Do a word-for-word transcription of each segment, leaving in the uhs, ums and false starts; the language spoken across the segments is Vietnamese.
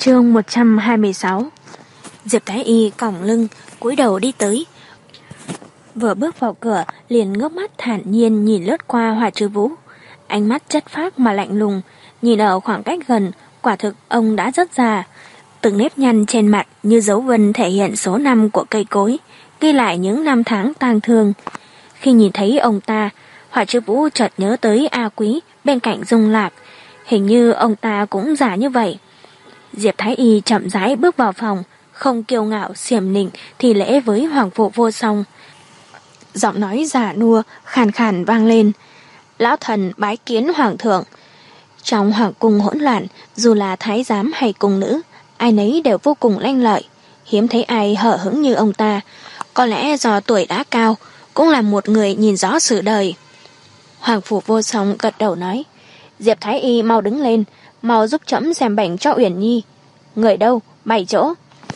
Chương một trăm hai mươi sáu. Diệp Thái Y còng lưng, cúi đầu đi tới. Vừa bước vào cửa, liền ngước mắt thản nhiên nhìn lướt qua Hòa Trư Vũ. Ánh mắt chất phác mà lạnh lùng, nhìn ở khoảng cách gần, quả thực ông đã rất già. Từng nếp nhăn trên mặt như dấu vân thể hiện số năm của cây cối, ghi lại những năm tháng tang thương. Khi nhìn thấy ông ta, Hòa Trư Vũ chợt nhớ tới A Quý bên cạnh Dung Lạc. Hình như ông ta cũng già như vậy. Diệp Thái Y chậm rãi bước vào phòng, không kiêu ngạo xiểm nịnh thì lễ với Hoàng Phụ Vô Song. Giọng nói giả nua khàn khàn vang lên: "Lão thần bái kiến hoàng thượng." Trong hoàng cung hỗn loạn, dù là thái giám hay cung nữ, ai nấy đều vô cùng lanh lợi, hiếm thấy ai hở hững như ông ta. Có lẽ do tuổi đã cao, cũng là một người nhìn rõ sự đời. Hoàng Phụ Vô Song gật đầu nói: "Diệp Thái Y mau đứng lên, mau giúp trẫm xem bệnh cho Uyển Nhi." "Người đâu? Bảy chỗ."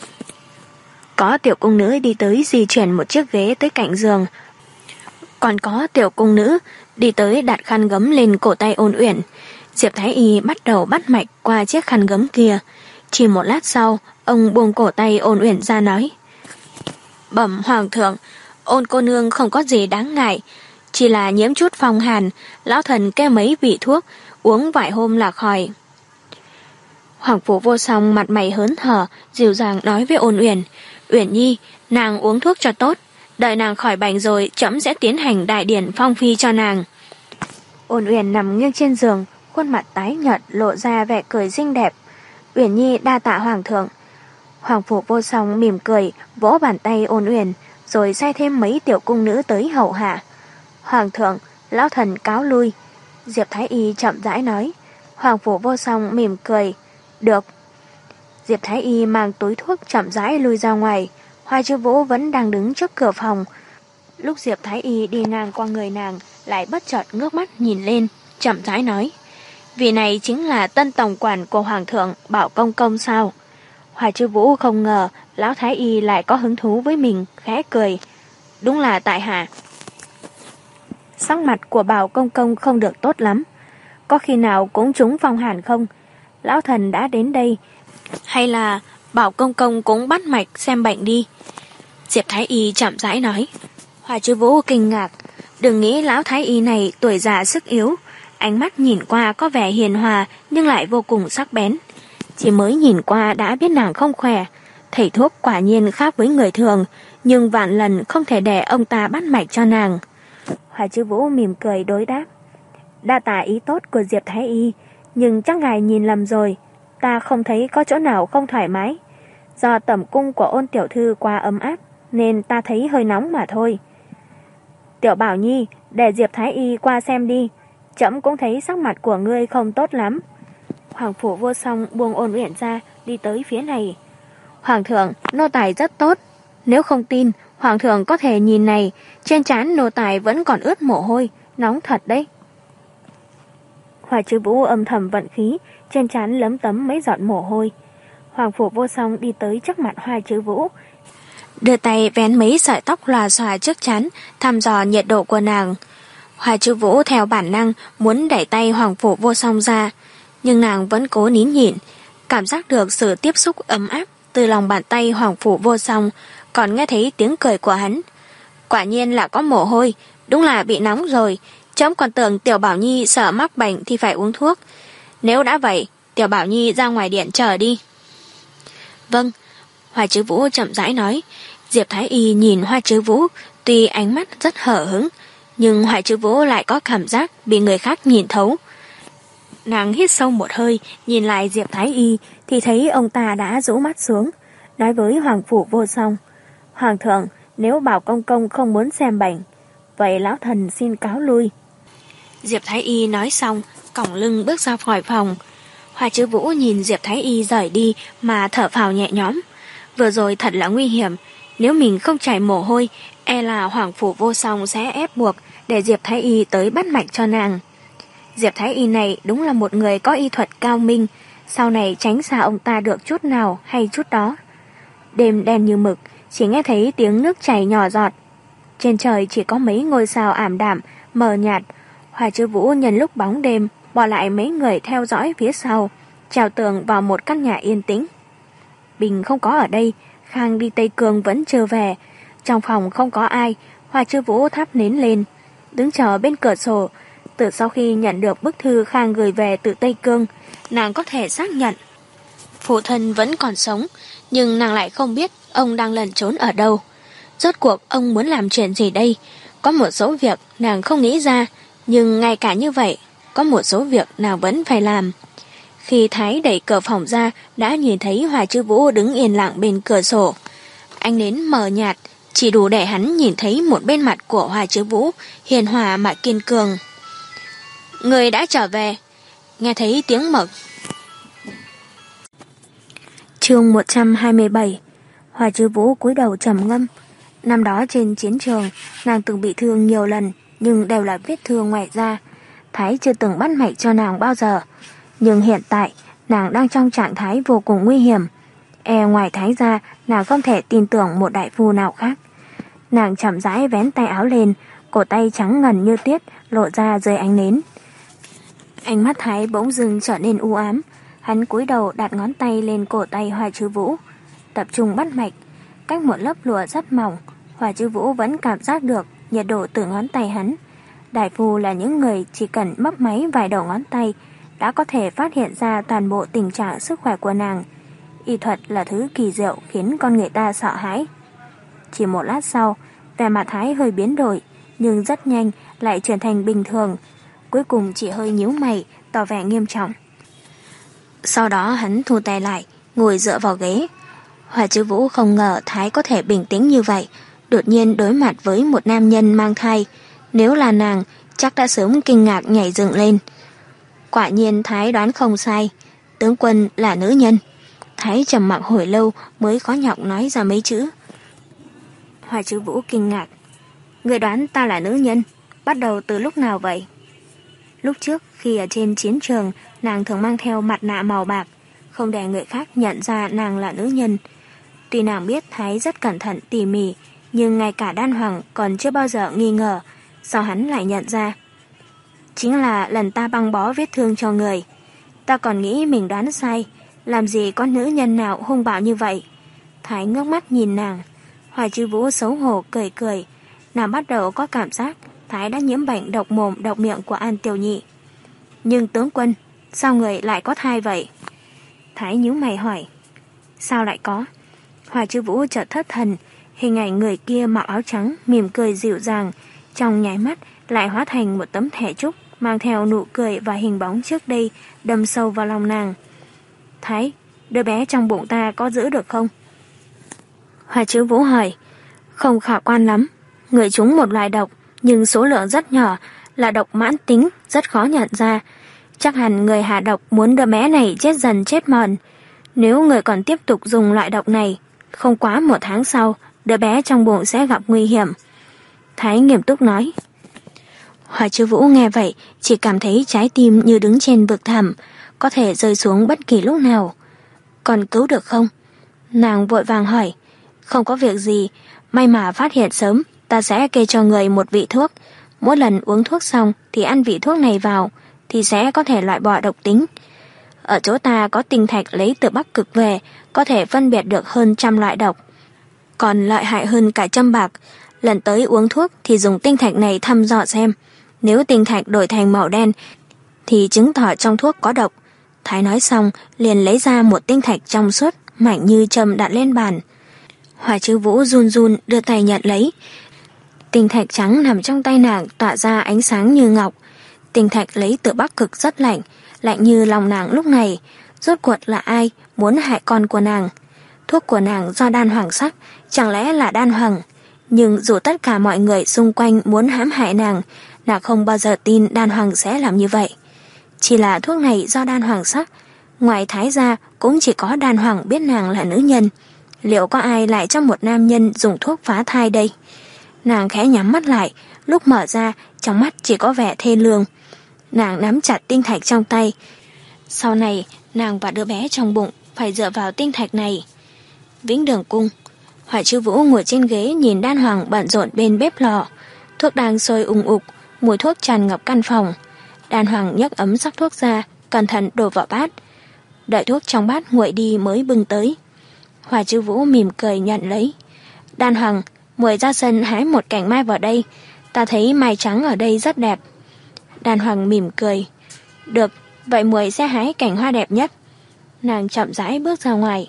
Có tiểu cung nữ đi tới di chuyển một chiếc ghế tới cạnh giường. Còn có tiểu cung nữ đi tới đặt khăn gấm lên cổ tay Ôn Uyển. Diệp Thái Y bắt đầu bắt mạch qua chiếc khăn gấm kia. Chỉ một lát sau, ông buông cổ tay Ôn Uyển ra nói: "Bẩm hoàng thượng, Ôn cô nương không có gì đáng ngại, chỉ là nhiễm chút phong hàn, lão thần kê mấy vị thuốc, uống vài hôm là khỏi." Hoàng Phủ Vô Song mặt mày hớn hở, dịu dàng nói với Ôn Uyển: "Uyển Nhi, nàng uống thuốc cho tốt, đợi nàng khỏi bệnh rồi trẫm sẽ tiến hành đại điển phong phi cho nàng." Ôn Uyển nằm nghiêng trên giường, khuôn mặt tái nhợt lộ ra vẻ cười xinh đẹp. "Uyển Nhi đa tạ hoàng thượng." Hoàng Phủ Vô Song mỉm cười, vỗ bàn tay Ôn Uyển, rồi sai thêm mấy tiểu cung nữ tới hầu hạ. "Hoàng thượng, lão thần cáo lui." Diệp Thái Y chậm rãi nói. Hoàng Phủ Vô Song mỉm cười: "Được." Diệp Thái Y mang túi thuốc chậm rãi lui ra ngoài. Hoa Trư Vũ vẫn đang đứng trước cửa phòng. Lúc Diệp Thái Y đi ngang qua người nàng, lại bất chợt ngước mắt nhìn lên, chậm rãi nói: "Vị này chính là tân tổng quản của hoàng thượng Bảo Công Công sao?" Hoa Trư Vũ không ngờ lão Thái Y lại có hứng thú với mình, khẽ cười: "Đúng là tại hạ." Sắc mặt của Bảo Công Công không được tốt lắm. "Có khi nào cũng trúng phong hàn không? Lão thần đã đến đây, hay là Bảo Công Công cũng bắt mạch xem bệnh đi." Diệp Thái Y chậm rãi nói. Hoa Trư Vũ kinh ngạc, đừng nghĩ lão Thái Y này tuổi già sức yếu, ánh mắt nhìn qua có vẻ hiền hòa nhưng lại vô cùng sắc bén. Chỉ mới nhìn qua đã biết nàng không khỏe. Thầy thuốc quả nhiên khác với người thường, nhưng vạn lần không thể để ông ta bắt mạch cho nàng. Hoa Trư Vũ mỉm cười đối đáp: "Đa tạ ý tốt của Diệp Thái Y, nhưng chắc ngài nhìn lầm rồi, ta không thấy có chỗ nào không thoải mái. Do tẩm cung của Ôn tiểu thư quá ấm áp nên ta thấy hơi nóng mà thôi." "Tiểu Bảo Nhi, để Diệp Thái Y qua xem đi, trẫm cũng thấy sắc mặt của ngươi không tốt lắm." Hoàng Phủ Vô Song buông Ôn Uyển ra, đi tới phía này. "Hoàng thượng, nô tài rất tốt. Nếu không tin, hoàng thượng có thể nhìn này, trên trán nô tài vẫn còn ướt mồ hôi, nóng thật đấy." Hoa Trư Vũ âm thầm vận khí, trên trán lấm tấm mấy giọt mồ hôi. Hoàng Phủ Vô Song đi tới trước mặt Hoa Trư Vũ, đưa tay vén mấy sợi tóc lòa xòa trước trán, thăm dò nhiệt độ của nàng. Hoa Trư Vũ theo bản năng muốn đẩy tay Hoàng Phủ Vô Song ra, nhưng nàng vẫn cố nín nhịn, cảm giác được sự tiếp xúc ấm áp từ lòng bàn tay Hoàng Phủ Vô Song, còn nghe thấy tiếng cười của hắn. "Quả nhiên là có mồ hôi, đúng là bị nóng rồi. Trẫm còn tưởng Tiểu Bảo Nhi sợ mắc bệnh thì phải uống thuốc. Nếu đã vậy, Tiểu Bảo Nhi ra ngoài điện chờ đi." "Vâng." Hoa Trư Vũ chậm rãi nói. Diệp Thái Y nhìn Hoa Trư Vũ, tuy ánh mắt rất hở hững, nhưng Hoa Trư Vũ lại có cảm giác bị người khác nhìn thấu. Nàng hít sâu một hơi, nhìn lại Diệp Thái Y thì thấy ông ta đã rũ mắt xuống, nói với Hoàng Phủ Vô Song: "Hoàng thượng, nếu Bảo Công Công không muốn xem bệnh, vậy lão thần xin cáo lui." Diệp Thái Y nói xong, cõng lưng bước ra khỏi phòng. Hoa Trư Vũ nhìn Diệp Thái Y rời đi mà thở phào nhẹ nhõm. Vừa rồi thật là nguy hiểm, nếu mình không chảy mồ hôi, e là Hoàng Phủ Vô Song sẽ ép buộc để Diệp Thái Y tới bắt mạch cho nàng. Diệp Thái Y này đúng là một người có y thuật cao minh, sau này tránh xa ông ta được chút nào hay chút đó. Đêm đen như mực, chỉ nghe thấy tiếng nước chảy nhỏ giọt. Trên trời chỉ có mấy ngôi sao ảm đạm, mờ nhạt. Hoa Trư Vũ nhân lúc bóng đêm bỏ lại mấy người theo dõi phía sau, trèo tường vào một căn nhà yên tĩnh. Bình không có ở đây, Khang đi Tây Cương vẫn chưa về. Trong phòng không có ai, Hoa Chiêu Vũ thắp nến lên, đứng chờ bên cửa sổ. Từ sau khi nhận được bức thư Khang gửi về từ Tây Cương, nàng có thể xác nhận phụ thân vẫn còn sống, nhưng nàng lại không biết ông đang lẩn trốn ở đâu. Rốt cuộc ông muốn làm chuyện gì đây? Có một số việc nàng không nghĩ ra, nhưng ngay cả như vậy, có một số việc nàng vẫn phải làm. Khi Thái đẩy cửa phòng ra, đã nhìn thấy Hoa Chiêu Vũ đứng yên lặng bên cửa sổ. Ánh nến mờ nhạt, chỉ đủ để hắn nhìn thấy một bên mặt của Hoa Chiêu Vũ, hiền hòa mà kiên cường. Người đã trở về. Nghe thấy tiếng mở. Chương một trăm hai mươi bảy. Hoa Chiêu Vũ cúi đầu trầm ngâm. Năm đó trên chiến trường, nàng từng bị thương nhiều lần, nhưng đều là vết thương ngoài da. Thái chưa từng bắt mạch cho nàng bao giờ. Nhưng hiện tại, nàng đang trong trạng thái vô cùng nguy hiểm. E ngoài Thái ra, nàng không thể tin tưởng một đại phu nào khác. Nàng chậm rãi vén tay áo lên, cổ tay trắng ngần như tuyết lộ ra dưới ánh nến. Ánh mắt Thái bỗng dưng trở nên u ám. Hắn cúi đầu đặt ngón tay lên cổ tay Hoa Chiêu Vũ, tập trung bắt mạch. Cách một lớp lụa rất mỏng, Hoa Chiêu Vũ vẫn cảm giác được nhiệt độ từ ngón tay hắn. Đại phu là những người chỉ cần mấp máy vài đầu ngón tay đã có thể phát hiện ra toàn bộ tình trạng sức khỏe của nàng. Y thuật là thứ kỳ diệu khiến con người ta sợ hãi. Chỉ một lát sau, vẻ mặt Thái hơi biến đổi, nhưng rất nhanh lại chuyển thành bình thường. Cuối cùng chỉ hơi nhíu mày, tỏ vẻ nghiêm trọng. Sau đó hắn thu tay lại, ngồi dựa vào ghế. Hoa Chiêu Vũ không ngờ Thái có thể bình tĩnh như vậy, đột nhiên đối mặt với một nam nhân mang thai. Nếu là nàng, chắc đã sớm kinh ngạc nhảy dựng lên. Quả nhiên Thái đoán không sai, tướng quân là nữ nhân. Thái trầm mặc hồi lâu mới khó nhọc nói ra mấy chữ. Hoa Chiêu Vũ kinh ngạc. Người đoán ta là nữ nhân, bắt đầu từ lúc nào vậy? Lúc trước khi ở trên chiến trường, nàng thường mang theo mặt nạ màu bạc, không để người khác nhận ra nàng là nữ nhân. Tuy nàng biết Thái rất cẩn thận tỉ mỉ, nhưng ngay cả Đan Hoàng còn chưa bao giờ nghi ngờ, sao hắn lại nhận ra? Chính là lần ta băng bó vết thương cho người. Ta còn nghĩ mình đoán sai, làm gì có nữ nhân nào hung bạo như vậy. Thái ngước mắt nhìn nàng. Hoa Chiêu Vũ xấu hổ cười cười. Nàng bắt đầu có cảm giác Thái đã nhiễm bệnh độc mồm độc miệng của An Tiểu Nhị. Nhưng tướng quân, sao người lại có thai vậy? Thái nhíu mày hỏi. Sao lại có? Hoa Chiêu Vũ chợt thất thần. Hình ảnh người kia mặc áo trắng, mỉm cười dịu dàng, trong nháy mắt lại hóa thành một tấm thẻ trúc mang theo nụ cười và hình bóng trước đây đâm sâu vào lòng nàng. Thái, đứa bé trong bụng ta có giữ được không? Hoa Chiêu Vũ hỏi. Không khả quan lắm. Người trúng một loại độc, nhưng số lượng rất nhỏ, là độc mãn tính, rất khó nhận ra. Chắc hẳn người hạ độc muốn đứa bé này chết dần chết mòn. Nếu người còn tiếp tục dùng loại độc này, không quá một tháng sau, đứa bé trong bụng sẽ gặp nguy hiểm. Thái nghiêm túc nói. Hoa Chiêu Vũ nghe vậy, chỉ cảm thấy trái tim như đứng trên vực thẳm, có thể rơi xuống bất kỳ lúc nào. Còn cứu được không? Nàng vội vàng hỏi. Không có việc gì, may mà phát hiện sớm, ta sẽ kê cho người một vị thuốc. Mỗi lần uống thuốc xong thì ăn vị thuốc này vào, thì sẽ có thể loại bỏ độc tính. Ở chỗ ta có tinh thạch lấy từ Bắc Cực về, có thể phân biệt được hơn trăm loại độc. Còn lợi hại hơn cả châm bạc. Lần tới uống thuốc thì dùng tinh thạch này thăm dò xem. Nếu tinh thạch đổi thành màu đen thì chứng tỏ trong thuốc có độc. Thái nói xong liền lấy ra một tinh thạch trong suốt, mảnh như châm đặt lên bàn. Hoa Chiêu Vũ run run đưa tay nhận lấy. Tinh thạch trắng nằm trong tay nàng tỏa ra ánh sáng như ngọc. Tinh thạch lấy từ Bắc Cực rất lạnh, lạnh như lòng nàng lúc này. Rốt cuộc là ai muốn hại con của nàng? Thuốc của nàng do Đan Hoàng sắc, chẳng lẽ là Đan Hoàng? Nhưng dù tất cả mọi người xung quanh muốn hãm hại nàng, nàng không bao giờ tin Đan Hoàng sẽ làm như vậy. Chỉ là thuốc này do Đan Hoàng sắc, ngoài Thái ra cũng chỉ có Đan Hoàng biết nàng là nữ nhân. Liệu có ai lại cho một nam nhân dùng thuốc phá thai đây? Nàng khẽ nhắm mắt lại, lúc mở ra, trong mắt chỉ có vẻ thê lương. Nàng nắm chặt tinh thạch trong tay. Sau này, nàng và đứa bé trong bụng phải dựa vào tinh thạch này. Vĩnh Đường Cung. Hoa Chiêu Vũ ngồi trên ghế nhìn Đan Hoàng bận rộn bên bếp lò. Thuốc đang sôi ùng ục, mùi thuốc tràn ngập căn phòng. Đan Hoàng nhấc ấm sắc thuốc ra, cẩn thận đổ vào bát. Đợi thuốc trong bát nguội đi mới bưng tới. Hòa Chư Vũ mỉm cười nhận lấy. Đan Hoàng, muội ra sân hái một cành mai vào đây, ta thấy mai trắng ở đây rất đẹp. Đan Hoàng mỉm cười. Được, vậy muội sẽ hái cành hoa đẹp nhất. Nàng chậm rãi bước ra ngoài.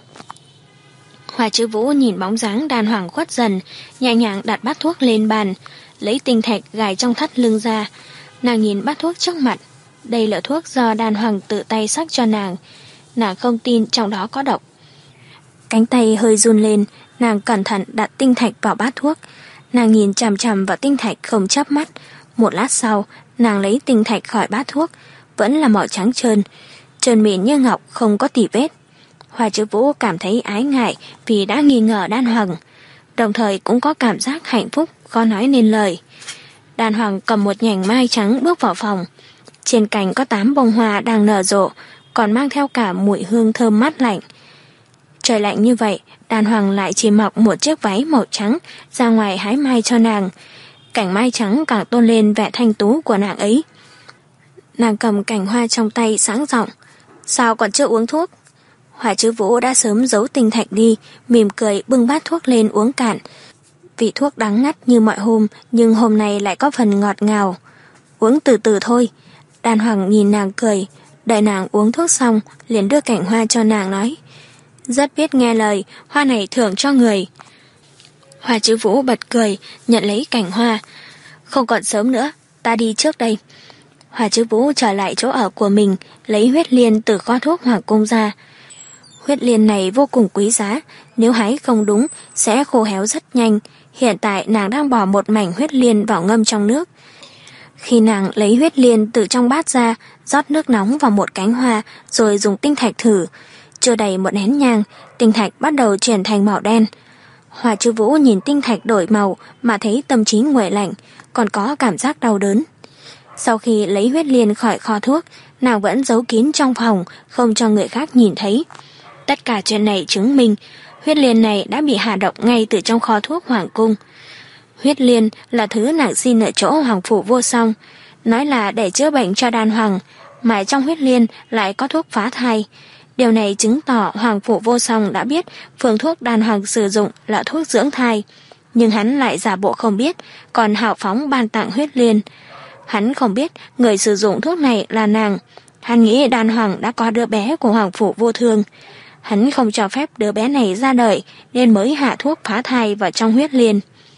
Hòa Chư Vũ nhìn bóng dáng Đan Hoàng khuất dần, nhẹ nhàng đặt bát thuốc lên bàn, lấy tinh thạch gài trong thắt lưng ra. Nàng nhìn bát thuốc trước mặt. Đây là thuốc do Đan Hoàng tự tay sắc cho nàng. Nàng không tin trong đó có độc. Cánh tay hơi run lên, nàng cẩn thận đặt tinh thạch vào bát thuốc. Nàng nhìn chằm chằm vào tinh thạch không chớp mắt. Một lát sau, nàng lấy tinh thạch khỏi bát thuốc, vẫn là màu trắng trơn, trơn mịn như ngọc, không có tì vết. Hòa Chư Vũ cảm thấy ái ngại vì đã nghi ngờ Đan Hoàng, đồng thời cũng có cảm giác hạnh phúc khó nói nên lời. Đan Hoàng cầm một nhành mai trắng bước vào phòng. Trên cành có tám bông hoa đang nở rộ, còn mang theo cả mùi hương thơm mát lạnh. Trời lạnh như vậy, Đan Hoàng lại chỉ mặc một chiếc váy màu trắng ra ngoài hái mai cho nàng. Cảnh mai trắng càng tôn lên vẻ thanh tú của nàng ấy. Nàng cầm cành hoa trong tay sáng giọng. Sao còn chưa uống thuốc? Hòa Chư Vũ đã sớm giấu tinh thạch đi, mỉm cười bưng bát thuốc lên uống cạn. Vị thuốc đắng ngắt như mọi hôm, nhưng hôm nay lại có phần ngọt ngào. Uống từ từ thôi. Đan Hoàng nhìn nàng cười, đợi nàng uống thuốc xong, liền đưa cành hoa cho nàng nói. Rất biết nghe lời, hoa này thưởng cho người. Hòa Chư Vũ bật cười, nhận lấy cành hoa. Không còn sớm nữa, ta đi trước đây. Hòa Chư Vũ trở lại chỗ ở của mình, lấy huyết liên từ kho thuốc hoàng cung ra. Huyết liên này vô cùng quý giá, nếu hái không đúng sẽ khô héo rất nhanh. Hiện tại nàng đang bỏ một mảnh huyết liên vào ngâm trong nước. Khi nàng lấy huyết liên từ trong bát ra, rót nước nóng vào một cánh hoa rồi dùng tinh thạch thử. Chưa đầy một nén nhang, tinh thạch bắt đầu chuyển thành màu đen. Hòa Chư Vũ nhìn tinh thạch đổi màu mà thấy tâm trí nguội lạnh, còn có cảm giác đau đớn. Sau khi lấy huyết liên khỏi kho thuốc, nàng vẫn giấu kín trong phòng, không cho người khác nhìn thấy. Tất cả chuyện này chứng minh huyết liên này đã bị hạ độc ngay từ trong kho thuốc hoàng cung. Huyết liên là thứ nàng xin ở chỗ Hoàng Phủ Vô Song, nói là để chữa bệnh cho Đan Hoàng, mà trong huyết liên lại có thuốc phá thai. Điều này chứng tỏ Hoàng Phủ Vô Song đã biết phương thuốc Đan Hoàng sử dụng là thuốc dưỡng thai, nhưng hắn lại giả bộ không biết, còn hào phóng ban tặng huyết liên. Hắn không biết người sử dụng thuốc này là nàng. Hắn nghĩ Đan Hoàng đã có đứa bé của Hoàng Phủ Vô Thương. Hắn không cho phép đứa bé này ra đời nên mới hạ thuốc phá thai vào trong huyết liên.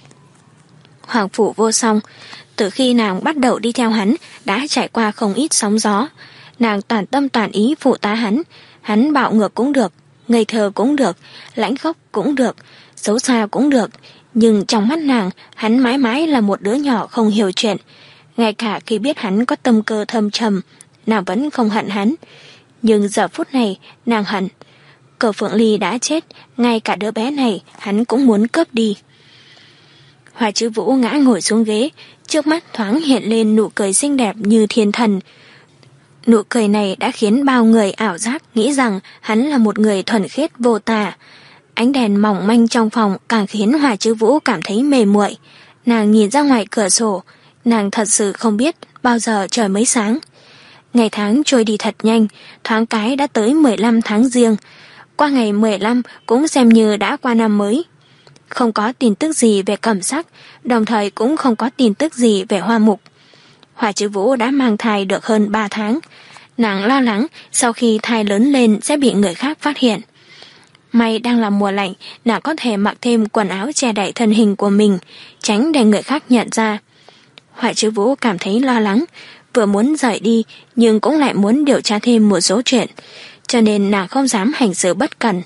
Hoàng Phủ Vô Song, từ khi nàng bắt đầu đi theo hắn đã trải qua không ít sóng gió. Nàng toàn tâm toàn ý phụ tá hắn. Hắn bạo ngược cũng được, ngây thơ cũng được, lãnh khốc cũng được, xấu xa cũng được. Nhưng trong mắt nàng, hắn mãi mãi là một đứa nhỏ không hiểu chuyện. Ngay cả khi biết hắn có tâm cơ thâm trầm, nàng vẫn không hận hắn. Nhưng giờ phút này, nàng hận. Cờ Phượng Ly đã chết, ngay cả đứa bé này hắn cũng muốn cướp đi. Hòa Chư Vũ ngã ngồi xuống ghế, trước mắt thoáng hiện lên nụ cười xinh đẹp như thiên thần. Nụ cười này đã khiến bao người ảo giác nghĩ rằng hắn là một người thuần khiết vô tà. Ánh đèn mỏng manh trong phòng càng khiến Hòa Chư Vũ cảm thấy mê muội. Nàng nhìn ra ngoài cửa sổ, nàng thật sự không biết bao giờ trời mới sáng. Ngày tháng trôi đi thật nhanh, thoáng cái đã tới mười lăm tháng Giêng. Qua ngày mười lăm cũng xem như đã qua năm mới. Không có tin tức gì về Cẩm Sắc, đồng thời cũng không có tin tức gì về Hoa Mục. Hòa Chư Vũ đã mang thai được hơn ba tháng. Nàng lo lắng sau khi thai lớn lên sẽ bị người khác phát hiện. May đang là mùa lạnh, nàng có thể mặc thêm quần áo che đậy thân hình của mình, tránh để người khác nhận ra. Hòa Chư Vũ cảm thấy lo lắng, vừa muốn rời đi nhưng cũng lại muốn điều tra thêm một số chuyện, cho nên nàng không dám hành xử bất cẩn.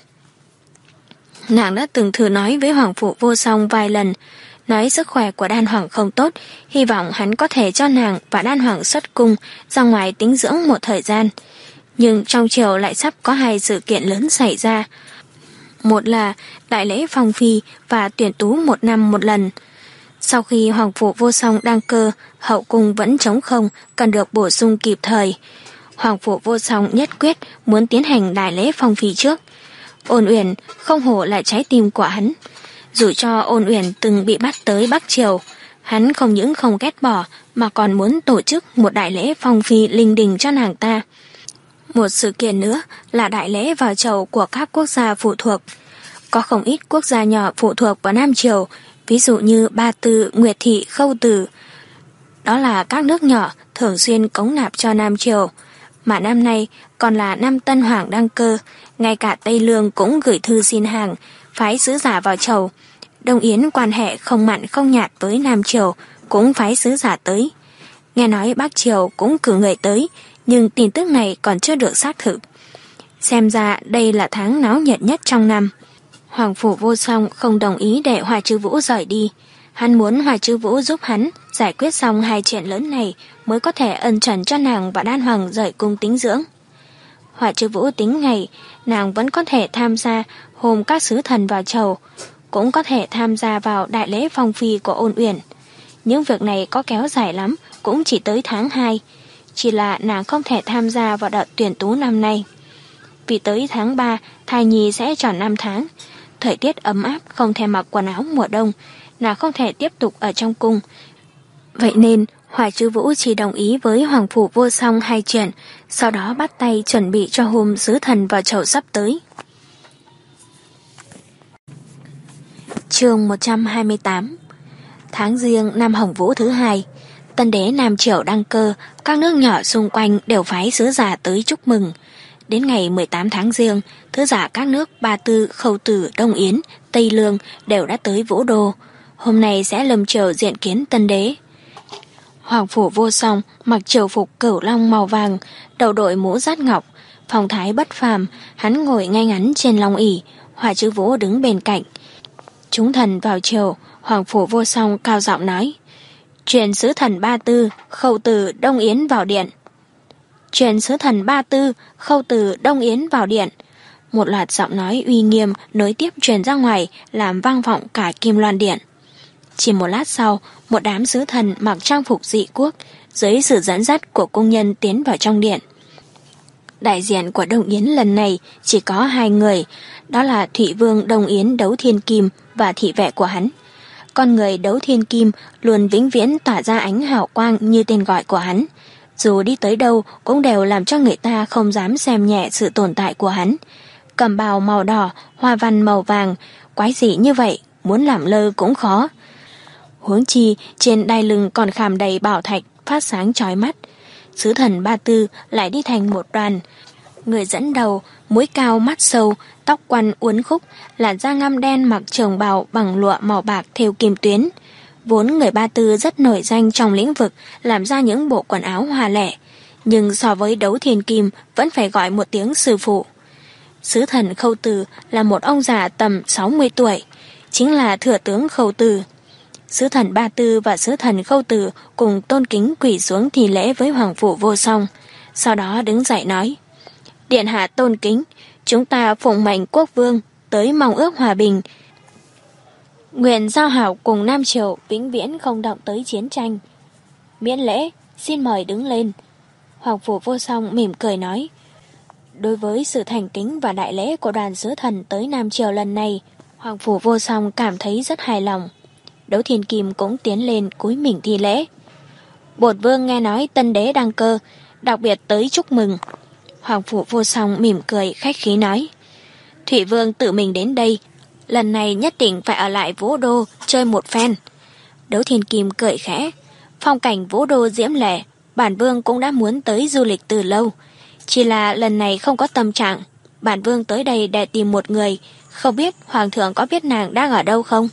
Nàng đã từng thử nói với Hoàng Phủ Vô Song vài lần, nói sức khỏe của Đan Hoàng không tốt, hy vọng hắn có thể cho nàng và Đan Hoàng xuất cung ra ngoài tĩnh dưỡng một thời gian. Nhưng trong triều lại sắp có hai sự kiện lớn xảy ra. Một là đại lễ phong phi và tuyển tú một năm một lần. Sau khi Hoàng Phủ Vô Song đăng cơ, hậu cung vẫn trống không, cần được bổ sung kịp thời. Hoàng Phủ Vô Song nhất quyết muốn tiến hành đại lễ phong phi trước. Ôn Uyển không hổ là trái tim của hắn. Dù cho Ôn Uyển từng bị bắt tới Bắc Triều, hắn không những không ghét bỏ mà còn muốn tổ chức một đại lễ phong phi linh đình cho nàng ta. Một sự kiện nữa là đại lễ vào chầu của các quốc gia phụ thuộc. Có không ít quốc gia nhỏ phụ thuộc vào Nam Triều, ví dụ như Ba Tư, Nguyệt Thị, Khâu Tử. Đó là các nước nhỏ thường xuyên cống nạp cho Nam Triều. Mà năm nay còn là năm Tân Hoàng đăng cơ, ngay cả Tây Lương cũng gửi thư xin hàng, phái sứ giả vào chầu. Đông Yến quan hệ không mặn không nhạt với Nam Triều, cũng phái sứ giả tới. Nghe nói Bắc Triều cũng cử người tới, nhưng tin tức này còn chưa được xác thực. Xem ra đây là tháng náo nhiệt nhất trong năm. Hoàng phủ Vô Song không đồng ý để Hoài Trư Vũ rời đi. Hắn muốn Hoài Trư Vũ giúp hắn giải quyết xong hai chuyện lớn này mới có thể ân trần cho nàng và Đan Hoàng rời cung tĩnh dưỡng. Hoài Trư Vũ tính ngày, nàng vẫn có thể tham gia hôm các sứ thần vào chầu, cũng có thể tham gia vào đại lễ phong phi của Ôn Uyển. Những việc này có kéo dài lắm, cũng chỉ tới tháng hai. Chỉ là nàng không thể tham gia vào đợt tuyển tú năm nay. Vì tới tháng ba, thai nhi sẽ tròn năm tháng. Thời tiết ấm áp, không thể mặc quần áo mùa đông, nàng không thể tiếp tục ở trong cung. Vậy nên, Hoài Trư Vũ chỉ đồng ý với Hoàng phủ Vô Song hai chuyện, sau đó bắt tay chuẩn bị cho hôm sứ thần vào chầu sắp tới. Chương một trăm hai mươi tám. Tháng Giêng năm Hồng Vũ thứ hai, Tân đế Nam Triều đăng cơ, các nước nhỏ xung quanh đều phái sứ giả tới chúc mừng. Đến ngày mười tám tháng Giêng, sứ giả các nước Ba Tư, Khâu Tử, Đông Yến, Tây Lương đều đã tới Vũ Đô. Hôm nay sẽ lâm triều diện kiến tân đế. Hoàng phủ Vô Song mặc triều phục cửu long màu vàng, đầu đội mũ dát ngọc, phong thái bất phàm. Hắn ngồi ngay ngắn trên long ỷ, Hoài Trư Vũ đứng bên cạnh. Chúng thần vào triều, Hoàng phủ Vô Song cao giọng nói: "Truyền sứ thần Ba Tư, Khâu Tử, Đông Yến vào điện." "Truyền sứ thần Ba Tư, Khâu Tử, Đông Yến vào điện." Một loạt giọng nói uy nghiêm nối tiếp truyền ra ngoài, làm vang vọng cả Kim Loan điện. Chỉ một lát sau, một đám sứ thần mặc trang phục dị quốc, dưới sự dẫn dắt của cung nhân tiến vào trong điện. Đại diện của Đông Yến lần này chỉ có hai người, đó là Thụy Vương Đông Yến Đấu Thiên Kim và thị vệ của hắn. Con người Đấu Thiên Kim luôn vĩnh viễn tỏa ra ánh hào quang như tên gọi của hắn. Dù đi tới đâu cũng đều làm cho người ta không dám xem nhẹ sự tồn tại của hắn. Cẩm bào màu đỏ, hoa văn màu vàng, quái dị như vậy, muốn làm lơ cũng khó. Huống chi trên đai lưng còn khảm đầy bảo thạch phát sáng chói mắt. Sứ thần Ba Tư lại đi thành một đoàn. Người dẫn đầu, mũi cao mắt sâu, tóc quăn uốn khúc, làn da ngăm đen, mặc trường bào bằng lụa màu bạc thêu kim tuyến. Vốn người Ba Tư rất nổi danh trong lĩnh vực làm ra những bộ quần áo hoa lệ, nhưng so với Đấu Thiên Kim vẫn phải gọi một tiếng sư phụ. Sứ thần Khâu Tử là một ông già tầm sáu mươi tuổi, chính là thừa tướng Khâu Tử. Sứ thần Ba Tư và sứ thần Khâu Tử cùng tôn kính quỳ xuống thi lễ với Hoàng phủ Vô Song, sau đó đứng dậy nói: "Điện hạ tôn kính, chúng ta phụng mệnh quốc vương tới mong ước hòa bình, nguyện giao hảo cùng Nam Triều vĩnh viễn không động tới chiến tranh. Miễn lễ, xin mời đứng lên." Hoàng phủ Vô Song mỉm cười nói: Đối với sự thành kính và đại lễ của đoàn sứ thần tới Nam Triều lần này, Hoàng phủ Vô Song cảm thấy rất hài lòng. Đấu Thiên Kim cũng tiến lên cúi mình thi lễ: "Bổn vương nghe nói tân đế đăng cơ, đặc biệt tới chúc mừng." Hoàng phủ Vô Song mỉm cười khách khí nói: "Thụy vương tự mình đến đây, lần này nhất định phải ở lại Vũ Đô chơi một phen." Đấu Thiên Kim cười khẽ: "Phong cảnh Vũ Đô diễm lệ, bản vương cũng đã muốn tới du lịch từ lâu, chỉ là lần này không có tâm trạng. Bản vương tới đây để tìm một người, không biết hoàng thượng có biết nàng đang ở đâu không?"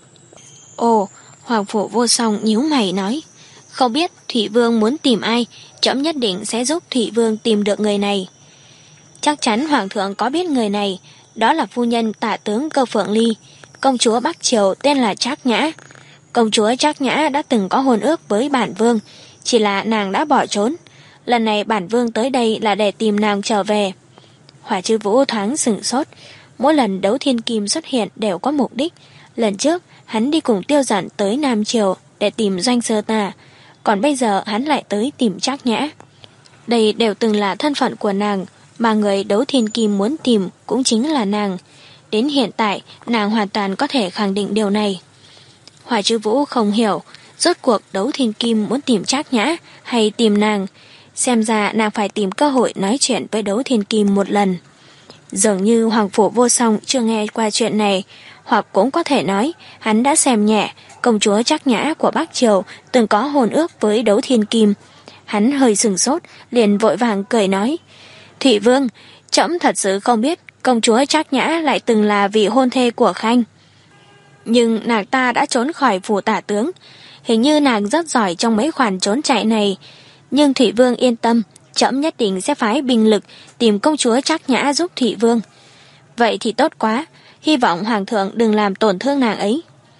Ồ, Hoàng phủ Vô Song nhíu mày nói: "Không biết Thụy vương muốn tìm ai, trẫm nhất định sẽ giúp Thụy vương tìm được người này." "Chắc chắn hoàng thượng có biết người này, đó là phu nhân tả tướng Cơ Phượng Ly, công chúa Bắc Triều tên là Trác Nhã. Công chúa Trác Nhã đã từng có hôn ước với bản vương, chỉ là nàng đã bỏ trốn. Lần này bản vương tới đây là để tìm nàng trở về." Hoài Trư Vũ thoáng sửng sốt. Mỗi lần Đấu Thiên Kim xuất hiện đều có mục đích. Lần trước hắn đi cùng Tiêu Dận tới Nam Triều để tìm Doanh Sơ Tà, còn bây giờ hắn lại tới tìm Trác Nhã. Đây đều từng là thân phận của nàng, mà người Đấu Thiên Kim muốn tìm cũng chính là nàng. Đến hiện tại nàng hoàn toàn có thể khẳng định điều này. Hoài Trư Vũ không hiểu rốt cuộc Đấu Thiên Kim muốn tìm Trác Nhã hay tìm nàng. Xem ra nàng phải tìm cơ hội nói chuyện với Đấu Thiên Kim một lần. Dường như Hoàng Phủ Vô Song chưa nghe qua chuyện này, hoặc cũng có thể nói hắn đã xem nhẹ công chúa Trác Nhã của Bắc Triều từng có hôn ước với Đấu Thiên Kim. Hắn hơi sừng sốt, liền vội vàng cười nói: Thị Vương, trẫm thật sự không biết công chúa Trác Nhã lại từng là vị hôn thê của Khanh. Nhưng nàng ta đã trốn khỏi phủ tả tướng, hình như nàng rất giỏi trong mấy khoản trốn chạy này. Nhưng Thị Vương yên tâm, trẫm nhất định sẽ phái binh lực tìm công chúa Trác Nhã giúp Thị Vương. Vậy thì tốt quá, hy vọng Hoàng thượng đừng làm tổn thương nàng ấy.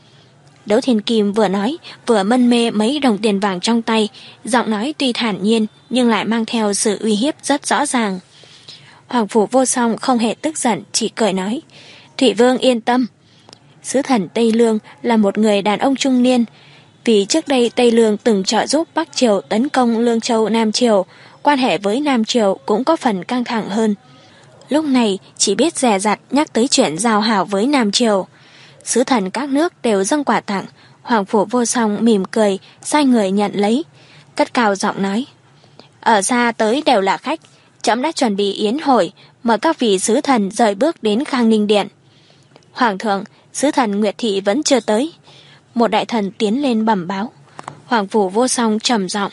Đấu Thiên Kim vừa nói vừa mân mê mấy đồng tiền vàng trong tay, giọng nói tuy thản nhiên nhưng lại mang theo sự uy hiếp rất rõ ràng. Hoàng Phủ Vô Song không hề tức giận, chỉ cười nói: Thụy Vương yên tâm. Sứ thần Tây Lương là một người đàn ông trung niên, vì trước đây Tây Lương từng trợ giúp Bắc Triều tấn công Lương Châu Nam Triều, quan hệ với Nam Triều cũng có phần căng thẳng hơn. Lúc này chỉ biết dè dặt nhắc tới chuyện giao hảo với Nam Triều. Sứ thần các nước đều dâng quà tặng. Hoàng Phủ Vô Song mỉm cười, sai người nhận lấy, cất cao giọng nói: Ở xa tới đều là khách, trẫm đã chuẩn bị yến hội, mời các vị sứ thần rời bước đến Khang Ninh Điện. Hoàng thượng, sứ thần Nguyệt Thị vẫn chưa tới. Một đại thần tiến lên bẩm báo. Hoàng Phủ Vô Song trầm giọng: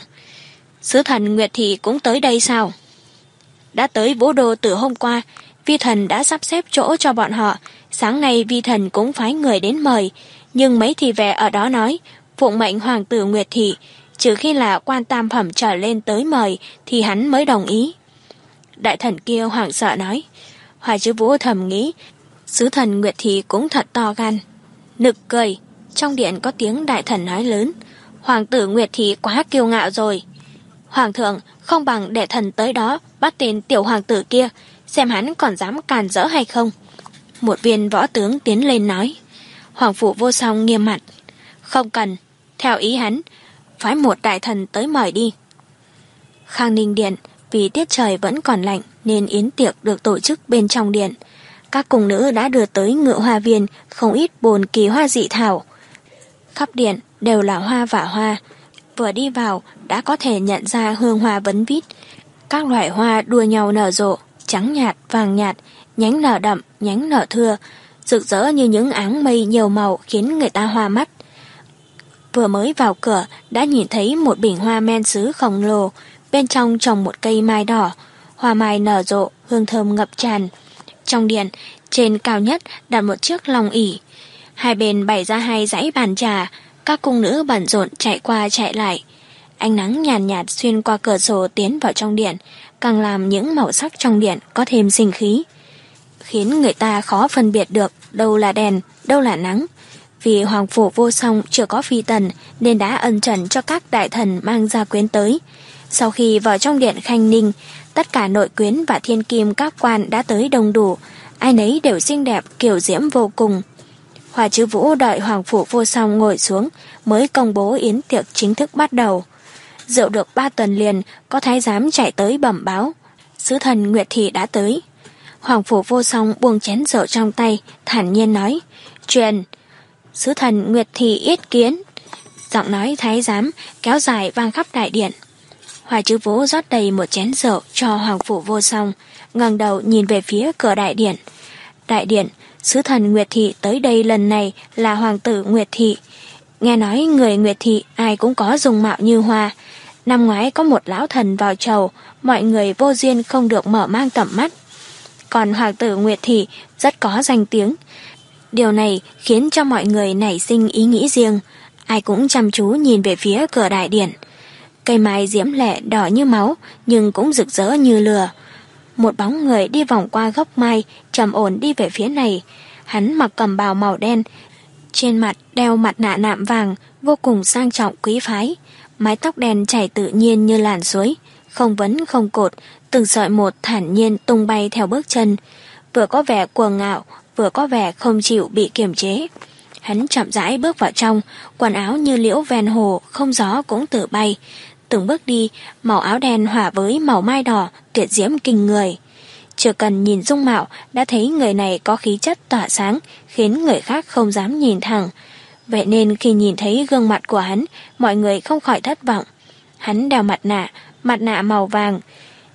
Sứ thần Nguyệt Thị cũng tới đây sao? Đã tới Vũ Đô từ hôm qua, vi thần đã sắp xếp chỗ cho bọn họ. Sáng nay vi thần cũng phái người đến mời, nhưng mấy thị vệ ở đó nói phụng mệnh hoàng tử Nguyệt Thị, trừ khi là quan tam phẩm trở lên tới mời thì hắn mới đồng ý. Đại thần kia hoảng sợ nói. Hoài Chứ Vũ thầm nghĩ, sứ thần Nguyệt Thị cũng thật to gan. Nực cười, trong điện có tiếng đại thần nói lớn: Hoàng tử Nguyệt Thị quá kiêu ngạo rồi. Hoàng thượng, không bằng để thần tới đó bắt tên tiểu hoàng tử kia, xem hắn còn dám càn rỡ hay không. Một viên võ tướng tiến lên nói. Hoàng Phủ Vô Song nghiêm mặt: Không cần, theo ý hắn, phái một đại thần tới mời đi. Khang Ninh Điện, vì tiết trời vẫn còn lạnh nên yến tiệc được tổ chức bên trong điện. Các cung nữ đã đưa tới Ngự Hoa Viên không ít bồn kỳ hoa dị thảo. Khắp điện đều là hoa vả hoa, vừa đi vào đã có thể nhận ra hương hoa vấn vít. Các loại hoa đua nhau nở rộ, trắng nhạt, vàng nhạt, nhánh nở đậm, nhánh nở thưa, rực rỡ như những áng mây nhiều màu khiến người ta hoa mắt. Vừa mới vào cửa đã nhìn thấy một bình hoa men sứ khổng lồ, bên trong trồng một cây mai đỏ, hoa mai nở rộ, hương thơm ngập tràn. Trong điện, trên cao nhất đặt một chiếc long ỷ, hai bên bày ra hai dãy bàn trà, các cung nữ bận rộn chạy qua chạy lại. Ánh nắng nhàn nhạt, nhạt xuyên qua cửa sổ tiến vào trong điện, càng làm những màu sắc trong điện có thêm sinh khí, khiến người ta khó phân biệt được đâu là đèn, đâu là nắng. Vì Hoàng Phủ Vô Song chưa có phi tần nên đã ân trần cho các đại thần mang gia quyến tới. Sau khi vào trong điện Khanh Ninh, tất cả nội quyến và thiên kim các quan đã tới đông đủ, ai nấy đều xinh đẹp kiều diễm vô cùng. Hoa Chứ Vũ đợi Hoàng Phủ Vô Song ngồi xuống mới công bố yến tiệc chính thức bắt đầu. Rượu được ba tuần liền, có thái giám chạy tới bẩm báo sứ thần Nguyệt Thị đã tới. Hoàng Phủ Vô Song buông chén rượu trong tay, thản nhiên nói: Truyền, sứ thần Nguyệt Thị yết kiến. Giọng nói thái giám kéo dài vang khắp đại điện. Hoài Chứ Vũ rót đầy một chén rượu cho Hoàng Phủ Vô Song, ngẩng đầu nhìn về phía cửa đại điện. Đại điện, sứ thần Nguyệt Thị tới đây lần này là hoàng tử Nguyệt Thị. Nghe nói người Nguyệt Thị ai cũng có dung mạo như hoa. Năm ngoái có một lão thần vào chầu, mọi người vô duyên không được mở mang tầm mắt. Còn hoàng tử Nguyệt Thị rất có danh tiếng. Điều này khiến cho mọi người nảy sinh ý nghĩ riêng, ai cũng chăm chú nhìn về phía cửa đại điện. Cây mai diễm lệ đỏ như máu nhưng cũng rực rỡ như lửa. Một bóng người đi vòng qua gốc mai, trầm ổn đi về phía này. Hắn mặc cẩm bào màu đen, trên mặt đeo mặt nạ nạm vàng, vô cùng sang trọng quý phái. Mái tóc đen chảy tự nhiên như làn suối, không vấn không cột, từng sợi một thản nhiên tung bay theo bước chân, vừa có vẻ cuồng ngạo, vừa có vẻ không chịu bị kiềm chế. Hắn chậm rãi bước vào trong, quần áo như liễu ven hồ, không gió cũng tự bay. Từng bước đi, màu áo đen hòa với màu mai đỏ, tuyệt diễm kinh người. Chưa cần nhìn dung mạo, đã thấy người này có khí chất tỏa sáng, khiến người khác không dám nhìn thẳng. Vậy nên khi nhìn thấy gương mặt của hắn, mọi người không khỏi thất vọng. Hắn đeo mặt nạ, mặt nạ màu vàng.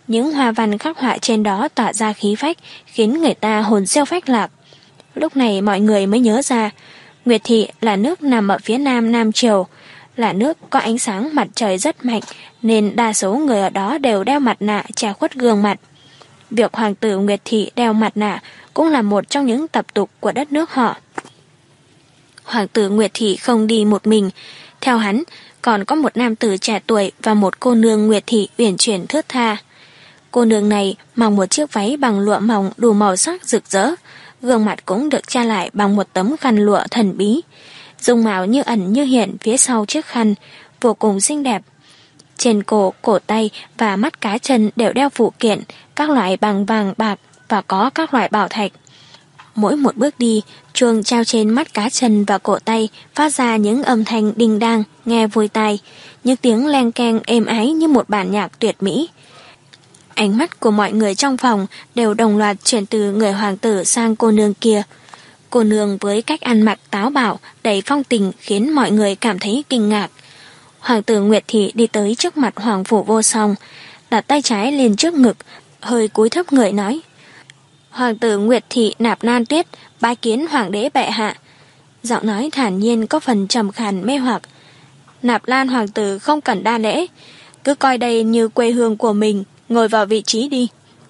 Những hoa văn khắc họa trên đó tỏa ra khí phách, khiến người ta hồn siêu phách lạc. Lúc này mọi người mới nhớ ra, Nguyệt Thị là nước nằm ở phía nam Nam Triều, là nước có ánh sáng mặt trời rất mạnh, nên đa số người ở đó đều đeo mặt nạ che khuất gương mặt. Việc hoàng tử Nguyệt Thị đeo mặt nạ cũng là một trong những tập tục của đất nước họ. Hoàng tử Nguyệt Thị không đi một mình, theo hắn còn có một nam tử trẻ tuổi và một cô nương Nguyệt Thị uyển chuyển thướt tha. Cô nương này mặc một chiếc váy bằng lụa mỏng đủ màu sắc rực rỡ, gương mặt cũng được che lại bằng một tấm khăn lụa thần bí, dung mạo như ẩn như hiện phía sau chiếc khăn, vô cùng xinh đẹp. Trên cổ, cổ tay và mắt cá chân đều đeo phụ kiện, các loại bằng vàng bạc và có các loại bảo thạch. Mỗi một bước đi, chuông treo trên mắt cá chân và cổ tay phát ra những âm thanh đinh đang, nghe vui tai, những tiếng len keng êm ái như một bản nhạc tuyệt mỹ. Ánh mắt của mọi người trong phòng đều đồng loạt chuyển từ người hoàng tử sang cô nương kia. Cô nương với cách ăn mặc táo bạo, đầy phong tình khiến mọi người cảm thấy kinh ngạc. Hoàng tử Nguyệt Thị đi tới trước mặt Hoàng phủ Vô Song, đặt tay trái lên trước ngực, hơi cúi thấp người nói: Hoàng tử Nguyệt Thị Nạp Lan Tuyết bái kiến hoàng đế bệ hạ. Giọng nói thản nhiên có phần trầm khàn mê hoặc. Nạp Lan hoàng tử không cần đa lễ, cứ coi đây như quê hương của mình, ngồi vào vị trí đi.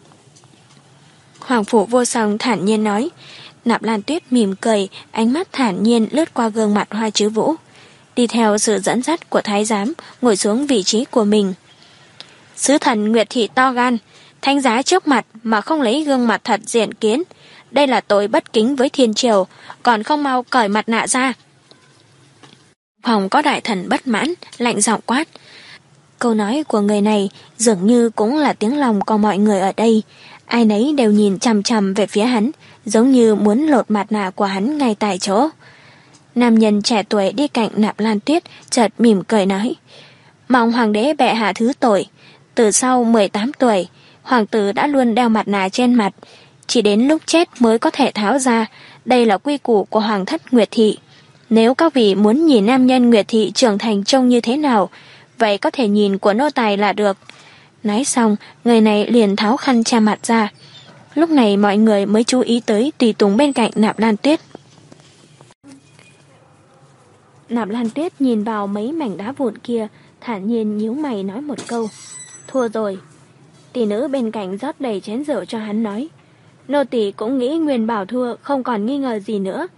Hoàng phủ Vô Song thản nhiên nói. Nạp Lan Tuyết mỉm cười, ánh mắt thản nhiên lướt qua gương mặt Hoa Chứ Vũ, đi theo sự dẫn dắt của thái giám, ngồi xuống vị trí của mình. Sứ thần Nguyệt Thị to gan, thánh giá trước mặt mà không lấy gương mặt thật diện kiến, đây là tội bất kính với thiên triều, còn không mau cởi mặt nạ ra. Phòng có đại thần bất mãn, lạnh giọng quát. Câu nói của người này dường như cũng là tiếng lòng của mọi người ở đây, ai nấy đều nhìn chằm chằm về phía hắn, giống như muốn lột mặt nạ của hắn ngay tại chỗ. Nam nhân trẻ tuổi đi cạnh Nạp Lan Tuyết chợt mỉm cười nói: Mong hoàng đế bệ hạ thứ tội, từ sau mười tám tuổi, hoàng tử đã luôn đeo mặt nạ trên mặt, chỉ đến lúc chết mới có thể tháo ra, đây là quy củ của hoàng thất Nguyệt Thị. Nếu các vị muốn nhìn nam nhân Nguyệt Thị trưởng thành trông như thế nào, vậy có thể nhìn của nô tài là được. Nói xong, người này liền tháo khăn che mặt ra. Lúc này mọi người mới chú ý tới tùy tùng bên cạnh Nạp Lan Tuyết. Nạp Lan Tuyết nhìn vào mấy mảnh đá vụn kia, thản nhiên nhíu mày nói một câu: Thua rồi. Tỷ nữ bên cạnh rót đầy chén rượu cho hắn nói: Nô tỳ cũng nghĩ Nguyên Bảo thua, không còn nghi ngờ gì nữa.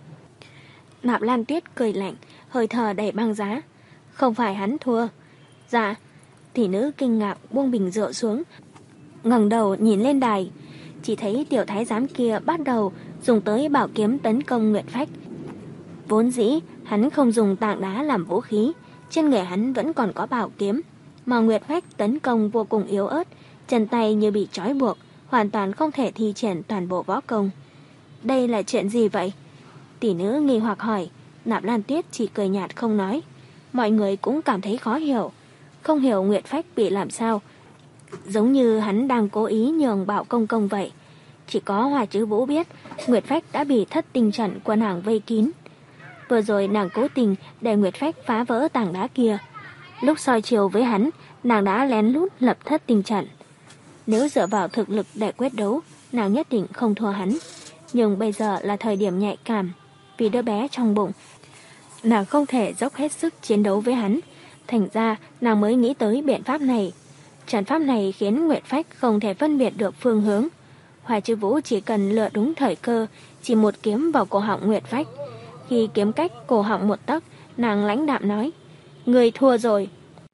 Nạp Lan Tuyết cười lạnh, hơi thở đầy băng giá: Không phải hắn thua. Dạ. Tỷ nữ kinh ngạc buông bình rượu xuống, ngẩng đầu nhìn lên đài, chỉ thấy tiểu thái giám kia bắt đầu dùng tới bảo kiếm tấn công Nguyệt Phách. Vốn dĩ hắn không dùng tảng đá làm vũ khí, trên người hắn vẫn còn có bảo kiếm, mà Nguyệt Phách tấn công vô cùng yếu ớt, chân tay như bị trói buộc, hoàn toàn không thể thi triển toàn bộ võ công. Đây là chuyện gì vậy? Tỷ nữ nghi hoặc hỏi. Nạp Lan Tuyết chỉ cười nhạt không nói. Mọi người cũng cảm thấy khó hiểu, không hiểu Nguyệt Phách bị làm sao, giống như hắn đang cố ý nhường Bảo Công Công vậy. Chỉ có Hoa Chứ Vũ biết Nguyệt Phách đã bị thất tinh trận của nàng vây kín. Vừa rồi nàng cố tình để Nguyệt Phách phá vỡ tảng đá kia, lúc soi chiều với hắn, nàng đã lén lút lập thất tinh trận. Nếu dựa vào thực lực để quyết đấu, nàng nhất định không thua hắn. Nhưng bây giờ là thời điểm nhạy cảm, vì đứa bé trong bụng, nàng không thể dốc hết sức chiến đấu với hắn. Thành ra nàng mới nghĩ tới biện pháp này. Trận pháp này khiến Nguyệt Phách không thể phân biệt được phương hướng. Hoa Chứ Vũ chỉ cần lựa đúng thời cơ, chỉ một kiếm vào cổ họng Nguyệt Phách. Khi kiếm cách cổ họng một tấc, nàng lãnh đạm nói: Người thua rồi.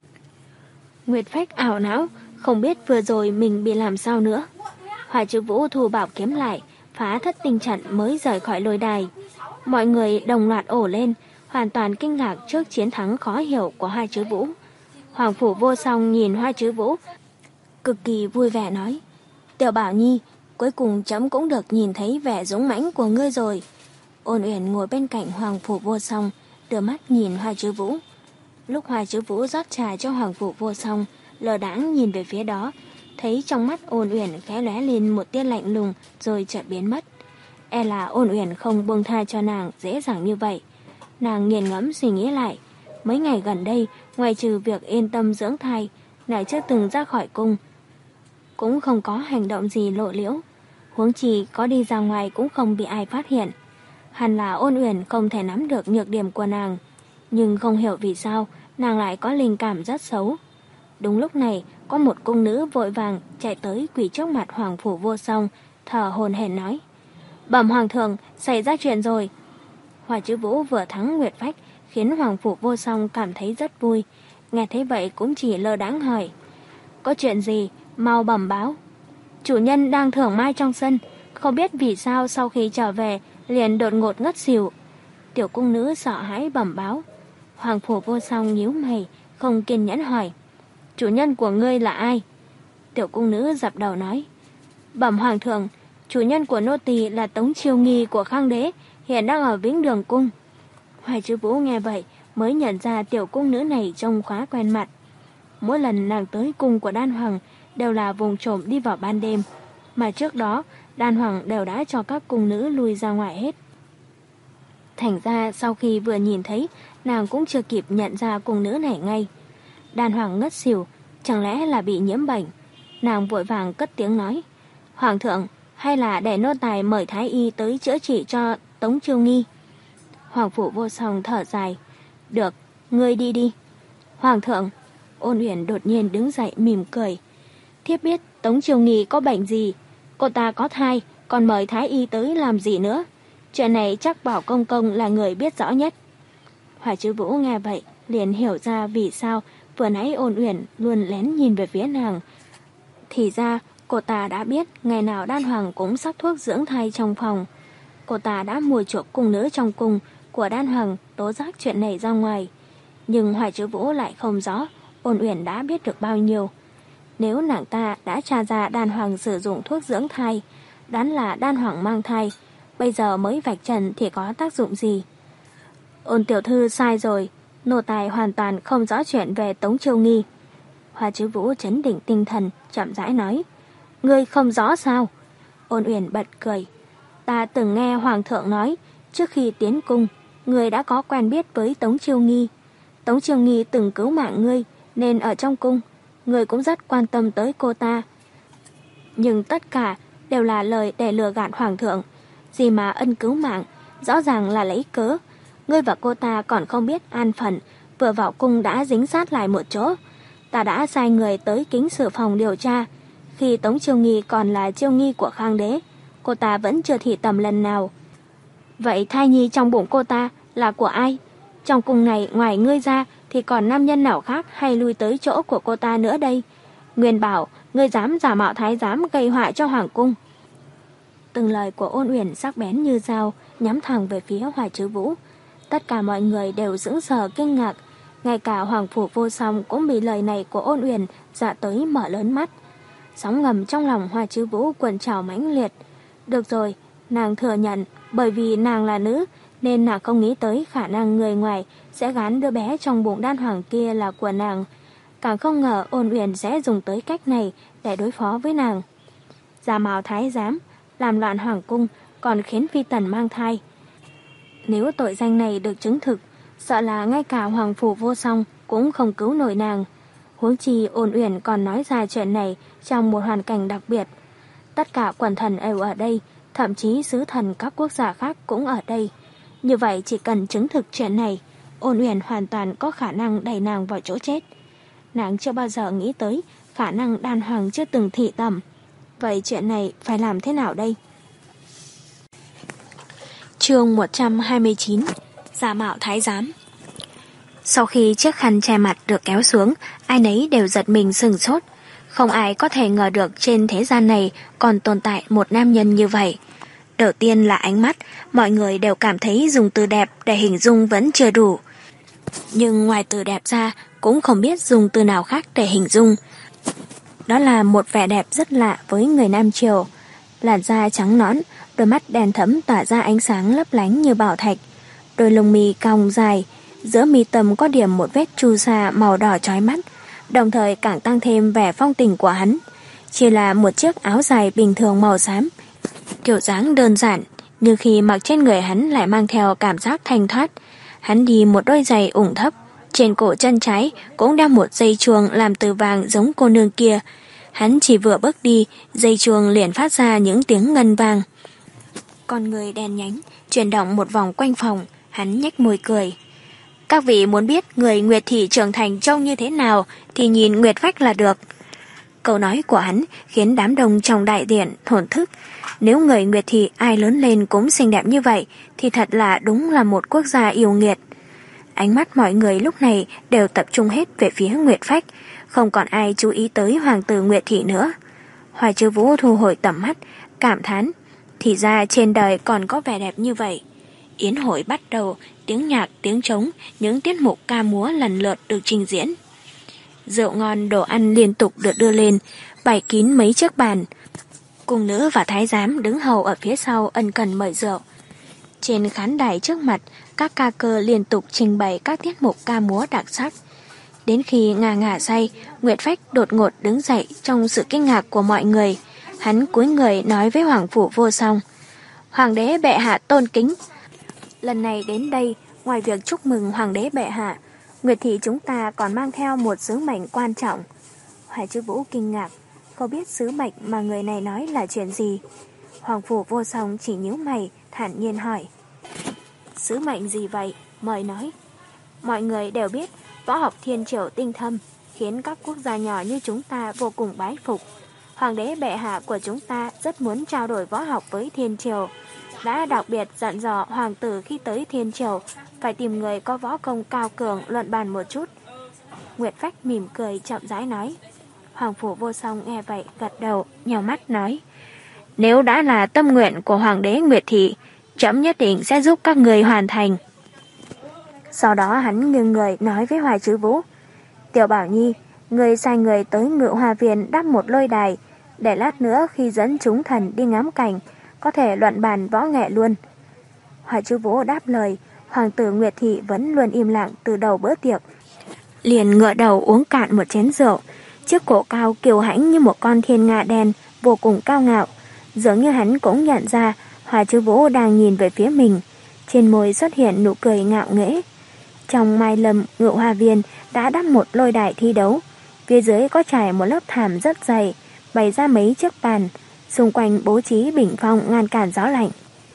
Nguyệt Phách ảo não, không biết vừa rồi mình bị làm sao nữa. Hoa Chứ Vũ thu bảo kiếm lại, phá thất tinh trận mới rời khỏi lôi đài. Mọi người đồng loạt ổ lên, hoàn toàn kinh ngạc trước chiến thắng khó hiểu của Hoa Chứ Vũ. Hoàng phủ Vô Song nhìn Hoa Chứ Vũ, cực kỳ vui vẻ nói: Tiểu Bảo Nhi, cuối cùng chấm cũng được nhìn thấy vẻ dũng mãnh của ngươi rồi. Ôn Uyển ngồi bên cạnh Hoàng phủ Vô Song, đưa mắt nhìn Hoa Chứ Vũ. Lúc Hoa Chứ Vũ rót trà cho Hoàng phủ Vô Song, lờ đãng nhìn về phía đó, thấy trong mắt Ôn Uyển khẽ lóe lên một tia lạnh lùng rồi chợt biến mất. E là Ôn Uyển không buông tha cho nàng dễ dàng như vậy. Nàng nghiền ngẫm suy nghĩ lại, mấy ngày gần đây, ngoài trừ việc yên tâm dưỡng thai, nàng chưa từng ra khỏi cung. cũng không có hành động gì lộ liễu. Huống chi có đi ra ngoài cũng không bị ai phát hiện. Hẳn là Ôn Uyển không thể nắm được nhược điểm của nàng, nhưng không hiểu vì sao nàng lại có linh cảm rất xấu. Đúng lúc này, có một cung nữ vội vàng chạy tới quỳ trước mặt Hoàng Phủ Vô Song, thở hổn hển nói: "Bẩm Hoàng thượng, xảy ra chuyện rồi." Hoa Chữ Vũ vừa thắng Nguyệt Phách, khiến Hoàng Phủ Vô Song cảm thấy rất vui. Nghe thấy vậy cũng chỉ lơ đãng hỏi: "Có chuyện gì, mau bẩm báo." "Chủ nhân đang thưởng mai trong sân, không biết vì sao sau khi trở về liền đột ngột ngất xỉu." Tiểu cung nữ sợ hãi bẩm báo. Hoàng Phủ Vô Song nhíu mày, không kiên nhẫn hỏi: "Chủ nhân của ngươi là ai?" Tiểu cung nữ dập đầu nói: "Bẩm Hoàng thượng, chủ nhân của nô tỳ là Tống Chiêu Nghi của Khang Đế, hiện đang ở Vĩnh Đường cung." Hoài Chữ Vũ nghe vậy mới nhận ra tiểu cung nữ này trông khá quen mặt. Mỗi lần nàng tới cung của Đan Hoàng đều là vùng trộm đi vào ban đêm, mà trước đó Đan Hoàng đều đã cho các cung nữ lui ra ngoài hết. Thành ra sau khi vừa nhìn thấy, nàng cũng chưa kịp nhận ra cung nữ này ngay. Đan Hoàng ngất xỉu, chẳng lẽ là bị nhiễm bệnh? Nàng vội vàng cất tiếng nói: "Hoàng thượng, hay là để nô tài mời thái y tới chữa trị cho Tống Chiêu Nghi." Hoàng Phủ Vô Song thở dài: "Được, ngươi đi đi." "Hoàng thượng." Ôn Uyển đột nhiên đứng dậy mỉm cười: "Thiếp biết Tống Chiêu Nghi có bệnh gì, cô ta có thai, còn mời thái y tới làm gì nữa? Chuyện này chắc Bảo công công là người biết rõ nhất." Hoài Chữ Vũ nghe vậy liền hiểu ra vì sao vừa nãy Ôn Uyển luôn lén nhìn về phía nàng. Thì ra cô ta đã biết ngày nào Đan Hoàng cũng sắc thuốc dưỡng thai trong phòng. Cô ta đã mua chuộc cung nữ trong cung của Đan Hoàng tố giác chuyện này ra ngoài. Nhưng Hoài Chữ Vũ lại không rõ Ôn Uyển đã biết được bao nhiêu. Nếu nàng ta đã tra ra Đan Hoàng sử dụng thuốc dưỡng thai, đoán là Đan Hoàng mang thai, bây giờ mới vạch trần thì có tác dụng gì? Ôn tiểu thư sai rồi, nô tài hoàn toàn không rõ chuyện về Tống Chiêu Nghi. Hoa Chữ Vũ trấn định tinh thần, chậm rãi nói: "Ngươi không rõ sao?" Ôn Uyển bật cười: "Ta từng nghe Hoàng thượng nói, trước khi tiến cung, ngươi đã có quen biết với Tống Chiêu Nghi. Tống Chiêu Nghi từng cứu mạng ngươi, nên ở trong cung, ngươi cũng rất quan tâm tới cô ta. Nhưng tất cả đều là lời để lừa gạt Hoàng thượng. Gì mà ân cứu mạng, rõ ràng là lấy cớ. Ngươi và cô ta còn không biết an phận, vừa vào cung đã dính sát lại một chỗ. Ta đã sai người tới Kính Sử phòng điều tra. Khi Tống Chiêu Nghi còn là Chiêu Nghi của Khang Đế, cô ta vẫn chưa thị tầm lần nào. Vậy thai nhi trong bụng cô ta là của ai? Trong cung này ngoài ngươi ra thì còn nam nhân nào khác hay lui tới chỗ của cô ta nữa đây? Nguyên bảo ngươi dám giả mạo thái giám gây họa cho hoàng cung." Từng lời của Ôn Uyển sắc bén như dao, nhắm thẳng về phía Hoài Chữ Vũ. Tất cả mọi người đều sững sờ kinh ngạc, ngay cả Hoàng Phủ Vô Song cũng bị lời này của Ôn Uyển dọa tới mở lớn mắt. Sóng ngầm trong lòng Hoài Chữ Vũ cuộn trào mãnh liệt. Được rồi, nàng thừa nhận, bởi vì nàng là nữ nên nàng không nghĩ tới khả năng người ngoài sẽ gán đứa bé trong bụng Đan Hoàng kia là của nàng. Càng không ngờ Ôn Uyển sẽ dùng tới cách này để đối phó với nàng. Giả mạo thái giám, làm loạn hoàng cung, còn khiến phi tần mang thai. Nếu tội danh này được chứng thực, sợ là ngay cả Hoàng Phủ Vô Song cũng không cứu nổi nàng. Huống chi Ôn Uyển còn nói ra chuyện này trong một hoàn cảnh đặc biệt. Tất cả quần thần đều ở đây, thậm chí sứ thần các quốc gia khác cũng ở đây. Như vậy chỉ cần chứng thực chuyện này, Ôn Uyển hoàn toàn có khả năng đẩy nàng vào chỗ chết. Nàng chưa bao giờ nghĩ tới khả năng Đan Hoàng chưa từng thị tầm. Vậy chuyện này phải làm thế nào đây? Chương một trăm hai mươi chín. Giả mạo thái giám. Sau khi chiếc khăn che mặt được kéo xuống, ai nấy đều giật mình sửng sốt. Không ai có thể ngờ được trên thế gian này còn tồn tại một nam nhân như vậy. Đầu tiên là ánh mắt, mọi người đều cảm thấy dùng từ đẹp để hình dung vẫn chưa đủ. Nhưng ngoài từ đẹp ra, cũng không biết dùng từ nào khác để hình dung. Đó là một vẻ đẹp rất lạ với người Nam Triều. Làn da trắng nõn, đôi mắt đen thẫm tỏa ra ánh sáng lấp lánh như bảo thạch. Đôi lông mi cong dài, giữa mi tâm có điểm một vết chu sa màu đỏ chói mắt, đồng thời càng tăng thêm vẻ phong tình của hắn. Chỉ là một chiếc áo dài bình thường màu xám, kiểu dáng đơn giản, nhưng khi mặc trên người hắn lại mang theo cảm giác thanh thoát. Hắn đi một đôi giày ủng thấp, trên cổ chân trái cũng đeo một dây chuông làm từ vàng giống cô nương kia. Hắn chỉ vừa bước đi, dây chuông liền phát ra những tiếng ngân vang. Con người đèn nhánh, chuyển động một vòng quanh phòng, hắn nhếch môi cười. Các vị muốn biết người Nguyệt Thị trưởng thành trông như thế nào thì nhìn Nguyệt Phách là được. Câu nói của hắn khiến đám đông trong đại điện thổn thức. Nếu người Nguyệt Thị ai lớn lên cũng xinh đẹp như vậy thì thật là đúng là một quốc gia yêu nghiệt. Ánh mắt mọi người lúc này đều tập trung hết về phía Nguyệt Phách, không còn ai chú ý tới hoàng tử Nguyệt Thị nữa. Hoài Trư Vũ thu hồi tầm mắt, cảm thán, thì ra trên đời còn có vẻ đẹp như vậy. Yến hội bắt đầu, tiếng nhạc, tiếng trống, những tiết mục ca múa lần lượt được trình diễn. Rượu ngon, đồ ăn liên tục được đưa lên, bày kín mấy chiếc bàn. Cung nữ và thái giám đứng hầu ở phía sau ân cần mời rượu. Trên khán đài trước mặt, các ca cơ liên tục trình bày các tiết mục ca múa đặc sắc. Đến khi ngà ngà say, Nguyệt Phách đột ngột đứng dậy trong sự kinh ngạc của mọi người. Hắn cúi người nói với Hoàng Phủ Vô Song: Hoàng đế bệ hạ tôn kính. Lần này đến đây, ngoài việc chúc mừng Hoàng đế bệ hạ, Nguyệt Thị chúng ta còn mang theo một sứ mệnh quan trọng. Hoài Trư Vũ kinh ngạc, không biết sứ mệnh mà người này nói là chuyện gì. Hoàng Phủ Vô Song chỉ nhíu mày, thản nhiên hỏi: Sứ mệnh gì vậy? Mời nói. Mọi người đều biết võ học thiên triều tinh thâm, khiến các quốc gia nhỏ như chúng ta vô cùng bái phục. Hoàng đế bệ hạ của chúng ta rất muốn trao đổi võ học với thiên triều, đã đặc biệt dặn dò hoàng tử khi tới thiên triều phải tìm người có võ công cao cường luận bàn một chút. Nguyệt Phách mỉm cười chậm rãi nói. Hoàng Phủ Vô Song nghe vậy gật đầu, nhào mắt nói: Nếu đã là tâm nguyện của Hoàng đế Nguyệt Thị, trẫm nhất định sẽ giúp các người hoàn thành. Sau đó hắn nghiêng người nói với Hoài Trư Vũ: Tiểu Bảo Nhi, người sai người tới Ngự Hoa Viên đắp một lôi đài, để lát nữa khi dẫn chúng thần đi ngắm cảnh có thể luận bàn võ nghệ luôn. Hoài Trư Vũ đáp lời. Hoàng tử Nguyệt Thị vẫn luôn im lặng từ đầu bữa tiệc, liền ngửa đầu uống cạn một chén rượu. Chiếc cổ cao kiêu hãnh như một con thiên nga đen, vô cùng cao ngạo. Dường như hắn cũng nhận ra Hoài Trư Vũ đang nhìn về phía mình. Trên môi xuất hiện nụ cười ngạo nghễ. Trong Mai Lâm Ngự Hoa Viên đã đắp một lôi đài thi đấu. Phía dưới có trải một lớp thảm rất dày, bày ra mấy chiếc bàn, xung quanh bố trí bình phong ngăn cản gió lạnh.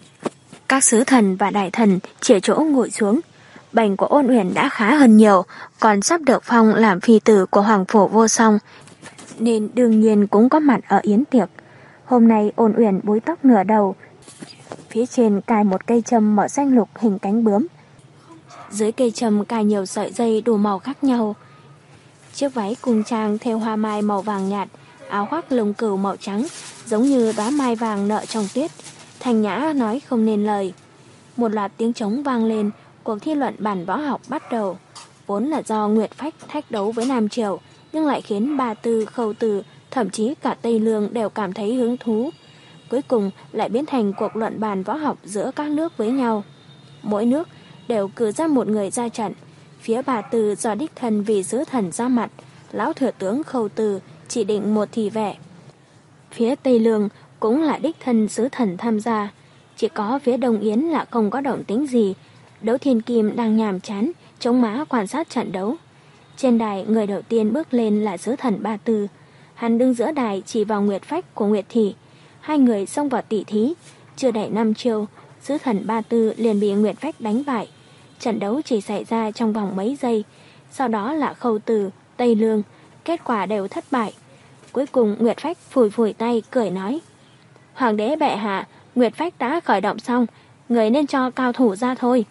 Các sứ thần và đại thần chỉ chỗ ngồi xuống. Bệnh của Ôn Uyển đã khá hơn nhiều, còn sắp được phong làm phi tử của Hoàng Phủ Vô Song, nên đương nhiên cũng có mặt ở yến tiệc. Hôm nay Ôn Uyển búi tóc nửa đầu, phía trên cài một cây châm màu xanh lục hình cánh bướm. Dưới cây châm cài nhiều sợi dây đủ màu khác nhau. Chiếc váy cung trang thêu hoa mai màu vàng nhạt, áo khoác lông cừu màu trắng, giống như đóa mai vàng nở trong tuyết. Thanh nhã nói không nên lời. Một loạt tiếng trống vang lên, cuộc thi luận bản võ học bắt đầu. Vốn là do Nguyệt Phách thách đấu với Nam Triều, nhưng lại khiến Ba Tư, Khâu Từ, thậm chí cả Tây Lương đều cảm thấy hứng thú. Cuối cùng lại biến thành cuộc luận bàn võ học giữa các nước với nhau. Mỗi nước đều cử ra một người ra trận. Phía Ba Tư do đích thân vì sứ thần ra mặt, lão thừa tướng Khâu Từ chỉ định một thị vệ. Phía Tây Lương cũng là đích thân sứ thần tham gia. Chỉ có phía Đông Yến là không có động tĩnh gì. Đấu Thiên Kim đang nhàm chán chống má quan sát trận đấu. Trên đài, người đầu tiên bước lên là sứ thần Ba Tư. Hắn đứng giữa đài chỉ vào Nguyệt Phách của Nguyệt Thị. Hai người xông vào tỉ thí. Chưa đầy năm chiêu, sứ thần Ba Tư liền bị Nguyệt Phách đánh bại. Trận đấu chỉ xảy ra trong vòng mấy giây. Sau đó là Khâu Từ, Tây Lương. Kết quả đều thất bại. Cuối cùng Nguyệt Phách phủi phủi tay cười nói: Hoàng đế bệ hạ, Nguyệt Phách đã khởi động xong, người nên cho cao thủ ra thôi.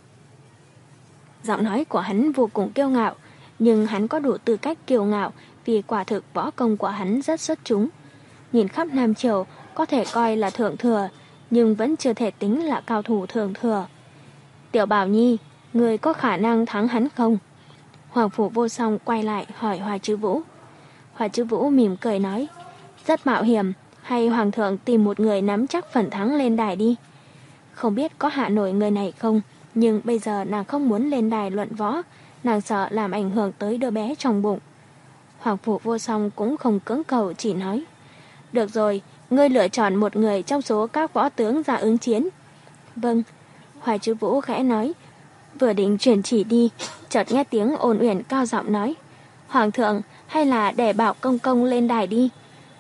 Giọng nói của hắn vô cùng kiêu ngạo, nhưng hắn có đủ tư cách kiêu ngạo vì quả thực võ công của hắn rất xuất chúng. Nhìn khắp Nam Triều có thể coi là thượng thừa, nhưng vẫn chưa thể tính là cao thủ thượng thừa. Tiểu Bảo Nhi, người có khả năng thắng hắn không? Hoàng Phủ Vô Song quay lại hỏi Hoài Trư Vũ. Hoài Trư Vũ mỉm cười nói: Rất mạo hiểm, hay Hoàng thượng tìm một người nắm chắc phần thắng lên đài đi. Không biết có hạ nổi người này không, nhưng bây giờ nàng không muốn lên đài luận võ, nàng sợ làm ảnh hưởng tới đứa bé trong bụng. Hoàng Phủ Vô Song cũng không cưỡng cầu, chỉ nói: Được rồi, ngươi lựa chọn một người trong số các võ tướng ra ứng chiến. Vâng. Hoài Trư Vũ khẽ nói. Vừa định chuyển chỉ đi, chợt nghe tiếng Ôn Uyển cao giọng nói: Hoàng thượng, hay là để Bảo công công lên đài đi.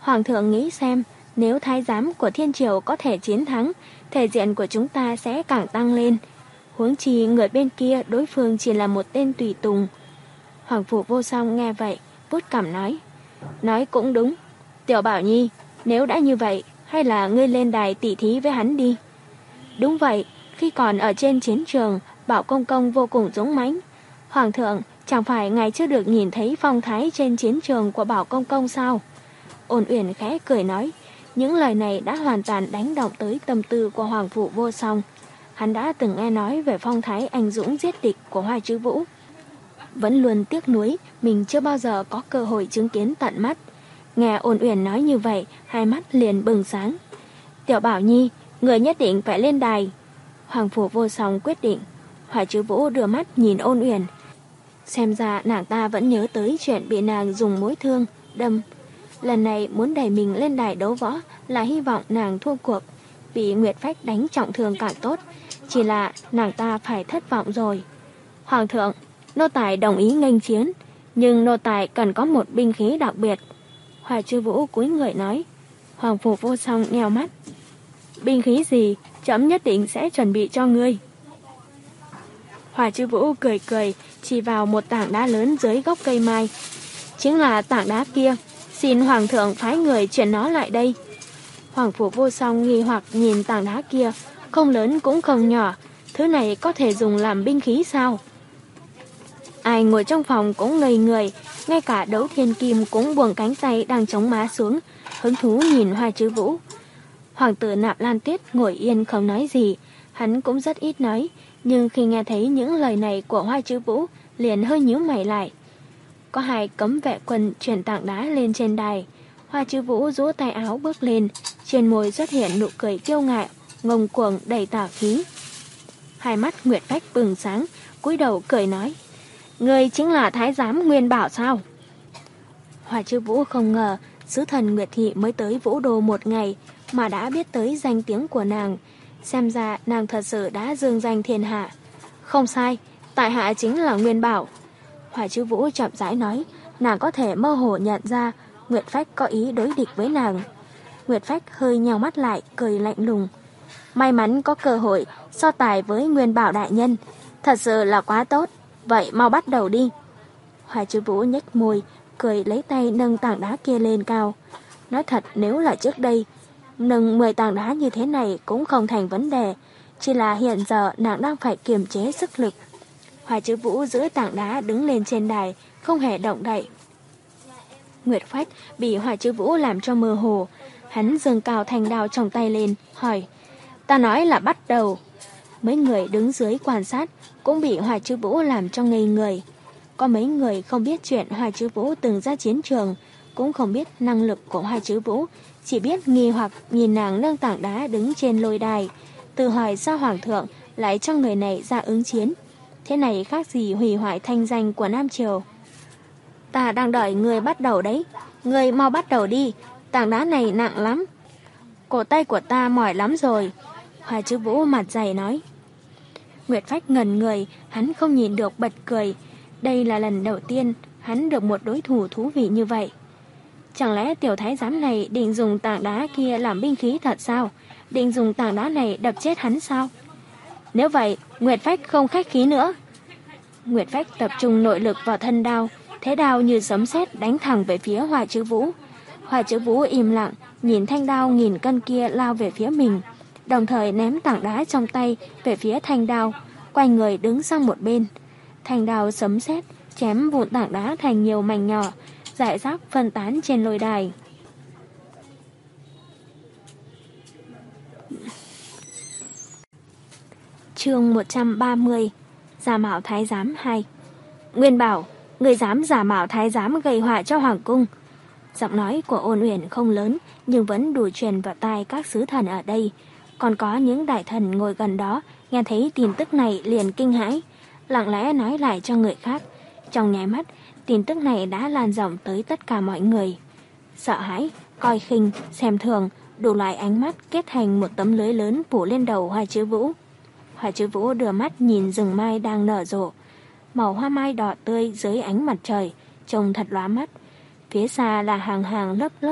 Hoàng thượng nghĩ xem, nếu thái giám của thiên triều có thể chiến thắng, thể diện của chúng ta sẽ càng tăng lên. Huống chi người bên kia đối phương chỉ là một tên tùy tùng. Hoàng Phủ Vô Song nghe vậy, vuốt cằm nói. Nói cũng đúng. Tiểu Bảo Nhi, nếu đã như vậy, hay là ngươi lên đài tỉ thí với hắn đi. Đúng vậy, khi còn ở trên chiến trường, Bảo Công Công vô cùng dũng mãnh. Hoàng thượng, chẳng phải ngài chưa được nhìn thấy phong thái trên chiến trường của Bảo Công Công sao? Ôn Uyển khẽ cười nói. Những lời này đã hoàn toàn đánh động tới tâm tư của Hoàng Phủ Vô Song. Hắn đã từng nghe nói về phong thái anh dũng giết địch của Hoa Chứ Vũ. Vẫn luôn tiếc nuối mình chưa bao giờ có cơ hội chứng kiến tận mắt. Nghe Ôn Uyển nói như vậy, hai mắt liền bừng sáng. Tiểu Bảo Nhi, người nhất định phải lên đài. Hoàng Phủ Vô Song quyết định. Hoa Chứ Vũ đưa mắt nhìn Ôn Uyển. Xem ra nàng ta vẫn nhớ tới chuyện bị nàng dùng mũi thương đâm. Lần này muốn đẩy mình lên đài đấu võ là hy vọng nàng thua cuộc. Bị Nguyệt Phách đánh trọng thương càng tốt. Chỉ là nàng ta phải thất vọng rồi. Hoàng thượng, nô tài đồng ý nghênh chiến, nhưng nô tài cần có một binh khí đặc biệt. Hoa Chứ Vũ cúi người nói. Hoàng Phủ Vô Song nheo mắt. Binh khí gì, trẫm nhất định sẽ chuẩn bị cho ngươi. Hoa Chứ Vũ cười cười, chỉ vào một tảng đá lớn dưới gốc cây mai. Chính là tảng đá kia, xin Hoàng thượng phái người chuyển nó lại đây. Hoàng Phủ Vô Song nghi hoặc nhìn tảng đá kia, không lớn cũng không nhỏ, thứ này có thể dùng làm binh khí sao? Ai ngồi trong phòng cũng ngây người, ngay cả Đấu Thiên Kim cũng buông cánh tay đang chống má xuống, hứng thú nhìn Hoa Chứ Vũ. Hoàng tử Nạp Lan Tuyết ngồi yên không nói gì, hắn cũng rất ít nói, nhưng khi nghe thấy những lời này của Hoa Chứ Vũ, liền hơi nhíu mày lại. Có hai cấm vệ quân chuyển tảng đá lên trên đài. Hoa Chứ Vũ giũ tay áo bước lên, trên môi xuất hiện nụ cười kiêu ngạo, ngông cuồng đầy tà khí. Hai mắt Nguyệt Phách bừng sáng, cúi đầu cười nói. Ngươi chính là thái giám Nguyên Bảo sao? Hoa Chứ Vũ không ngờ sứ thần Nguyệt Thị mới tới Vũ Đô một ngày mà đã biết tới danh tiếng của nàng. Xem ra nàng thật sự đã dương danh thiên hạ. Không sai, tại hạ chính là Nguyên Bảo. Hoa Chứ Vũ chậm rãi nói, nàng có thể mơ hồ nhận ra Nguyệt Phách có ý đối địch với nàng. Nguyệt Phách hơi nheo mắt lại, cười lạnh lùng. May mắn có cơ hội so tài với Nguyên Bảo đại nhân, thật sự là quá tốt. Vậy mau bắt đầu đi. Hoa Chứ Vũ nhếch môi, cười lấy tay nâng tảng đá kia lên cao. Nói thật, nếu là trước đây, nâng mười tảng đá như thế này cũng không thành vấn đề. Chỉ là hiện giờ nàng đang phải kiềm chế sức lực. Hoa Chứ Vũ giữ tảng đá đứng lên trên đài, không hề động đậy. Nguyệt Phách bị Hoa Chứ Vũ làm cho mơ hồ. Hắn giương cao thanh đao trong tay lên, hỏi. Ta nói là bắt đầu. Mấy người đứng dưới quan sát cũng bị Hoa Chứ Vũ làm cho ngây người. Có mấy người không biết chuyện Hoa Chứ Vũ từng ra chiến trường, cũng không biết năng lực của Hoa Chứ Vũ, chỉ biết nghi hoặc nhìn nàng nâng tảng đá đứng trên lôi đài, tự hỏi sao Hoàng thượng lại cho người này ra ứng chiến. Thế này khác gì hủy hoại thanh danh của Nam Triều. Ta đang đợi người bắt đầu đấy, người mau bắt đầu đi, tảng đá này nặng lắm. Cổ tay của ta mỏi lắm rồi. Hoa Chứ Vũ mặt dày nói. Nguyệt Phách ngẩn người, hắn không nhìn được bật cười. Đây là lần đầu tiên hắn được một đối thủ thú vị như vậy. Chẳng lẽ tiểu thái giám này định dùng tảng đá kia làm binh khí thật sao? Định dùng tảng đá này đập chết hắn sao? Nếu vậy, Nguyệt Phách không khách khí nữa. Nguyệt Phách tập trung nội lực vào thân đao, thế đao như sấm sét đánh thẳng về phía Hoa Chứ Vũ. Hoa Chứ Vũ im lặng, nhìn thanh đao nghìn cân kia lao về phía mình, đồng thời ném tảng đá trong tay về phía thanh đao, quay người đứng sang một bên. Thanh đao sấm sét chém vụn tảng đá thành nhiều mảnh nhỏ, rải rác phân tán trên lôi đài. Chương một trăm ba mươi. Giả mạo thái giám hai. Nguyên Bảo, người dám giả mạo thái giám gây họa cho hoàng cung. Giọng nói của Ôn Uyển không lớn, nhưng vẫn đủ truyền vào tai các sứ thần ở đây. Còn có những đại thần ngồi gần đó, nghe thấy tin tức này liền kinh hãi, lặng lẽ nói lại cho người khác. Trong nháy mắt, tin tức này đã lan rộng tới tất cả mọi người. Sợ hãi, coi khinh, xem thường, đủ loại ánh mắt kết thành một tấm lưới lớn phủ lên đầu Hoa Chứ Vũ. Hoa Chứ Vũ đưa mắt nhìn rừng mai đang nở rộ. Màu hoa mai đỏ tươi dưới ánh mặt trời, trông thật lóa mắt. Phía xa là hàng hàng lớp lớp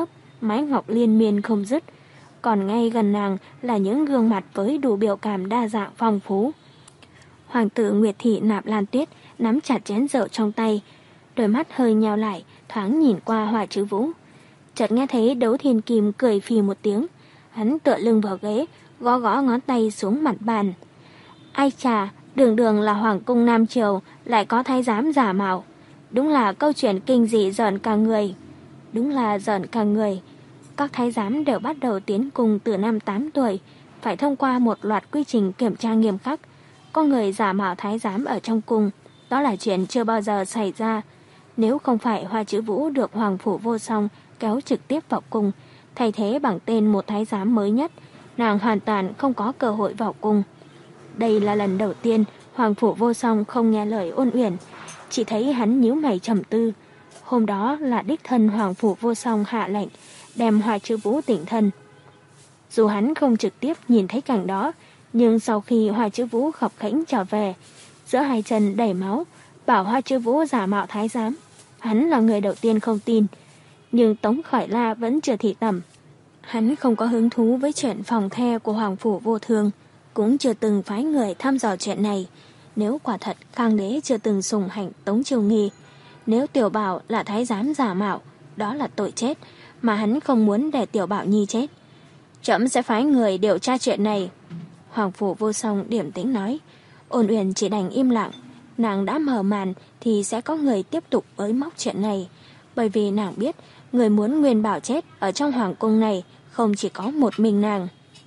mái ngọc liên miên không dứt. Còn ngay gần nàng là những gương mặt với đủ biểu cảm đa dạng phong phú. Hoàng tử Nguyệt Thị Nạp Lan Tuyết nắm chặt chén rượu trong tay, đôi mắt hơi nheo lại, thoáng nhìn qua Hoa Trư Vũ. Chợt nghe thấy Đấu Thiên Kim cười phì một tiếng, hắn tựa lưng vào ghế, gõ gõ ngón tay xuống mặt bàn. Ai chà, đường đường là hoàng cung Nam Triều lại có thái giám giả mạo. Đúng là câu chuyện kinh dị giỡn cả người. Đúng là giỡn cả người. Các thái giám đều bắt đầu tiến cung từ năm tám tuổi, phải thông qua một loạt quy trình kiểm tra nghiêm khắc. Có người giả mạo thái giám ở trong cung, đó là chuyện chưa bao giờ xảy ra. Nếu không phải Hoa Trư Vũ được Hoàng Phủ Vô Song kéo trực tiếp vào cung, thay thế bằng tên một thái giám mới nhất, nàng hoàn toàn không có cơ hội vào cung. Đây là lần đầu tiên Hoàng Phủ Vô Song không nghe lời Ôn Uyển, chỉ thấy hắn nhíu mày trầm tư. Hôm đó là đích thân Hoàng Phủ Vô Song hạ lệnh đem Hoa Trư Vũ tỉnh thân. Dù hắn không trực tiếp nhìn thấy cảnh đó, nhưng sau khi Hoa Trư Vũ khập khẽnh trở về, giữa hai chân đầy máu, bảo Hoa Trư Vũ giả mạo thái giám, hắn là người đầu tiên không tin. Nhưng Tống Khởi La vẫn chưa thị tẩm. Hắn không có hứng thú với chuyện phòng the của Hoàng Phủ Vô Thương, cũng chưa từng phái người thăm dò chuyện này. Nếu quả thật Khang Đế chưa từng sủng hạnh Tống Chiêu Nghi, nếu Tiểu Bảo là thái giám giả mạo, đó là tội chết, mà hắn không muốn để Tiểu Bảo Nhi chết. Trẫm sẽ phái người điều tra chuyện này. Hoàng Phủ Vô Song điểm tĩnh nói. Ôn Uyển chỉ đành im lặng. Nàng đã mở màn thì sẽ có người tiếp tục bới móc chuyện này, bởi vì nàng biết người muốn Nguyên Bảo chết ở trong hoàng cung này không chỉ có một mình nàng.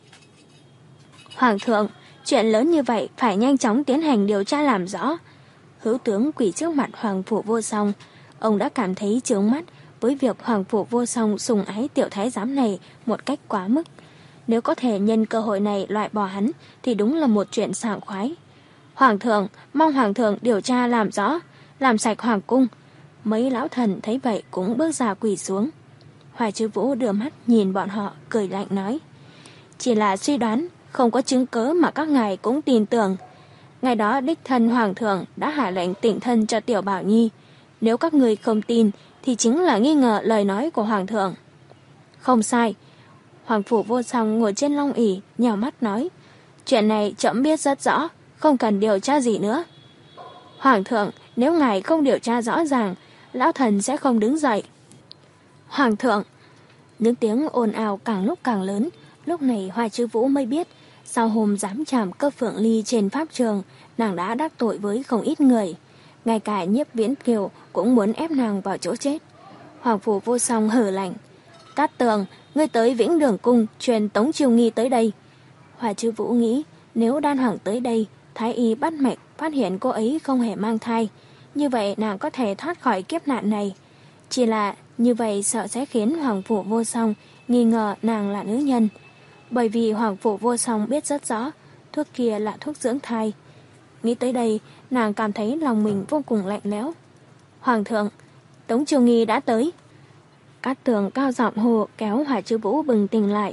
Hoàng thượng, chuyện lớn như vậy phải nhanh chóng tiến hành điều tra làm rõ. Hữu tướng quỳ trước mặt Hoàng Phủ Vô Song. Ông đã cảm thấy chướng mắt với việc Hoàng Phủ Vô Song sùng ái tiểu thái giám này một cách quá mức. Nếu có thể nhân cơ hội này loại bỏ hắn thì đúng là một chuyện sảng khoái. Hoàng thượng, mong Hoàng thượng điều tra làm rõ, làm sạch hoàng cung. Mấy lão thần thấy vậy cũng bước ra quỳ xuống. Hoa Trư Vũ đưa mắt nhìn bọn họ, cười lạnh nói. Chỉ là suy đoán, không có chứng cớ mà các ngài cũng tin tưởng. Ngày đó đích thân Hoàng thượng đã hạ lệnh tỉnh thân cho Tiểu Bảo Nhi. Nếu các người không tin thì chính là nghi ngờ lời nói của Hoàng thượng. Không sai. Hoàng Phủ Vô Song ngồi trên long ỷ nhào mắt nói. Chuyện này trẫm biết rất rõ, không cần điều tra gì nữa. Hoàng thượng, nếu ngài không điều tra rõ ràng, lão thần sẽ không đứng dậy. Hoàng thượng. Những tiếng ồn ào càng lúc càng lớn. Lúc này Hoa Trư Vũ mới biết, sau hôm dám chạm Cơ Phượng Ly trên pháp trường, nàng đã đắc tội với không ít người. Ngay cả Nhiếp Viễn Kiều cũng muốn ép nàng vào chỗ chết. Hoàng Phủ Vô Song hừ lạnh. Cát Tường, ngươi tới Vĩnh Đường Cung truyền Tống Chiêu Nghi tới đây. Hoa Trư Vũ nghĩ, nếu Đan Hoàng tới đây, Thái y bắt mạch phát hiện cô ấy không hề mang thai, như vậy nàng có thể thoát khỏi kiếp nạn này. Chỉ là như vậy sợ sẽ khiến Hoàng Phủ Vô Song nghi ngờ nàng là nữ nhân. Bởi vì Hoàng Phủ Vô Song biết rất rõ thuốc kia là thuốc dưỡng thai. Nghĩ tới đây, nàng cảm thấy lòng mình vô cùng lạnh lẽo. Hoàng thượng, Tống Chiêu Nghi đã tới. Cát Tường cao giọng hô, kéo Hoa Trư Vũ bừng tỉnh lại.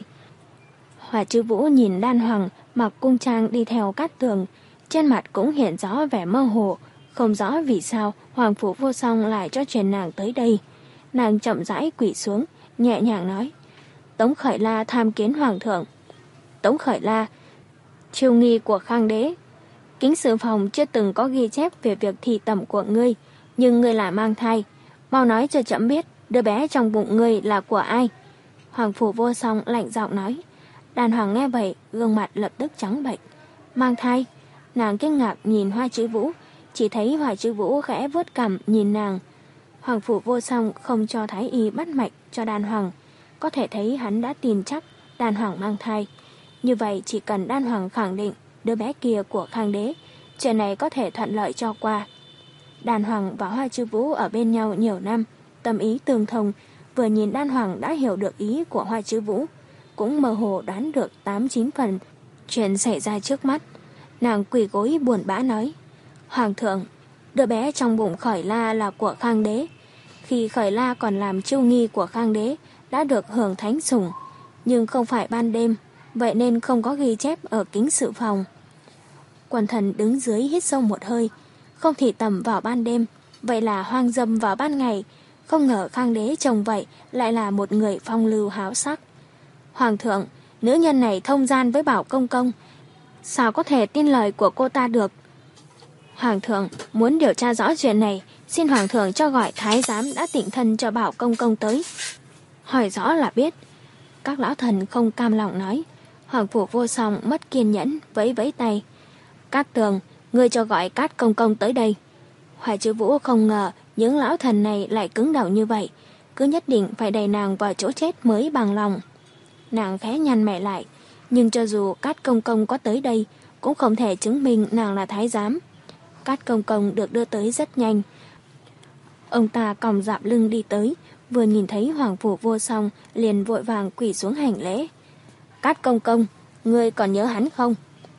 Hoa Trư Vũ nhìn Đan Hoàng mặc cung trang đi theo Cát Tường, trên mặt cũng hiện rõ vẻ mơ hồ, không rõ vì sao Hoàng Phủ Vô Song lại cho truyền nàng tới đây. Nàng chậm rãi quỳ xuống, nhẹ nhàng nói. Tống Khởi La tham kiến Hoàng thượng. Tống Khởi La, Chiêu Nghi của Khang Đế. Kính sự phòng chưa từng có ghi chép về việc thị tẩm của ngươi, nhưng ngươi là mang thai. Mau nói cho trẫm biết đứa bé trong bụng ngươi là của ai. Hoàng Phủ Vô Song lạnh giọng nói. Đàn Hoàng nghe vậy, gương mặt lập tức trắng bệch. Mang thai? Nàng kinh ngạc nhìn Hoa Trư Vũ, chỉ thấy Hoa Trư Vũ khẽ vuốt cằm nhìn nàng. Hoàng Phủ Vô Song không cho Thái y bắt mạch cho Đan Hoàng, có thể thấy hắn đã tin chắc Đan Hoàng mang thai. Như vậy chỉ cần Đan Hoàng khẳng định đứa bé kia của Khang Đế, chuyện này có thể thuận lợi cho qua. Đan Hoàng và Hoa Trư Vũ ở bên nhau nhiều năm, tâm ý tương thông, vừa nhìn Đan Hoàng đã hiểu được ý của Hoa Trư Vũ, cũng mơ hồ đoán được tám chín phần chuyện xảy ra trước mắt. Nàng quỳ gối buồn bã nói. Hoàng thượng, đứa bé trong bụng Khởi La là của Khang Đế. Khi Khởi La còn làm Chiêu Nghi của Khang Đế đã được hưởng thánh sủng, nhưng không phải ban đêm, vậy nên không có ghi chép ở kính sự phòng. Quần thần đứng dưới hít sâu một hơi. Không thị tẩm vào ban đêm, vậy là hoang dâm vào ban ngày. Không ngờ Khang Đế trông vậy lại là một người phong lưu háo sắc. Hoàng thượng, nữ nhân này thông gian với Bảo Công Công, sao có thể tin lời của cô ta được? Hoàng thượng muốn điều tra rõ chuyện này, xin Hoàng thượng cho gọi thái giám đã tịnh thân cho Bảo Công Công tới. Hỏi rõ là biết. Các lão thần không cam lòng nói. Hoàng phủ Vô Song mất kiên nhẫn, vẫy vẫy tay. Cát Tường, ngươi cho gọi Cát Công Công tới đây. Hoài Chữ Vũ không ngờ những lão thần này lại cứng đầu như vậy, cứ nhất định phải đẩy nàng vào chỗ chết mới bằng lòng. Nàng khẽ nhăn mày lại, nhưng cho dù Cát Công Công có tới đây, cũng không thể chứng minh nàng là thái giám. Cát Công Công được đưa tới rất nhanh. Ông ta còng dạp lưng đi tới, vừa nhìn thấy Hoàng phủ Vô Song liền vội vàng quỳ xuống hành lễ. Cát Công Công, ngươi còn nhớ hắn không?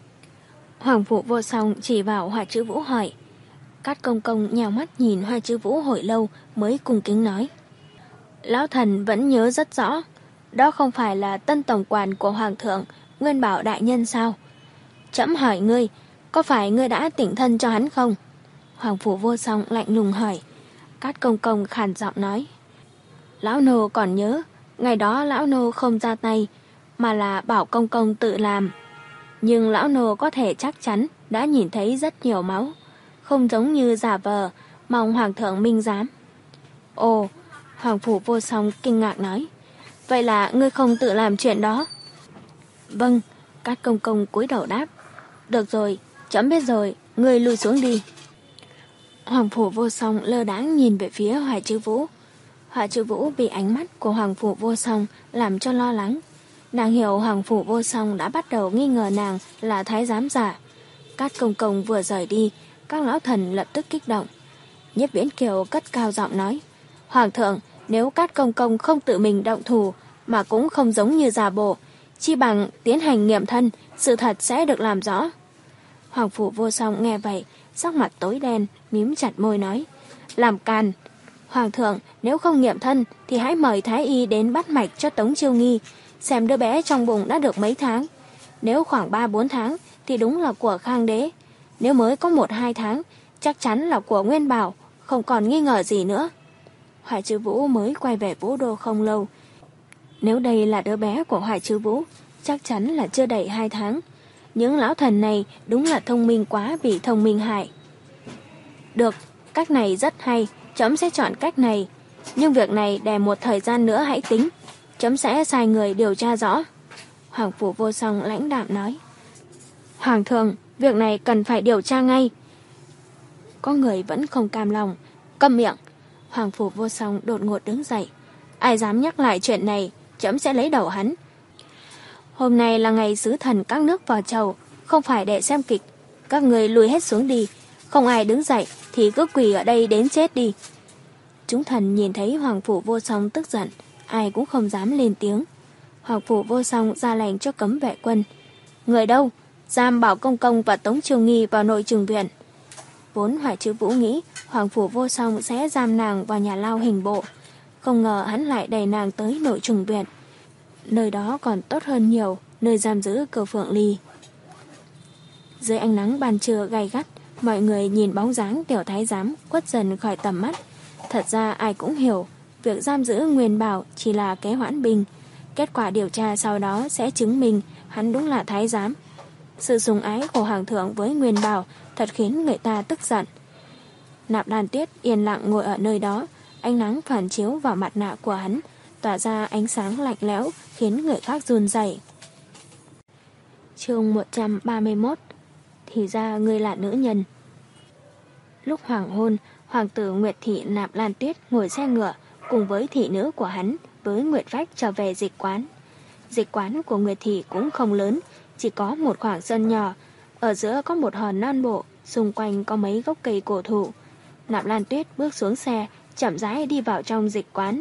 Hoàng phủ Vô Song chỉ vào Hoài Chữ Vũ hỏi. Cát Công Công nhào mắt nhìn Hoài Chữ Vũ hồi lâu mới cung kính nói. Lão thần vẫn nhớ rất rõ, đó không phải là tân tổng quản của Hoàng thượng Nguyên Bảo đại nhân sao? Trẫm hỏi ngươi, có phải ngươi đã tịnh thân cho hắn không? Hoàng phủ Vô Song lạnh lùng hỏi. Cát Công Công khàn giọng nói. Lão nô còn nhớ, ngày đó lão nô không ra tay, mà là Bảo Công Công tự làm. Nhưng lão nô có thể chắc chắn đã nhìn thấy rất nhiều máu, không giống như giả vờ, mong Hoàng thượng minh giám. Ồ, Hoàng phủ Vô Song kinh ngạc nói. Vậy là ngươi không tự làm chuyện đó? Vâng, Cát Công Công cúi đầu đáp. Được rồi, trẫm biết rồi, ngươi lui xuống đi. Hoàng phủ Vô Song lơ đãng nhìn về phía Hoài Chữ Vũ. Hoài Chữ Vũ bị ánh mắt của Hoàng phủ Vô Song làm cho lo lắng. Nàng hiểu Hoàng phủ Vô Song đã bắt đầu nghi ngờ nàng là thái giám giả. Cát Công Công vừa rời đi, các lão thần lập tức kích động. Nhiếp Viễn Kiều cất cao giọng nói. Hoàng thượng, nếu Cát Công Công không tự mình động thủ, mà cũng không giống như giả bộ, chi bằng tiến hành nghiệm thân, sự thật sẽ được làm rõ. Hoàng phủ Vô Song nghe vậy, sắc mặt tối đen, mím chặt môi nói. Làm càn. Hoàng thượng, nếu không nghiệm thân thì hãy mời thái y đến bắt mạch cho Tống Chiêu Nghi, xem đứa bé trong bụng đã được mấy tháng. Nếu khoảng ba bốn tháng thì đúng là của Khang Đế. Nếu mới có một hai tháng, chắc chắn là của Nguyên Bảo, không còn nghi ngờ gì nữa. Hoài Chữ Vũ mới quay về Vũ Đô không lâu. Nếu đây là đứa bé của Hoài Chữ Vũ, chắc chắn là chưa đầy hai tháng. Những lão thần này đúng là thông minh quá bị thông minh hại. Được, cách này rất hay, trẫm sẽ chọn cách này. Nhưng việc này để một thời gian nữa hãy tính, trẫm sẽ sai người điều tra rõ. Hoàng phủ Vô Song lãnh đạm nói. Hoàng thượng, việc này cần phải điều tra ngay. Có người vẫn không cam lòng. Câm miệng. Hoàng phủ Vô Song đột ngột đứng dậy. Ai dám nhắc lại chuyện này, trẫm sẽ lấy đầu hắn. Hôm nay là ngày sứ thần các nước vào chầu, không phải để xem kịch. Các người lùi hết xuống đi, không ai đứng dậy thì cứ quỳ ở đây đến chết đi. Chúng thần nhìn thấy Hoàng phủ Vô Song tức giận, ai cũng không dám lên tiếng. Hoàng phủ Vô Song ra lệnh cho cấm vệ quân. Người đâu? Giam Bảo Công Công và Tống Chiêu Nghi vào nội trừng viện. Vốn Hoài Chữ Vũ nghĩ Hoàng phủ Vô Song sẽ giam nàng vào nhà lao hình bộ, không ngờ hắn lại đẩy nàng tới nội trừng viện. Nơi đó còn tốt hơn nhiều nơi giam giữ Cửu Phượng Ly. Dưới ánh nắng ban trưa gay gắt, mọi người nhìn bóng dáng tiểu thái giám khuất dần khỏi tầm mắt. Thật ra ai cũng hiểu, việc giam giữ Nguyên Bảo chỉ là kế hoãn binh. Kết quả điều tra sau đó sẽ chứng minh hắn đúng là thái giám. Sự sùng ái của Hoàng thượng với Nguyên Bảo thật khiến người ta tức giận. Nạp Lan Tuyết yên lặng ngồi ở nơi đó, ánh nắng phản chiếu vào mặt nạ của hắn, tỏa ra ánh sáng lạnh lẽo khiến người khác run rẩy. Chương một trăm ba mươi mốt. Thì ra ngươi là nữ nhân. Lúc hoàng hôn, hoàng tử Nguyệt Thị Nạp Lan Tuyết ngồi xe ngựa cùng với thị nữ của hắn với Nguyệt Vách trở về dịch quán. Dịch quán của Nguyệt Thị cũng không lớn, chỉ có một khoảng sân nhỏ, ở giữa có một hòn non bộ, xung quanh có mấy gốc cây cổ thụ. Nạp Lan Tuyết bước xuống xe, chậm rãi đi vào trong dịch quán.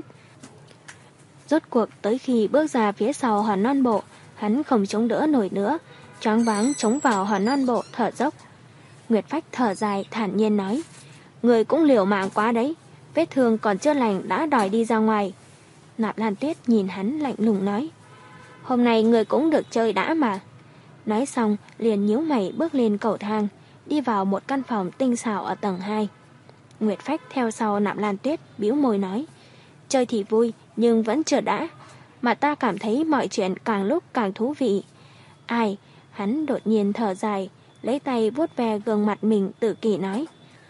Rốt cuộc tới khi bước ra phía sau hòn non bộ, hắn không chống đỡ nổi nữa, choáng váng chống vào hòn non bộ thở dốc. Nguyệt Phách thở dài thản nhiên nói, người cũng liều mạng quá đấy, vết thương còn chưa lành đã đòi đi ra ngoài. Nạp Lan Tuyết nhìn hắn lạnh lùng nói, hôm nay người cũng được chơi đã mà. Nói xong liền nhíu mày bước lên cầu thang, đi vào một căn phòng tinh xảo ở tầng hai. Nguyệt Phách theo sau Nạp Lan Tuyết, bĩu môi nói: Chơi thì vui, nhưng vẫn chưa đã. Mà ta cảm thấy mọi chuyện càng lúc càng thú vị. Ai? Hắn đột nhiên thở dài, lấy tay vuốt ve gương mặt mình, tự kỷ nói: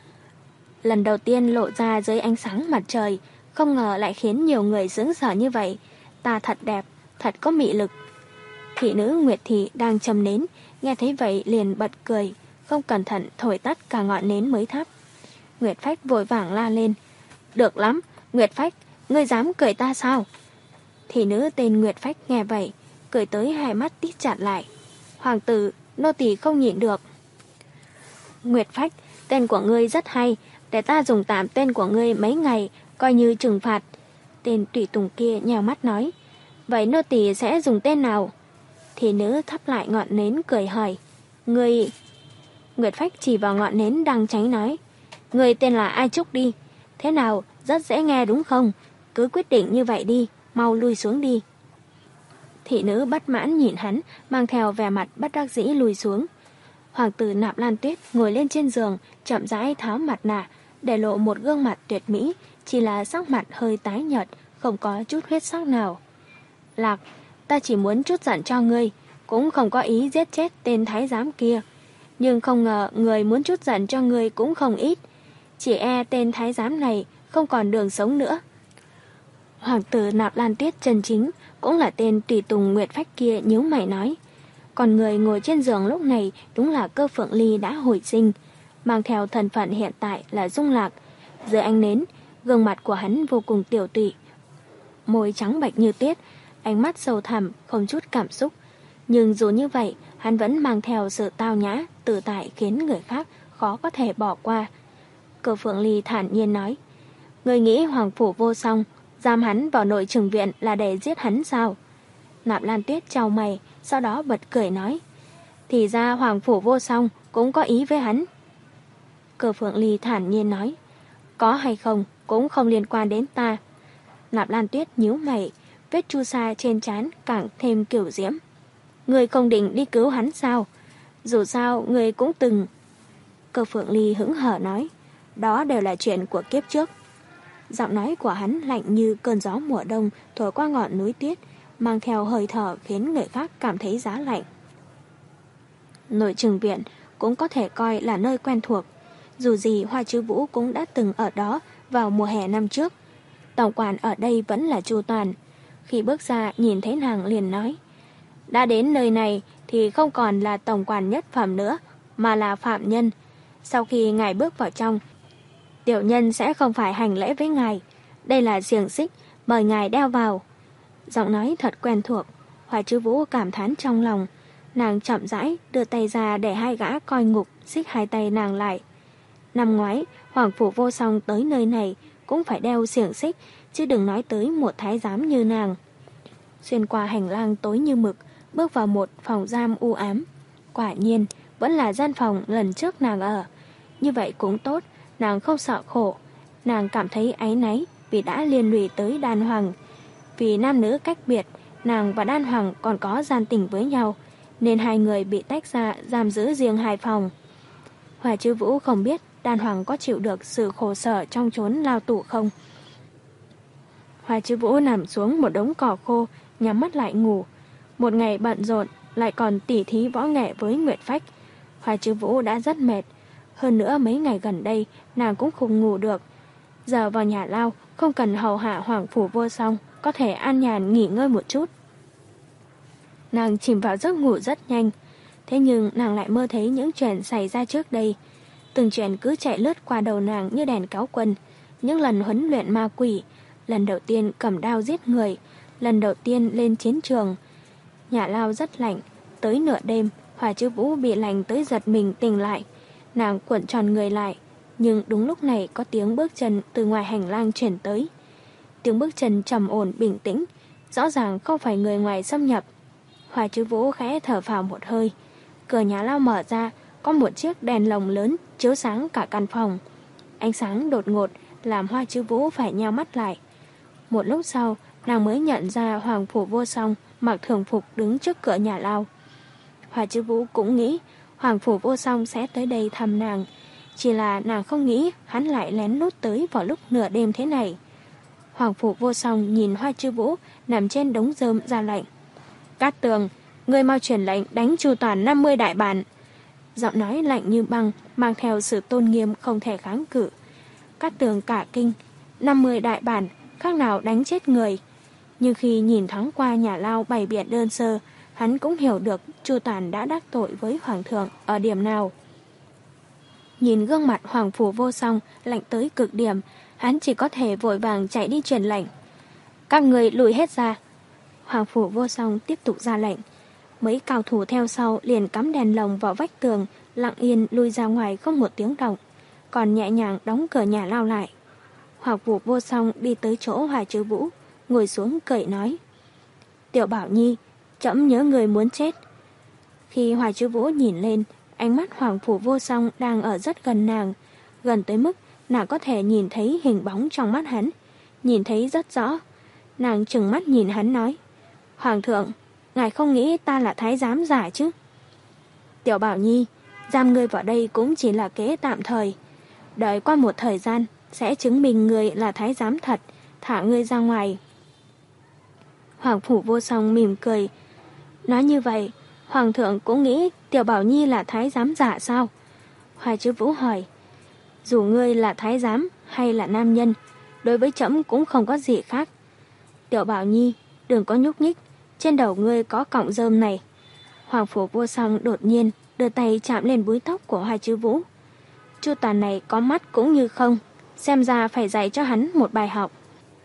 Lần đầu tiên lộ ra dưới ánh sáng mặt trời, không ngờ lại khiến nhiều người sững sờ như vậy. Ta thật đẹp, thật có mị lực. Thị nữ Nguyệt Thị đang châm nến, nghe thấy vậy liền bật cười, không cẩn thận thổi tắt cả ngọn nến mới thắp. Nguyệt Phách vội vàng la lên: Được lắm, Nguyệt Phách, ngươi dám cười ta sao? Thị nữ tên Nguyệt Phách nghe vậy, cười tới hai mắt tít chặt lại. Hoàng tử, nô tỳ không nhịn được. Nguyệt Phách, tên của ngươi rất hay, để ta dùng tạm tên của ngươi mấy ngày, coi như trừng phạt. Tên tùy tùng kia nhèo mắt nói: Vậy nô tỳ sẽ dùng tên nào? Thị nữ thắp lại ngọn nến cười hỏi: Ngươi... Nguyệt Phách chỉ vào ngọn nến đang cháy nói: Ngươi tên là Ai Trúc đi. Thế nào, rất dễ nghe đúng không? Cứ quyết định như vậy đi, mau lui xuống đi. Thị nữ bất mãn nhìn hắn, mang theo vẻ mặt bất đắc dĩ lùi xuống. Hoàng tử Nạp Lan Tuyết ngồi lên trên giường, chậm rãi tháo mặt nạ, để lộ một gương mặt tuyệt mỹ, chỉ là sắc mặt hơi tái nhợt, không có chút huyết sắc nào. Lạc, ta chỉ muốn chút giận cho ngươi, cũng không có ý giết chết tên thái giám kia. Nhưng không ngờ người muốn chút giận cho ngươi cũng không ít. Chỉ e tên thái giám này không còn đường sống nữa. Hoàng tử Nạp Lan Tuyết chân chính, cũng là tên tùy tùng Nguyệt Phách kia nhíu mày nói. Còn người ngồi trên giường lúc này đúng là Cơ Phượng Ly đã hồi sinh, mang theo thân phận hiện tại là Dung Lạc. Dưới ánh nến, gương mặt của hắn vô cùng tiểu tụy, môi trắng bệch như tuyết, ánh mắt sâu thẳm, không chút cảm xúc. Nhưng dù như vậy, hắn vẫn mang theo sự tao nhã, tự tại khiến người khác khó có thể bỏ qua. Cơ Phượng Ly thản nhiên nói: Người nghĩ Hoàng Phủ Vô Song giam hắn vào nội trừng viện là để giết hắn sao? Nạp Lan Tuyết chau mày, sau đó bật cười nói: Thì ra Hoàng Phủ Vô Song cũng có ý với hắn. Cơ Phượng Ly thản nhiên nói: Có hay không cũng không liên quan đến ta. Nạp Lan Tuyết nhíu mày, vết chu sa trên trán càng thêm kiểu diễm. Người không định đi cứu hắn sao? Dù sao người cũng từng... Cơ Phượng Ly hững hở nói: Đó đều là chuyện của kiếp trước. Giọng nói của hắn lạnh như cơn gió mùa đông thổi qua ngọn núi tuyết, mang theo hơi thở khiến người khác cảm thấy giá lạnh. Nội trừng viện cũng có thể coi là nơi quen thuộc. Dù gì Hoa Chứ Vũ cũng đã từng ở đó vào mùa hè năm trước. Tổng quản ở đây vẫn là Chu Toàn. Khi bước ra nhìn thấy nàng liền nói: Đã đến nơi này thì không còn là tổng quản nhất phẩm nữa, mà là phạm nhân. Sau khi ngài bước vào trong, tiểu nhân sẽ không phải hành lễ với ngài. Đây là xiềng xích, mời ngài đeo vào. Giọng nói thật quen thuộc. Hoa Chứ Vũ cảm thán trong lòng. Nàng chậm rãi đưa tay ra để hai gã coi ngục xích hai tay nàng lại. Năm ngoái Hoàng Phủ Vô Song tới nơi này cũng phải đeo xiềng xích, chứ đừng nói tới một thái giám như nàng. Xuyên qua hành lang tối như mực, bước vào một phòng giam u ám. Quả nhiên vẫn là gian phòng lần trước nàng ở. Như vậy cũng tốt, nàng không sợ khổ. Nàng cảm thấy áy náy vì đã liên lụy tới Đan Hoàng. Vì nam nữ cách biệt, nàng và Đan Hoàng còn có gian tình với nhau, nên hai người bị tách ra giam giữ riêng hai phòng. Hoa Chứ Vũ không biết Đan Hoàng có chịu được sự khổ sở trong chốn lao tù không. Hoa Chứ Vũ nằm xuống một đống cỏ khô, nhắm mắt lại ngủ. Một ngày bận rộn, lại còn tỉ thí võ nghệ với Nguyệt Phách. Hoa Chứ Vũ đã rất mệt. Hơn nữa mấy ngày gần đây nàng cũng không ngủ được. Giờ vào nhà lao, không cần hầu hạ Hoàng Phủ Vô Song, có thể an nhàn nghỉ ngơi một chút. Nàng chìm vào giấc ngủ rất nhanh. Thế nhưng nàng lại mơ thấy những chuyện xảy ra trước đây. Từng chuyện cứ chạy lướt qua đầu nàng như đèn cáo quân. Những lần huấn luyện ma quỷ, lần đầu tiên cầm đao giết người, lần đầu tiên lên chiến trường. Nhà lao rất lạnh. Tới nửa đêm, Hoa Chứ Vũ bị lạnh tới giật mình tỉnh lại. Nàng cuộn tròn người lại, nhưng đúng lúc này có tiếng bước chân từ ngoài hành lang chuyển tới. Tiếng bước chân trầm ổn bình tĩnh, rõ ràng không phải người ngoài xâm nhập. Hoa Chứ Vũ khẽ thở phào một hơi. Cửa nhà lao mở ra, có một chiếc đèn lồng lớn chiếu sáng cả căn phòng. Ánh sáng đột ngột làm Hoa Chứ Vũ phải nheo mắt lại. Một lúc sau, nàng mới nhận ra Hoàng Phủ Vô Song mặc thường phục đứng trước cửa nhà lao. Hoa Chứ Vũ cũng nghĩ Hoàng Phủ Vô Song sẽ tới đây thăm nàng, chỉ là nàng không nghĩ hắn lại lén lút tới vào lúc nửa đêm thế này. Hoàng Phủ Vô Song nhìn Hoa Chiêu Vũ nằm trên đống rơm ra lệnh. Cát Tường, ngươi mau truyền lệnh đánh Chu Toàn năm mươi đại bản. Giọng nói lạnh như băng, mang theo sự tôn nghiêm không thể kháng cự. Cát Tường cả kinh, năm mươi đại bản, khác nào đánh chết người. Nhưng khi nhìn thoáng qua nhà lao bày biện đơn sơ, hắn cũng hiểu được Chu Toàn đã đắc tội với Hoàng thượng ở điểm nào. Nhìn gương mặt Hoàng Phủ Vô Song lạnh tới cực điểm, hắn chỉ có thể vội vàng chạy đi truyền lệnh. Các người lùi hết ra. Hoàng Phủ Vô Song tiếp tục ra lệnh. Mấy cao thủ theo sau liền cắm đèn lồng vào vách tường, lặng yên lui ra ngoài không một tiếng động, còn nhẹ nhàng đóng cửa nhà lao lại. Hoàng Phủ Vô Song đi tới chỗ Hoa Chiêu Vũ, ngồi xuống cười nói: Tiểu Bảo Nhi, trẫm nhớ người muốn chết. Khi Hoa Chiêu Vũ nhìn lên, ánh mắt Hoàng Phủ Vô Song đang ở rất gần nàng, gần tới mức nàng có thể nhìn thấy hình bóng trong mắt hắn, nhìn thấy rất rõ. Nàng trừng mắt nhìn hắn nói: Hoàng thượng, ngài không nghĩ ta là thái giám giả chứ? Tiểu Bảo Nhi, giam ngươi vào đây cũng chỉ là kế tạm thời. Đợi qua một thời gian, sẽ chứng minh ngươi là thái giám thật, thả ngươi ra ngoài. Hoàng Phủ Vô Song mỉm cười. Nói như vậy, Hoàng thượng cũng nghĩ Tiểu Bảo Nhi là thái giám giả sao? Hoa Chiêu Vũ hỏi. Dù ngươi là thái giám hay là nam nhân, đối với trẫm cũng không có gì khác. Tiểu Bảo Nhi, đừng có nhúc nhích, trên đầu ngươi có cọng rơm này. Hoàng Phủ Vô Song đột nhiên đưa tay chạm lên búi tóc của Hoa Chiêu Vũ. Chu Toàn này có mắt cũng như không, xem ra phải dạy cho hắn một bài học.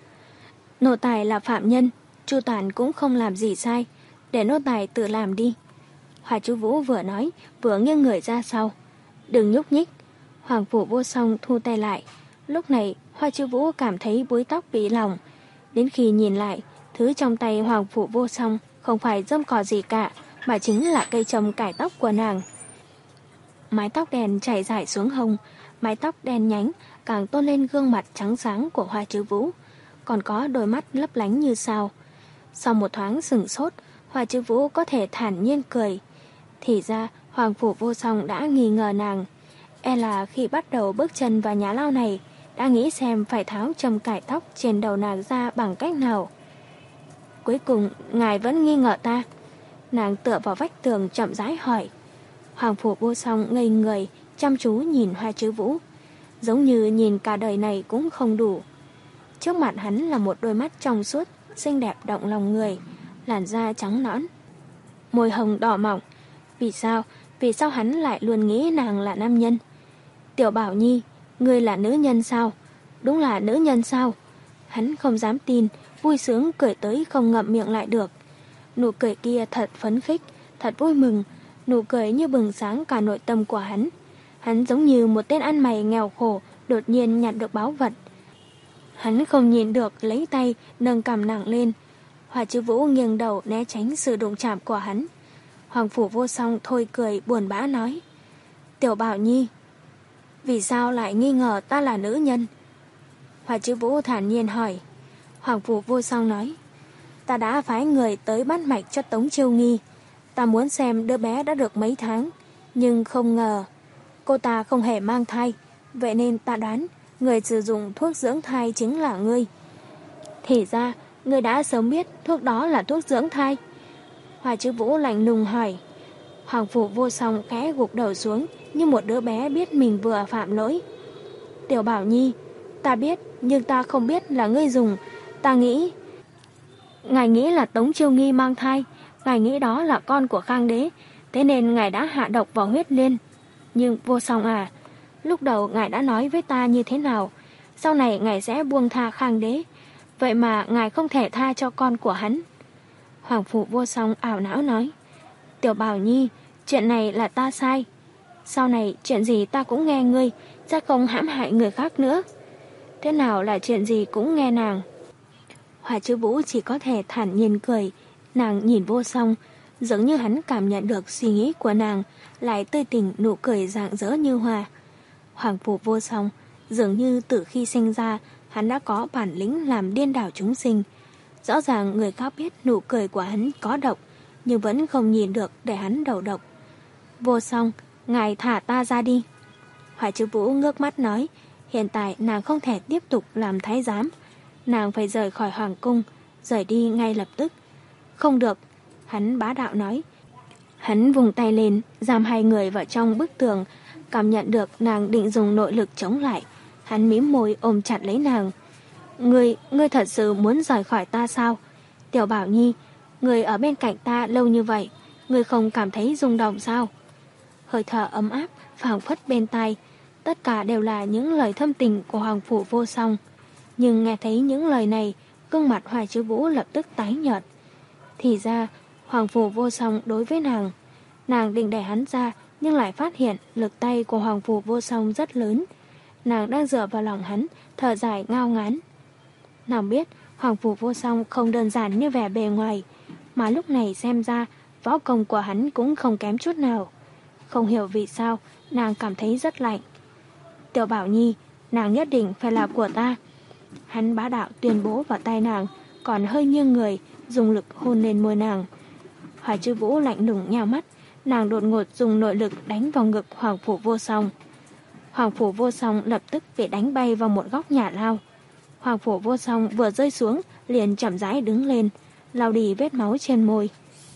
Nô tài là phạm nhân, Chu Toàn cũng không làm gì sai, để nô tài tự làm đi. Hoa Chiêu Vũ vừa nói vừa nghiêng người ra sau. Đừng nhúc nhích. Hoàng Phủ Vô Song thu tay lại. Lúc này Hoa Chiêu Vũ cảm thấy búi tóc bị lỏng. Đến khi nhìn lại, thứ trong tay Hoàng Phủ Vô Song không phải rơm cỏ gì cả, mà chính là cây châm cải tóc của nàng. Mái tóc đen chảy dài xuống hông, mái tóc đen nhánh càng tôn lên gương mặt trắng sáng của Hoa Chiêu Vũ, còn có đôi mắt lấp lánh như sao. Sau một thoáng sửng sốt, Hoa Chiêu Vũ có thể thản nhiên cười. Thì ra Hoàng Phủ Vô Song đã nghi ngờ nàng, e là khi bắt đầu bước chân vào nhà lao này đã nghĩ xem phải tháo châm cải tóc trên đầu nàng ra bằng cách nào. Cuối cùng ngài vẫn nghi ngờ ta? Nàng tựa vào vách tường chậm rãi hỏi. Hoàng Phủ Vô Song ngây người chăm chú nhìn Hoa Chiêu Vũ, giống như nhìn cả đời này cũng không đủ. Trước mặt hắn là một đôi mắt trong suốt, xinh đẹp động lòng người, làn da trắng nõn, môi hồng đỏ mọng. Vì sao, vì sao hắn lại luôn nghĩ nàng là nam nhân? Tiểu Bảo Nhi, ngươi là nữ nhân sao? Đúng là nữ nhân sao? Hắn không dám tin, vui sướng cười tới không ngậm miệng lại được. Nụ cười kia thật phấn khích, thật vui mừng, nụ cười như bừng sáng cả nội tâm của hắn. Hắn giống như một tên ăn mày nghèo khổ đột nhiên nhặt được báu vật. Hắn không nhìn được, lấy tay nâng cằm nàng lên. Hoa Chiêu Vũ nghiêng đầu né tránh sự đụng chạm của hắn. Hoàng Phủ Vô Song thôi cười buồn bã nói: Tiểu Bảo Nhi, vì sao lại nghi ngờ ta là nữ nhân? Hoa Chiêu Vũ thản nhiên hỏi. Hoàng Phủ Vô Song nói: Ta đã phái người tới bắt mạch cho Tống Chiêu Nghi. Ta muốn xem đứa bé đã được mấy tháng, nhưng không ngờ cô ta không hề mang thai. Vậy nên ta đoán người sử dụng thuốc dưỡng thai chính là ngươi. Thì ra ngươi đã sớm biết thuốc đó là thuốc dưỡng thai. Hoa Chiêu Vũ lạnh lùng hỏi. Hoàng Phủ Vô Song khẽ gục đầu xuống như một đứa bé biết mình vừa phạm lỗi. Tiểu Bảo Nhi, ta biết, nhưng ta không biết là ngươi dùng. Ta nghĩ... Ngài nghĩ là Tống Chiêu Nghi mang thai, ngài nghĩ đó là con của Khang Đế, thế nên ngài đã hạ độc vào huyết liên. Nhưng Vô Song à, lúc đầu ngài đã nói với ta như thế nào? Sau này ngài sẽ buông tha Khang Đế, vậy mà ngài không thể tha cho con của hắn. Hoàng Phủ Vô Song ảo não nói: Tiểu Bảo Nhi, chuyện này là ta sai. Sau này chuyện gì ta cũng nghe ngươi, sẽ không hãm hại người khác nữa. Thế nào là chuyện gì cũng nghe nàng? Hoa Chiêu Vũ chỉ có thể thản nhiên cười. Nàng nhìn Vô Song, giống như hắn cảm nhận được suy nghĩ của nàng, lại tươi tỉnh nụ cười rạng rỡ như hoa. Hoàng Phủ Vô Song, dường như từ khi sinh ra, hắn đã có bản lĩnh làm điên đảo chúng sinh. Rõ ràng người khác biết nụ cười của hắn có độc, nhưng vẫn không nhìn được để hắn đầu độc. Vô Song, ngài thả ta ra đi. Hoài Trư Vũ ngước mắt nói, hiện tại nàng không thể tiếp tục làm thái giám. Nàng phải rời khỏi hoàng cung, rời đi ngay lập tức. Không được, hắn bá đạo nói. Hắn vùng tay lên, giam hai người vào trong bức tường, cảm nhận được nàng định dùng nội lực chống lại. Hắn mím môi ôm chặt lấy nàng. Ngươi, ngươi thật sự muốn rời khỏi ta sao? Tiểu Bảo Nhi, ngươi ở bên cạnh ta lâu như vậy, ngươi không cảm thấy rung động sao? Hơi thở ấm áp, phảng phất bên tai, tất cả đều là những lời thâm tình của Hoàng Phủ Vô Song. Nhưng nghe thấy những lời này, gương mặt Hoài Trư Vũ lập tức tái nhợt. Thì ra, Hoàng Phủ Vô Song đối với nàng, nàng định đẩy hắn ra, nhưng lại phát hiện lực tay của Hoàng Phủ Vô Song rất lớn. Nàng đang dựa vào lòng hắn, thở dài ngao ngán. Nàng biết Hoàng Phủ Vô Song không đơn giản như vẻ bề ngoài, mà lúc này xem ra võ công của hắn cũng không kém chút nào. Không hiểu vì sao, nàng cảm thấy rất lạnh. Tiểu Bảo Nhi, nàng nhất định phải là của ta. Hắn bá đạo tuyên bố vào tai nàng, còn hơi nghiêng người, dùng lực hôn lên môi nàng. Hoài Trư Vũ lạnh lùng nhào mắt, nàng đột ngột dùng nội lực đánh vào ngực Hoàng Phủ Vô Song. Hoàng Phủ Vô Song lập tức bị đánh bay vào một góc nhà lao. Hoàng Phủ Vô Song vừa rơi xuống, liền chậm rãi đứng lên, lau đi vết máu trên môi.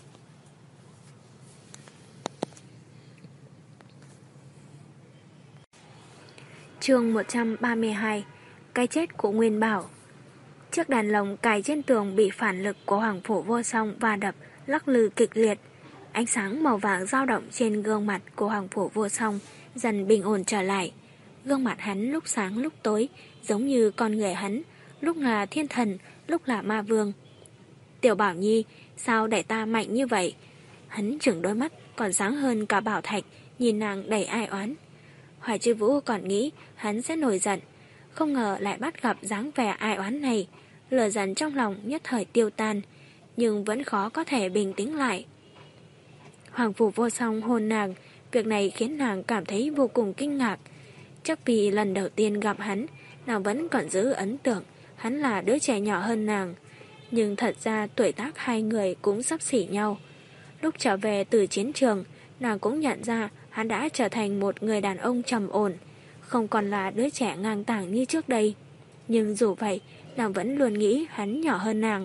Chương một trăm ba mươi hai. Cái chết của Nguyên Bảo. Chiếc đàn lồng cài trên tường bị phản lực của Hoàng Phủ Vô Song va đập, lắc lư kịch liệt. Ánh sáng màu vàng dao động trên gương mặt của Hoàng Phủ Vô Song dần bình ổn trở lại. Gương mặt hắn lúc sáng lúc tối, giống như con người hắn, lúc là thiên thần, lúc là ma vương. Tiểu Bảo Nhi, sao đẩy ta mạnh như vậy? Hắn trừng đôi mắt còn sáng hơn cả bảo thạch, nhìn nàng đầy ai oán. Hoài Trư Vũ còn nghĩ hắn sẽ nổi giận, không ngờ lại bắt gặp dáng vẻ ai oán này. Lửa giận trong lòng nhất thời tiêu tan, nhưng vẫn khó có thể bình tĩnh lại. Hoàng Phủ Vô Song hôn nàng, việc này khiến nàng cảm thấy vô cùng kinh ngạc. Chắc vì lần đầu tiên gặp hắn, nàng vẫn còn giữ ấn tượng hắn là đứa trẻ nhỏ hơn nàng. Nhưng thật ra tuổi tác hai người cũng xấp xỉ nhau. Lúc trở về từ chiến trường, nàng cũng nhận ra hắn đã trở thành một người đàn ông trầm ổn, không còn là đứa trẻ ngang tàng như trước đây. Nhưng dù vậy, nàng vẫn luôn nghĩ hắn nhỏ hơn nàng.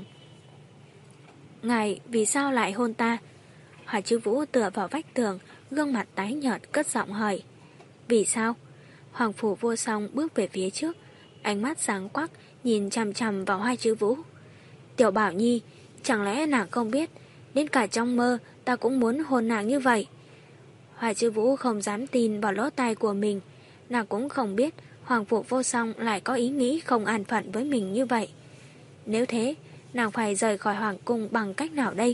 Ngài, vì sao lại hôn ta? Hoài Trư Vũ tựa vào vách tường, gương mặt tái nhợt cất giọng hỏi. Vì sao? Hoàng Phủ Vô Song bước về phía trước, ánh mắt sáng quắc nhìn chằm chằm vào Hoài Trư Vũ. Tiểu Bảo Nhi, chẳng lẽ nàng không biết, đến cả trong mơ ta cũng muốn hôn nàng như vậy? Hoài Trư Vũ không dám tin vào lỗ tai của mình, nàng cũng không biết Hoàng Phủ Vô Song lại có ý nghĩ không an phận với mình như vậy. Nếu thế, nàng phải rời khỏi hoàng cung bằng cách nào đây?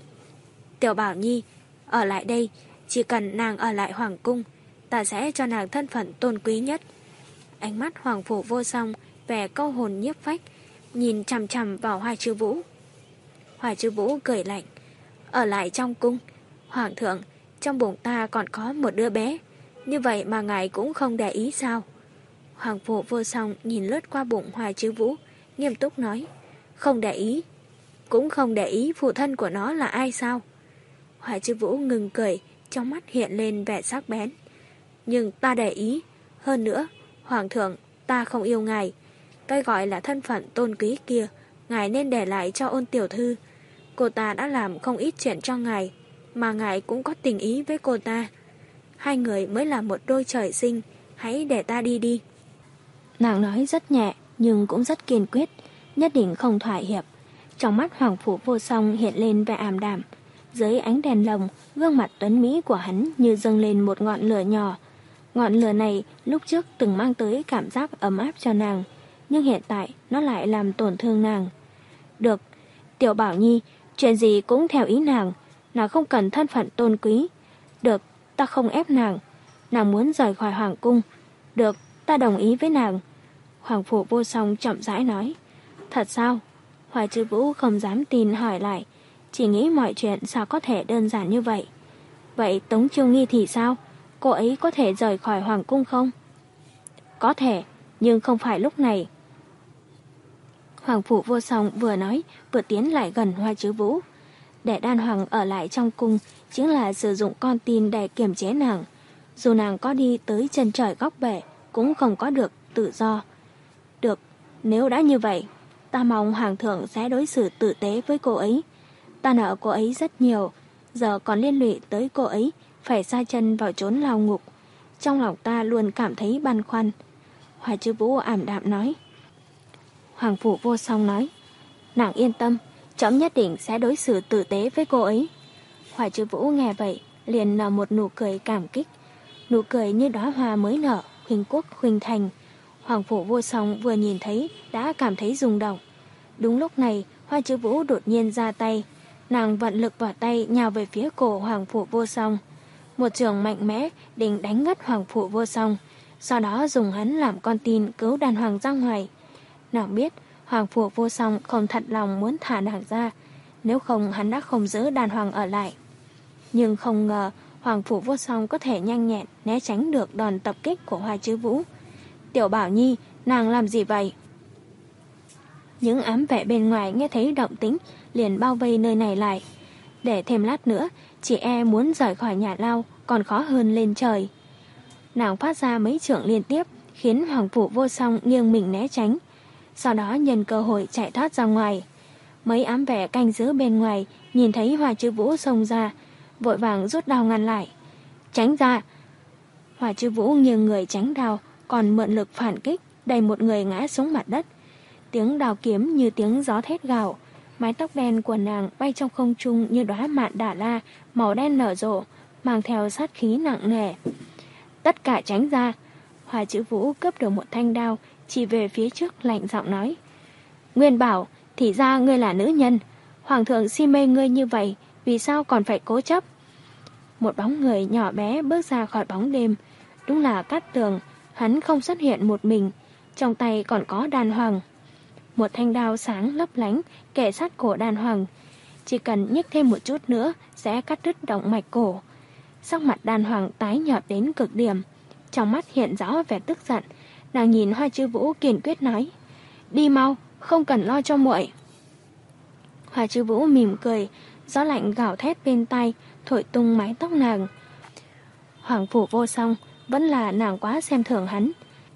Tiểu Bảo Nhi, ở lại đây, chỉ cần nàng ở lại hoàng cung, ta sẽ cho nàng thân phận tôn quý nhất. Ánh mắt Hoàng Phủ Vô Song vẻ câu hồn nhiếp phách, nhìn chằm chằm vào Hoài Trư Vũ. Hoài Trư Vũ cười lạnh. Ở lại trong cung, Hoàng thượng, trong bụng ta còn có một đứa bé, như vậy mà ngài cũng không để ý sao? Hoàng Phủ Vô Song nhìn lướt qua bụng Hoài Trư Vũ, nghiêm túc nói. Không để ý? Cũng không để ý phụ thân của nó là ai sao? Hoài Trư Vũ ngừng cười, trong mắt hiện lên vẻ sắc bén. Nhưng ta để ý. Hơn nữa, Hoàng thượng, ta không yêu ngài. Cái gọi là thân phận tôn quý kia, ngài nên để lại cho Ôn tiểu thư. Cô ta đã làm không ít chuyện cho ngài, mà ngài cũng có tình ý với cô ta. Hai người mới là một đôi trời sinh, hãy để ta đi đi. Nàng nói rất nhẹ, nhưng cũng rất kiên quyết, nhất định không thỏa hiệp. Trong mắt Hoàng Phủ Vô Song hiện lên vẻ ảm đạm. Dưới ánh đèn lồng, gương mặt tuấn mỹ của hắn như dâng lên một ngọn lửa nhỏ. Ngọn lửa này lúc trước từng mang tới cảm giác ấm áp cho nàng, nhưng hiện tại nó lại làm tổn thương nàng. Được, Tiểu Bảo Nhi, chuyện gì cũng theo ý nàng, nàng không cần thân phận tôn quý. Được, ta không ép nàng. Nàng muốn rời khỏi hoàng cung. Được, ta đồng ý với nàng. Hoàng Phủ Vô Song chậm rãi nói. Thật sao? Hoài Trư Vũ không dám tin hỏi lại, chỉ nghĩ mọi chuyện sao có thể đơn giản như vậy. Vậy Tống Chiêu Nghi thì sao? Cô ấy có thể rời khỏi hoàng cung không? Có thể, nhưng không phải lúc này. Hoàng Phủ Vô Song vừa nói vừa tiến lại gần Hoài Trư Vũ. Để đan hoàng ở lại trong cung chính là sử dụng con tin để kiềm chế nàng. dù nàng có đi tới chân trời góc bể cũng không có được tự do. Được, nếu đã như vậy, ta mong hoàng thượng sẽ đối xử tử tế với cô ấy. Ta nợ cô ấy rất nhiều, giờ còn liên lụy tới cô ấy phải sa chân vào chốn lao ngục. Trong lòng ta luôn cảm thấy băn khoăn. Hoa Chiêu Vũ ảm đạm nói. Hoàng Phủ Vô Song nói, nàng yên tâm, trẫm nhất định sẽ đối xử tử tế với cô ấy. Hoa Chiêu Vũ nghe vậy liền nở một nụ cười cảm kích, nụ cười như đóa hoa mới nở, khuynh quốc khuynh thành. Hoàng Phủ Vô Song vừa nhìn thấy đã cảm thấy rung động. Đúng lúc này, Hoa Chiêu Vũ đột nhiên ra tay, nàng vận lực vào tay nhào về phía cổ Hoàng Phủ Vô Song. Một trường mạnh mẽ định đánh ngất Hoàng Phủ Vô Song, sau đó dùng hắn làm con tin cứu đàn hoàng ra ngoài. Nàng biết Hoàng Phủ Vô Song không thật lòng muốn thả nàng ra, nếu không hắn đã không giữ đàn hoàng ở lại. Nhưng không ngờ Hoàng Phủ Vô Song có thể nhanh nhẹn né tránh được đòn tập kích của Hoa Chiêu Vũ. Tiểu Bảo Nhi, nàng làm gì vậy? Những ám vệ bên ngoài nghe thấy động tĩnh liền bao vây nơi này lại. Để thêm lát nữa, chị e muốn rời khỏi nhà lao còn khó hơn lên trời. Nàng phát ra mấy chưởng liên tiếp khiến Hoàng Phủ Vô Song nghiêng mình né tránh, sau đó nhân cơ hội chạy thoát ra ngoài. Mấy ám vệ canh giữ bên ngoài nhìn thấy Hoa Chiêu Vũ xông ra, vội vàng rút đao ngăn lại. Tránh ra! Hoa Chiêu Vũ nghiêng người tránh đao, còn mượn lực phản kích, đẩy một người ngã xuống mặt đất. Tiếng đao kiếm như tiếng gió thét gào, mái tóc đen của nàng bay trong không trung như đóa mạn đà la, màu đen nở rộ, mang theo sát khí nặng nề. Tất cả tránh ra! Hoa Chiêu Vũ cướp được một thanh đao, chỉ về phía trước lạnh giọng nói. Nguyên Bảo, thì ra ngươi là nữ nhân. Hoàng thượng si mê ngươi như vậy, vì sao còn phải cố chấp? Một bóng người nhỏ bé bước ra khỏi bóng đêm. Đúng là Cát Tường, hắn không xuất hiện một mình, trong tay còn có đàn hoàng. Một thanh đao sáng lấp lánh kề sát cổ đàn hoàng, chỉ cần nhích thêm một chút nữa sẽ cắt đứt động mạch cổ. Sắc mặt đàn hoàng tái nhợt đến cực điểm, trong mắt hiện rõ vẻ tức giận. Nàng nhìn Hoa Chiêu Vũ kiên quyết nói, đi mau, không cần lo cho muội. Hoa Chiêu Vũ mỉm cười, gió lạnh gào thét bên tai, thổi tung mái tóc nàng. Hoàng Phủ Vô Song, vẫn là nàng quá xem thường hắn.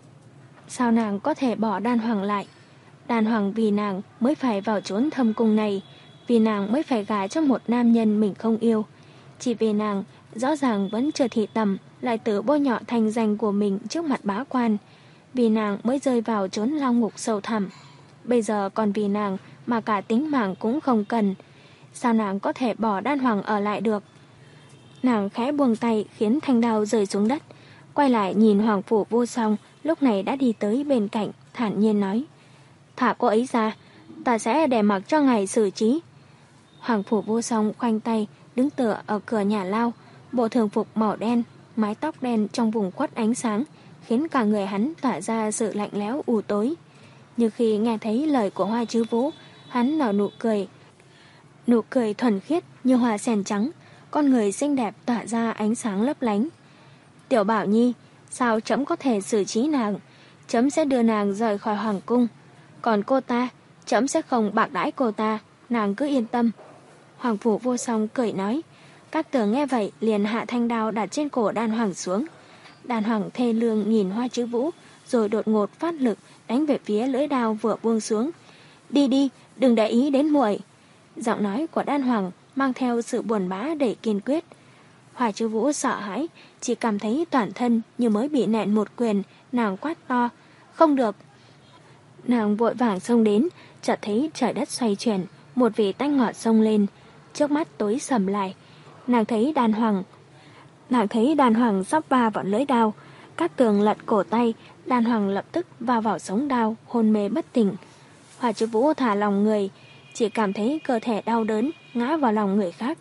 Sao nàng có thể bỏ đàn hoàng lại? Đàn hoàng vì nàng mới phải vào chốn thâm cung này, vì nàng mới phải gả cho một nam nhân mình không yêu. Chỉ vì nàng rõ ràng vẫn chưa thị tầm, lại tự bôi nhọ thành danh của mình trước mặt bá quan. Vì nàng mới rơi vào chốn lao ngục sâu thẳm. Bây giờ còn vì nàng mà cả tính mạng cũng không cần. Sao nàng có thể bỏ đàn hoàng ở lại được? Nàng khẽ buông tay khiến thanh đao rơi xuống đất, quay lại nhìn Hoàng Phủ Vô Song lúc này đã đi tới bên cạnh, thản nhiên nói, thả cô ấy ra, ta sẽ để mặc cho ngài xử trí. Hoàng Phủ Vô Song khoanh tay đứng tựa ở cửa nhà lao, bộ thường phục màu đen, mái tóc đen trong vùng khuất ánh sáng, khiến cả người hắn tỏa ra sự lạnh lẽo u tối. Nhưng khi nghe thấy lời của Hoa Chiêu Vũ, hắn nở nụ cười, nụ cười thuần khiết như hoa sen trắng, con người xinh đẹp tỏa ra ánh sáng lấp lánh. Tiểu Bảo Nhi, sao trẫm có thể xử trí nàng? Trẫm sẽ đưa nàng rời khỏi hoàng cung. Còn cô ta, trẫm sẽ không bạc đãi cô ta, nàng cứ yên tâm. Hoàng Phủ Vô Song cười nói. Cát Tường nghe vậy liền hạ thanh đao đặt trên cổ đàn hoàng xuống. Đàn hoàng thê lương nhìn Hoa Chiêu Vũ, rồi đột ngột phát lực đánh về phía lưỡi đao vừa buông xuống. Đi đi, đừng để ý đến muội. Giọng nói của đàn hoàng mang theo sự buồn bã đầy kiên quyết. Hoa Chiêu Vũ sợ hãi, chỉ cảm thấy toàn thân như mới bị nện một quyền. Nàng quát to, không được. Nàng vội vàng xông đến, chợt thấy trời đất xoay chuyển, một vị tanh ngọt xông lên, trước mắt tối sầm lại. Nàng thấy đàn hoàng nàng thấy đàn hoàng sắp va vào lưỡi đao. Cát Tường lật cổ tay, đàn hoàng lập tức va vào sống đao, hôn mê bất tỉnh. Hoa Chiêu Vũ thả lòng người, chỉ cảm thấy cơ thể đau đớn, ngã vào lòng người khác.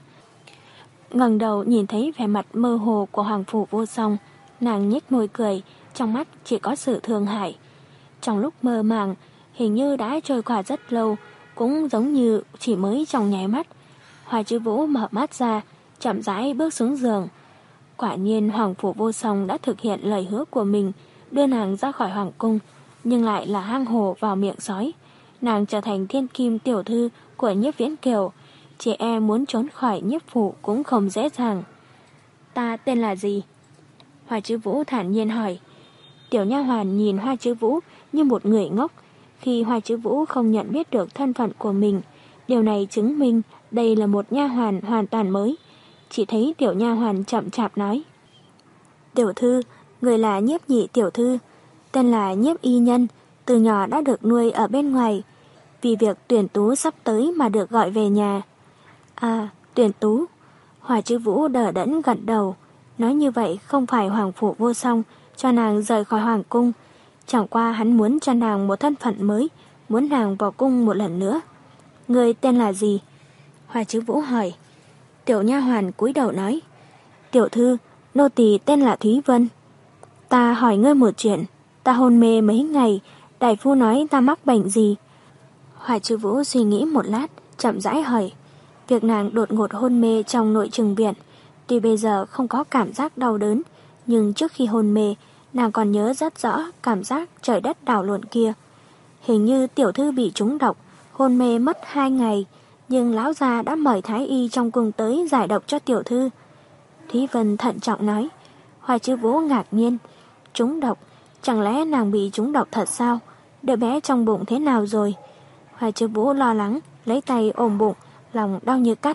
Ngẩng đầu nhìn thấy vẻ mặt mơ hồ của Hoàng Phủ Vô Song, nàng nhếch môi cười, trong mắt chỉ có sự thương hại. Trong lúc mơ màng, hình như đã trôi qua rất lâu, cũng giống như chỉ mới trong nháy mắt. Hoa Chiêu Vũ mở mắt ra, chậm rãi bước xuống giường. Quả nhiên Hoàng Phủ Vô Song đã thực hiện lời hứa của mình, đưa nàng ra khỏi hoàng cung, nhưng lại là hang hổ vào miệng sói. Nàng trở thành thiên kim tiểu thư của Nhiếp Viễn Kiều, chị em muốn trốn khỏi Nhiếp phủ cũng không dễ dàng. Ta tên là gì? Hoa Chứ Vũ thản nhiên hỏi. Tiểu nha hoàn nhìn Hoa Chứ Vũ như một người ngốc. Khi Hoa Chứ Vũ không nhận biết được thân phận của mình, điều này chứng minh đây là một nha hoàn hoàn toàn mới. Chỉ thấy tiểu nha hoàn chậm chạp nói. Tiểu thư, người là Nhiếp Nhị tiểu thư, tên là Nhiếp Y Nhân, từ nhỏ đã được nuôi ở bên ngoài. Vì việc tuyển tú sắp tới mà được gọi về nhà. À, tuyển tú. Hoa Chứ Vũ đờ đẫn gật đầu. Nói như vậy không phải Hoàng Phủ Vô Song cho nàng rời khỏi Hoàng cung. Chẳng qua hắn muốn cho nàng một thân phận mới, muốn nàng vào cung một lần nữa. Người tên là gì? Hoa Chứ Vũ hỏi. Tiểu nha hoàn cúi đầu nói. Tiểu thư, nô tỳ tên là Thúy Vân. Ta hỏi ngươi một chuyện. Ta hôn mê mấy ngày, đại phu nói ta mắc bệnh gì? Hoa Chứ Vũ suy nghĩ một lát, chậm rãi hỏi. Việc nàng đột ngột hôn mê trong nội trừng viện, tuy bây giờ không có cảm giác đau đớn, nhưng trước khi hôn mê, nàng còn nhớ rất rõ cảm giác trời đất đảo lộn kia. Hình như tiểu thư bị trúng độc, hôn mê mất hai ngày, nhưng lão già đã mời thái y trong cung tới giải độc cho tiểu thư. Thúy Vân thận trọng nói. Hoa Chứ Vũ ngạc nhiên. Trúng độc? Chẳng lẽ nàng bị trúng độc thật sao? Đứa bé trong bụng thế nào rồi? Hoa Chứ Vũ lo lắng, lấy tay ôm bụng, lòng đau như cắt.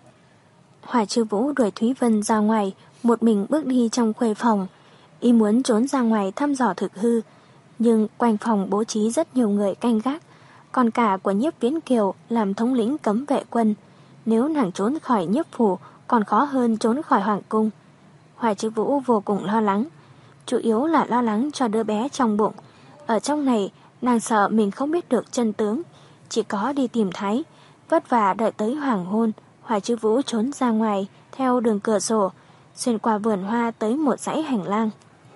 Hoa Chứ Vũ đuổi Thúy Vân ra ngoài, một mình bước đi trong khuê phòng. Y muốn trốn ra ngoài thăm dò thực hư, nhưng quanh phòng bố trí rất nhiều người canh gác, còn cả của Nhiếp Viễn Kiều làm thống lĩnh cấm vệ quân. Nếu nàng trốn khỏi Nhiếp phủ, còn khó hơn trốn khỏi hoàng cung. Hoa Chứ Vũ vô cùng lo lắng, chủ yếu là lo lắng cho đứa bé trong bụng. Ở trong này, nàng sợ mình không biết được chân tướng, chỉ có đi tìm Thái. Vất vả đợi tới hoàng hôn, Hoa Chứ Vũ trốn ra ngoài, theo đường cửa sổ, xuyên qua vườn hoa tới một dãy hành lang.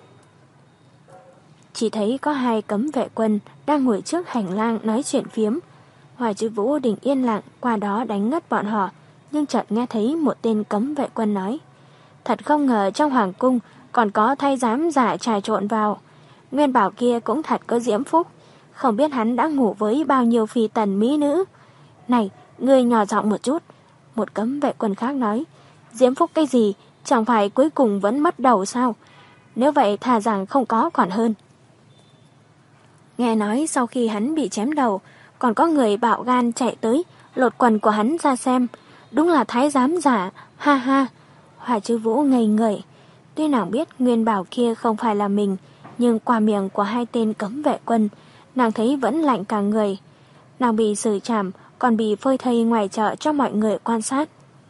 Chỉ thấy có hai cấm vệ quân đang ngồi trước hành lang nói chuyện phiếm. Hoa Chứ Vũ định yên lặng qua đó đánh ngất bọn họ, nhưng chợt nghe thấy một tên cấm vệ quân nói. Thật không ngờ trong hoàng cung còn có thái giám giả trà trộn vào. Nguyên Bảo kia cũng thật có diễm phúc, không biết hắn đã ngủ với bao nhiêu phi tần mỹ nữ. Này, ngươi nhỏ giọng một chút. Một cấm vệ quân khác nói. Diễm phúc cái gì, chẳng phải cuối cùng vẫn mất đầu sao? Nếu vậy thà rằng không có còn hơn. Nghe nói sau khi hắn bị chém đầu, còn có người bạo gan chạy tới, lột quần của hắn ra xem. Đúng là thái giám giả, ha ha. Hoa Chứ Vũ ngây người. Tuy nàng biết Nguyên Bảo kia không phải là mình, nhưng qua miệng của hai tên cấm vệ quân, nàng thấy vẫn lạnh cả người. Nàng bị xử trảm, còn bị phơi thây ngoài chợ cho mọi người quan sát.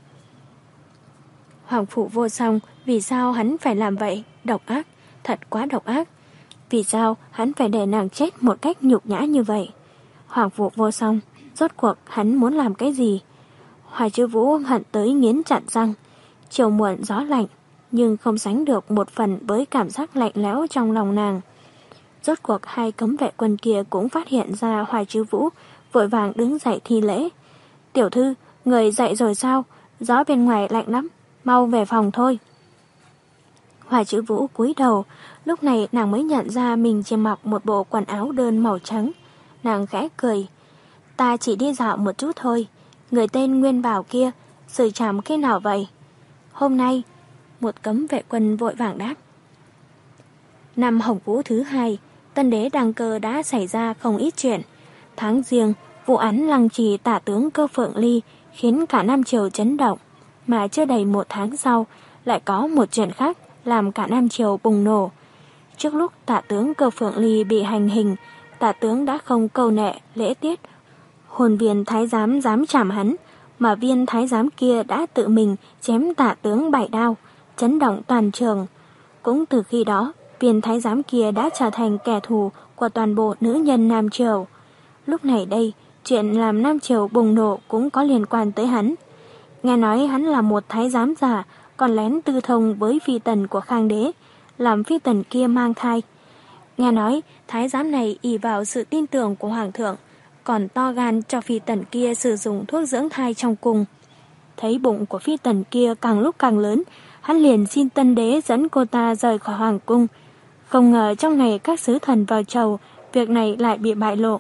Hoàng Phủ Vô Song, vì sao hắn phải làm vậy? Độc ác, thật quá độc ác. Vì sao hắn phải để nàng chết một cách nhục nhã như vậy? Hoàng Phủ Vô Song, rốt cuộc hắn muốn làm cái gì? Hoa Chứ Vũ hận tới nghiến chặt răng. Chiều muộn gió lạnh, nhưng không sánh được một phần với cảm giác lạnh lẽo trong lòng nàng. Rốt cuộc hai cấm vệ quân kia cũng phát hiện ra Hoa Chứ Vũ, vội vàng đứng dậy thi lễ. Tiểu thư, người dậy rồi sao? Gió bên ngoài lạnh lắm, mau về phòng thôi. Hoa Chứ Vũ cúi đầu, lúc này nàng mới nhận ra mình chỉ mặc một bộ quần áo đơn màu trắng. Nàng khẽ cười. Ta chỉ đi dạo một chút thôi. Người tên Nguyên Bảo kia, xử trảm khi nào vậy? Hôm nay. Một cấm vệ quân vội vàng đáp. Năm Hồng Vũ thứ hai, Tân Đế đăng cơ đã xảy ra không ít chuyện. Tháng Giêng, vụ án lăng trì tả tướng Cơ Phượng Ly khiến cả Nam Triều chấn động. Mà chưa đầy một tháng sau, lại có một chuyện khác làm cả Nam Triều bùng nổ. Trước lúc tả tướng Cơ Phượng Ly bị hành hình, tả tướng đã không câu nệ, lễ tiết. Hồn viên thái giám dám chạm hắn, mà viên thái giám kia đã tự mình chém tả tướng bảy đao, chấn động toàn trường. Cũng từ khi đó, viên thái giám kia đã trở thành kẻ thù của toàn bộ nữ nhân Nam Triều. Lúc này đây, chuyện làm Nam Triều bùng nổ cũng có liên quan tới hắn. Nghe nói hắn là một thái giám giả, còn lén tư thông với phi tần của Khang Đế, làm phi tần kia mang thai. Nghe nói thái giám này ỷ vào sự tin tưởng của Hoàng thượng, còn to gan cho phi tần kia sử dụng thuốc dưỡng thai trong cung. Thấy bụng của phi tần kia càng lúc càng lớn, hắn liền xin Tân Đế dẫn cô ta rời khỏi hoàng cung. Không ngờ trong ngày các sứ thần vào chầu, việc này lại bị bại lộ.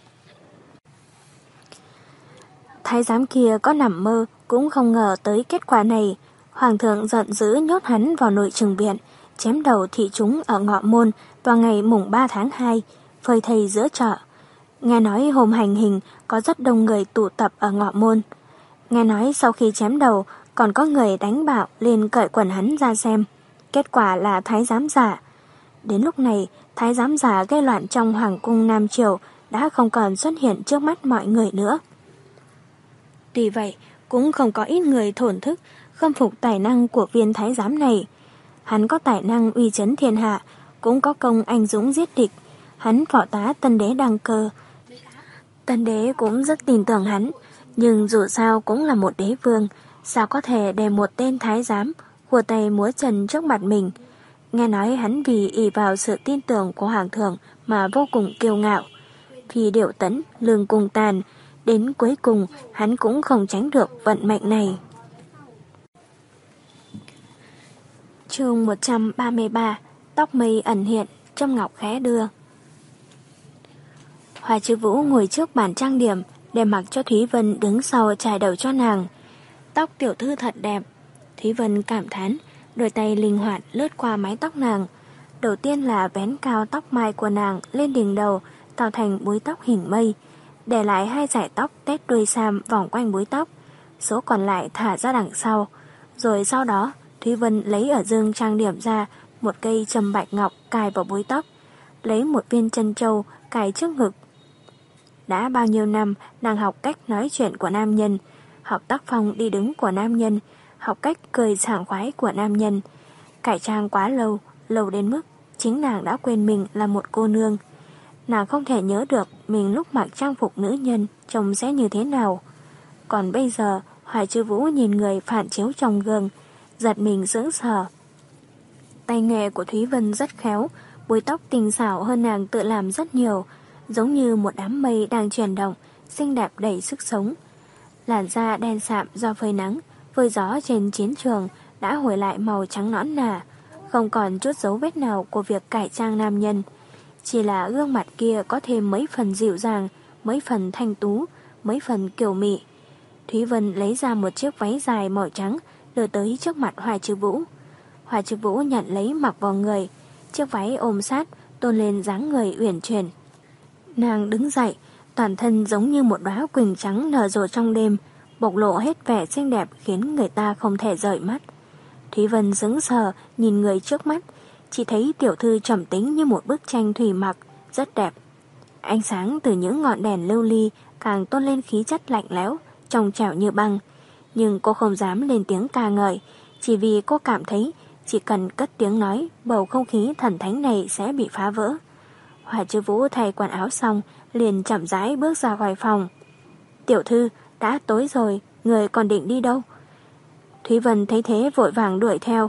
Thái giám kia có nằm mơ cũng không ngờ tới kết quả này. Hoàng thượng giận dữ nhốt hắn vào nội trừng viện, chém đầu thị chúng ở Ngọ Môn vào ngày mùng ba tháng hai, phơi thây giữa chợ. Nghe nói hôm hành hình có rất đông người tụ tập ở Ngọ Môn. Nghe nói sau khi chém đầu còn có người đánh bạo liền cởi quần hắn ra xem. Kết quả là thái giám giả. Đến lúc này, thái giám giả gây loạn trong hoàng cung Nam Triều đã không còn xuất hiện trước mắt mọi người nữa. Tuy vậy, cũng không có ít người thổn thức, khâm phục tài năng của viên thái giám này. Hắn có tài năng uy chấn thiên hạ, cũng có công anh dũng giết địch. Hắn phò tá tân đế đăng cơ. Tân đế cũng rất tin tưởng hắn, nhưng dù sao cũng là một đế vương, sao có thể để một tên thái giám khua tay múa chân trước mặt mình. Nghe nói hắn vì ỷ vào sự tin tưởng của hoàng thượng mà vô cùng kiêu ngạo. Phi điệu tấn, lương cung tàn, đến cuối cùng hắn cũng không tránh được vận mệnh này. Chương một trăm ba mươi ba. Tóc mây ẩn hiện, Trâm Ngọc khẽ đưa. Hoa Chiêu Vũ ngồi trước bàn trang điểm, để mặc cho Thúy Vân đứng sau chải đầu cho nàng. Tóc tiểu thư thật đẹp. Thúy Vân cảm thán, đôi tay linh hoạt lướt qua mái tóc nàng. Đầu tiên là vén cao tóc mai của nàng lên đỉnh đầu, tạo thành búi tóc hình mây, để lại hai dải tóc tết đuôi sam vòng quanh búi tóc, số còn lại thả ra đằng sau. Rồi sau đó, Thúy Vân lấy ở dương trang điểm ra một cây châm bạch ngọc cài vào búi tóc, lấy một viên chân châu cài trước ngực. Đã bao nhiêu năm nàng học cách nói chuyện của nam nhân, học tác phong đi đứng của nam nhân, học cách cười sảng khoái của nam nhân. Cải trang quá lâu, lâu đến mức chính nàng đã quên mình là một cô nương. Nàng không thể nhớ được mình lúc mặc trang phục nữ nhân trông sẽ như thế nào. Còn bây giờ, Hoài Chiêu Vũ nhìn người phản chiếu trong gương, giật mình sững sờ. Tay nghề của Thúy Vân rất khéo, búi tóc tinh xảo hơn nàng tự làm rất nhiều, giống như một đám mây đang chuyển động, xinh đẹp đầy sức sống. Làn da đen sạm do phơi nắng, phơi gió trên chiến trường đã hồi lại màu trắng nõn nà, không còn chút dấu vết nào của việc cải trang nam nhân. Chỉ là gương mặt kia có thêm mấy phần dịu dàng, mấy phần thanh tú, mấy phần kiều mị. Thúy Vân lấy ra một chiếc váy dài màu trắng, đưa tới trước mặt Hoài Chiêu Vũ. Hoài Chiêu Vũ nhận lấy mặc vào người, chiếc váy ôm sát, tôn lên dáng người uyển chuyển. Nàng đứng dậy, toàn thân giống như một đóa quỳnh trắng nở rộ trong đêm, bộc lộ hết vẻ xinh đẹp khiến người ta không thể rời mắt. Thúy Vân sững sờ nhìn người trước mắt, chỉ thấy tiểu thư trầm tĩnh như một bức tranh thủy mặc, rất đẹp. Ánh sáng từ những ngọn đèn lưu ly càng tôn lên khí chất lạnh lẽo, trong trẻo như băng. Nhưng cô không dám lên tiếng ca ngợi, chỉ vì cô cảm thấy chỉ cần cất tiếng nói, bầu không khí thần thánh này sẽ bị phá vỡ. Hoài Chiêu Vũ thay quần áo xong, liền chậm rãi bước ra khỏi phòng. Tiểu thư, đã tối rồi, người còn định đi đâu? Thúy Vân thấy thế vội vàng đuổi theo.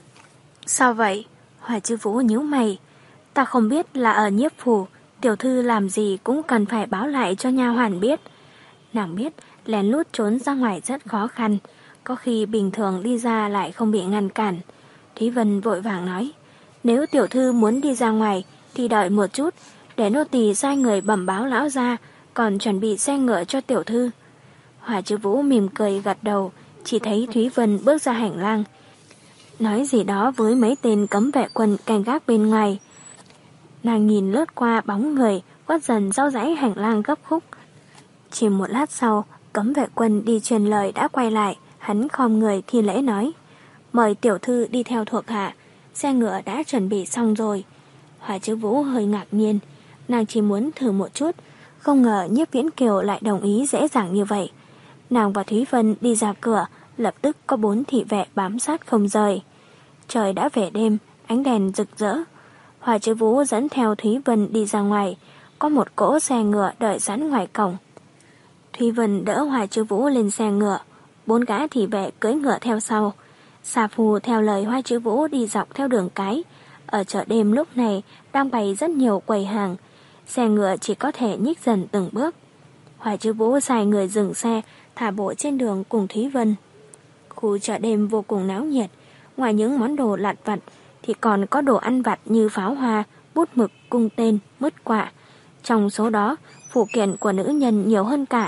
Sao vậy? Hoài Chiêu Vũ nhíu mày. Ta không biết là ở nhiếp phủ, tiểu thư làm gì cũng cần phải báo lại cho nha hoàn biết. Nàng biết lén lút trốn ra ngoài rất khó khăn, có khi bình thường đi ra lại không bị ngăn cản. Thúy Vân vội vàng nói, nếu tiểu thư muốn đi ra ngoài thì đợi một chút, để nô tỳ sai người bẩm báo lão gia, còn chuẩn bị xe ngựa cho tiểu thư. Hoài Chiêu Vũ mỉm cười gật đầu, chỉ thấy Thúy Vân bước ra hành lang, nói gì đó với mấy tên cấm vệ quân canh gác bên ngoài. Nàng nhìn lướt qua bóng người quát dần sau dãy hành lang gấp khúc. Chỉ một lát sau, cấm vệ quân đi truyền lời đã quay lại, hắn khom người thi lễ nói, mời tiểu thư đi theo thuộc hạ, xe ngựa đã chuẩn bị xong rồi. Hoài Chiêu Vũ hơi ngạc nhiên, nàng chỉ muốn thử một chút, không ngờ Nhiếp Viễn Kiều lại đồng ý dễ dàng như vậy. Nàng và Thúy Vân đi ra cửa, lập tức có bốn thị vệ bám sát không rời. Trời đã về đêm, ánh đèn rực rỡ. Hoài Chiêu Vũ dẫn theo Thúy Vân đi ra ngoài, có một cỗ xe ngựa đợi sẵn ngoài cổng. Thúy Vân đỡ Hoài Chiêu Vũ lên xe ngựa, bốn gã thị vệ cưỡi ngựa theo sau. Xà Phù theo lời Hoài Chiêu Vũ đi dọc theo đường cái. Ở chợ đêm lúc này đang bày rất nhiều quầy hàng, xe ngựa chỉ có thể nhích dần từng bước. Hoài Chiêu Vũ sai người dừng xe, thả bộ trên đường cùng Thúy Vân. Khu chợ đêm vô cùng náo nhiệt, ngoài những món đồ lặt vặt thì còn có đồ ăn vặt như pháo hoa, bút mực, cung tên, mứt quạ. Trong số đó, phụ kiện của nữ nhân nhiều hơn cả.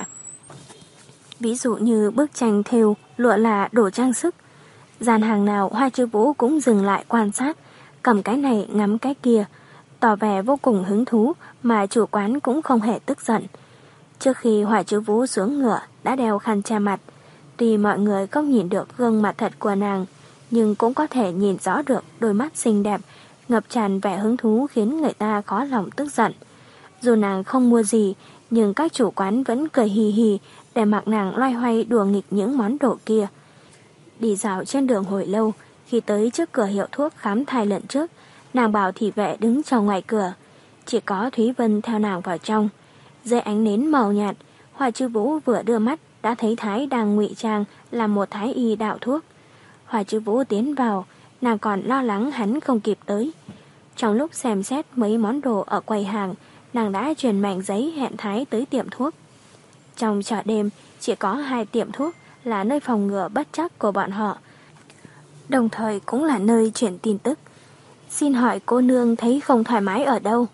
Ví dụ như bức tranh thêu, lụa là đồ trang sức. Gian hàng nào Hoài Chiêu Vũ cũng dừng lại quan sát, cầm cái này ngắm cái kia, tỏ vẻ vô cùng hứng thú mà chủ quán cũng không hề tức giận. Trước khi Hỏa Trư Vũ xuống ngựa đã đeo khăn che mặt, tuy mọi người không nhìn được gương mặt thật của nàng, nhưng cũng có thể nhìn rõ được đôi mắt xinh đẹp, ngập tràn vẻ hứng thú khiến người ta khó lòng tức giận. Dù nàng không mua gì, nhưng các chủ quán vẫn cười hì hì để mặc nàng loay hoay đùa nghịch những món đồ kia. Đi dạo trên đường hồi lâu, khi tới trước cửa hiệu thuốc khám thai lần trước, nàng bảo thị vệ đứng trong ngoài cửa. Chỉ có Thúy Vân theo nàng vào trong. Dưới ánh nến màu nhạt, Hỏa Trư Vũ vừa đưa mắt đã thấy Thái đang ngụy trang làm một thái y đạo thuốc. Hỏa Trư Vũ tiến vào, nàng còn lo lắng hắn không kịp tới. Trong lúc xem xét mấy món đồ ở quầy hàng, nàng đã truyền mảnh giấy hẹn Thái tới tiệm thuốc. Trong chợ đêm, chỉ có hai tiệm thuốc là nơi phòng ngừa bất trắc của bọn họ, đồng thời cũng là nơi chuyển tin tức. Xin hỏi cô nương thấy không thoải mái ở đâu?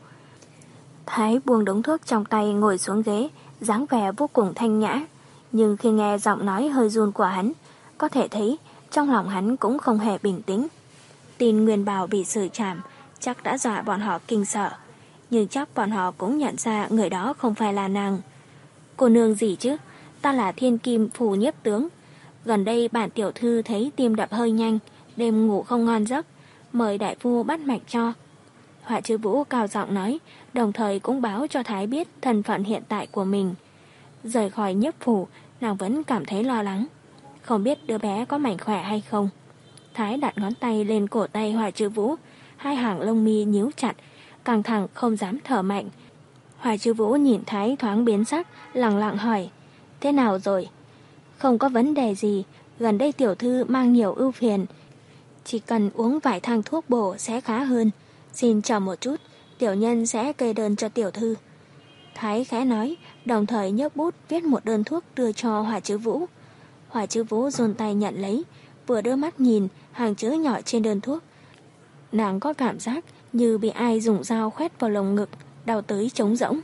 Thái buông đống thuốc trong tay ngồi xuống ghế, dáng vẻ vô cùng thanh nhã. Nhưng khi nghe giọng nói hơi run của hắn, có thể thấy trong lòng hắn cũng không hề bình tĩnh. Tin Nguyên Bảo bị xử trảm chắc đã dọa bọn họ kinh sợ, nhưng chắc bọn họ cũng nhận ra người đó không phải là nàng. Cô nương gì chứ? Ta là Thiên Kim Phủ Nhiếp Tướng. Gần đây bản tiểu thư thấy tim đập hơi nhanh, đêm ngủ không ngon giấc, mời đại phu bắt mạch cho. Hỏa Trư Vũ cao giọng nói, đồng thời cũng báo cho Thái biết thân phận hiện tại của mình. Rời khỏi Nhiếp phủ, nàng vẫn cảm thấy lo lắng, không biết đứa bé có mạnh khỏe hay không. Thái đặt ngón tay lên cổ tay Hỏa Trư Vũ, hai hàng lông mi nhíu chặt, căng thẳng không dám thở mạnh. Hỏa Trư Vũ nhìn Thái thoáng biến sắc, lặng lặng hỏi, thế nào rồi? Không có vấn đề gì, gần đây tiểu thư mang nhiều ưu phiền, chỉ cần uống vài thang thuốc bổ sẽ khá hơn. Xin chờ một chút, tiểu nhân sẽ kê đơn cho tiểu thư. Thái khẽ nói, đồng thời nhấc bút viết một đơn thuốc đưa cho Hỏa Trư Vũ. Hỏa Trư Vũ dồn tay nhận lấy, vừa đưa mắt nhìn hàng chữ nhỏ trên đơn thuốc. Nàng có cảm giác như bị ai dùng dao khoét vào lồng ngực, đau tới trống rỗng.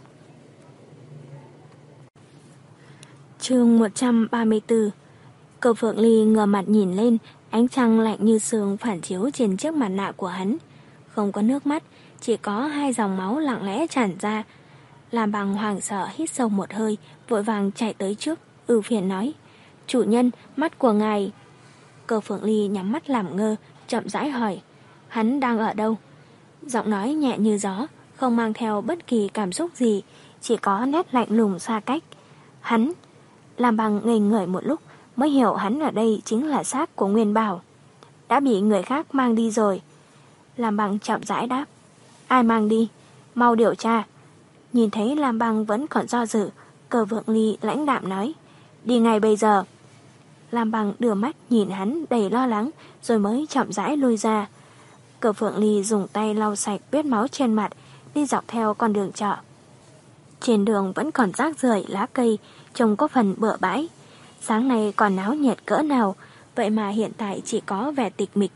Chương một trăm ba mươi tư. Cầu Phượng Ly ngửa mặt nhìn lên, ánh trăng lạnh như sương phản chiếu trên chiếc mặt nạ của hắn. Không có nước mắt, chỉ có hai dòng máu lặng lẽ tràn ra. Làm Bằng hoảng sợ hít sâu một hơi, vội vàng chạy tới trước, ưu phiền nói, chủ nhân, mắt của ngài. Cầu Phượng Ly nhắm mắt làm ngơ, chậm rãi hỏi, hắn đang ở đâu? Giọng nói nhẹ như gió, không mang theo bất kỳ cảm xúc gì, chỉ có nét lạnh lùng xa cách. Hắn. Làm Bằng ngây người một lúc mới hiểu hắn ở đây chính là xác của Nguyên Bảo. Đã bị người khác mang đi rồi. Làm Bằng chậm rãi đáp, ai mang đi? Mau điều tra. Nhìn thấy Làm Bằng vẫn còn do dự, Cờ Vượng Ly lãnh đạm nói, đi ngay bây giờ. Làm Bằng đưa mắt nhìn hắn đầy lo lắng, rồi mới chậm rãi lui ra. Cờ Phượng Ly dùng tay lau sạch vết máu trên mặt, đi dọc theo con đường chợ. Trên đường vẫn còn rác rưởi lá cây, trông có phần bừa bãi. Sáng nay còn náo nhiệt cỡ nào, vậy mà hiện tại chỉ có vẻ tịch mịch.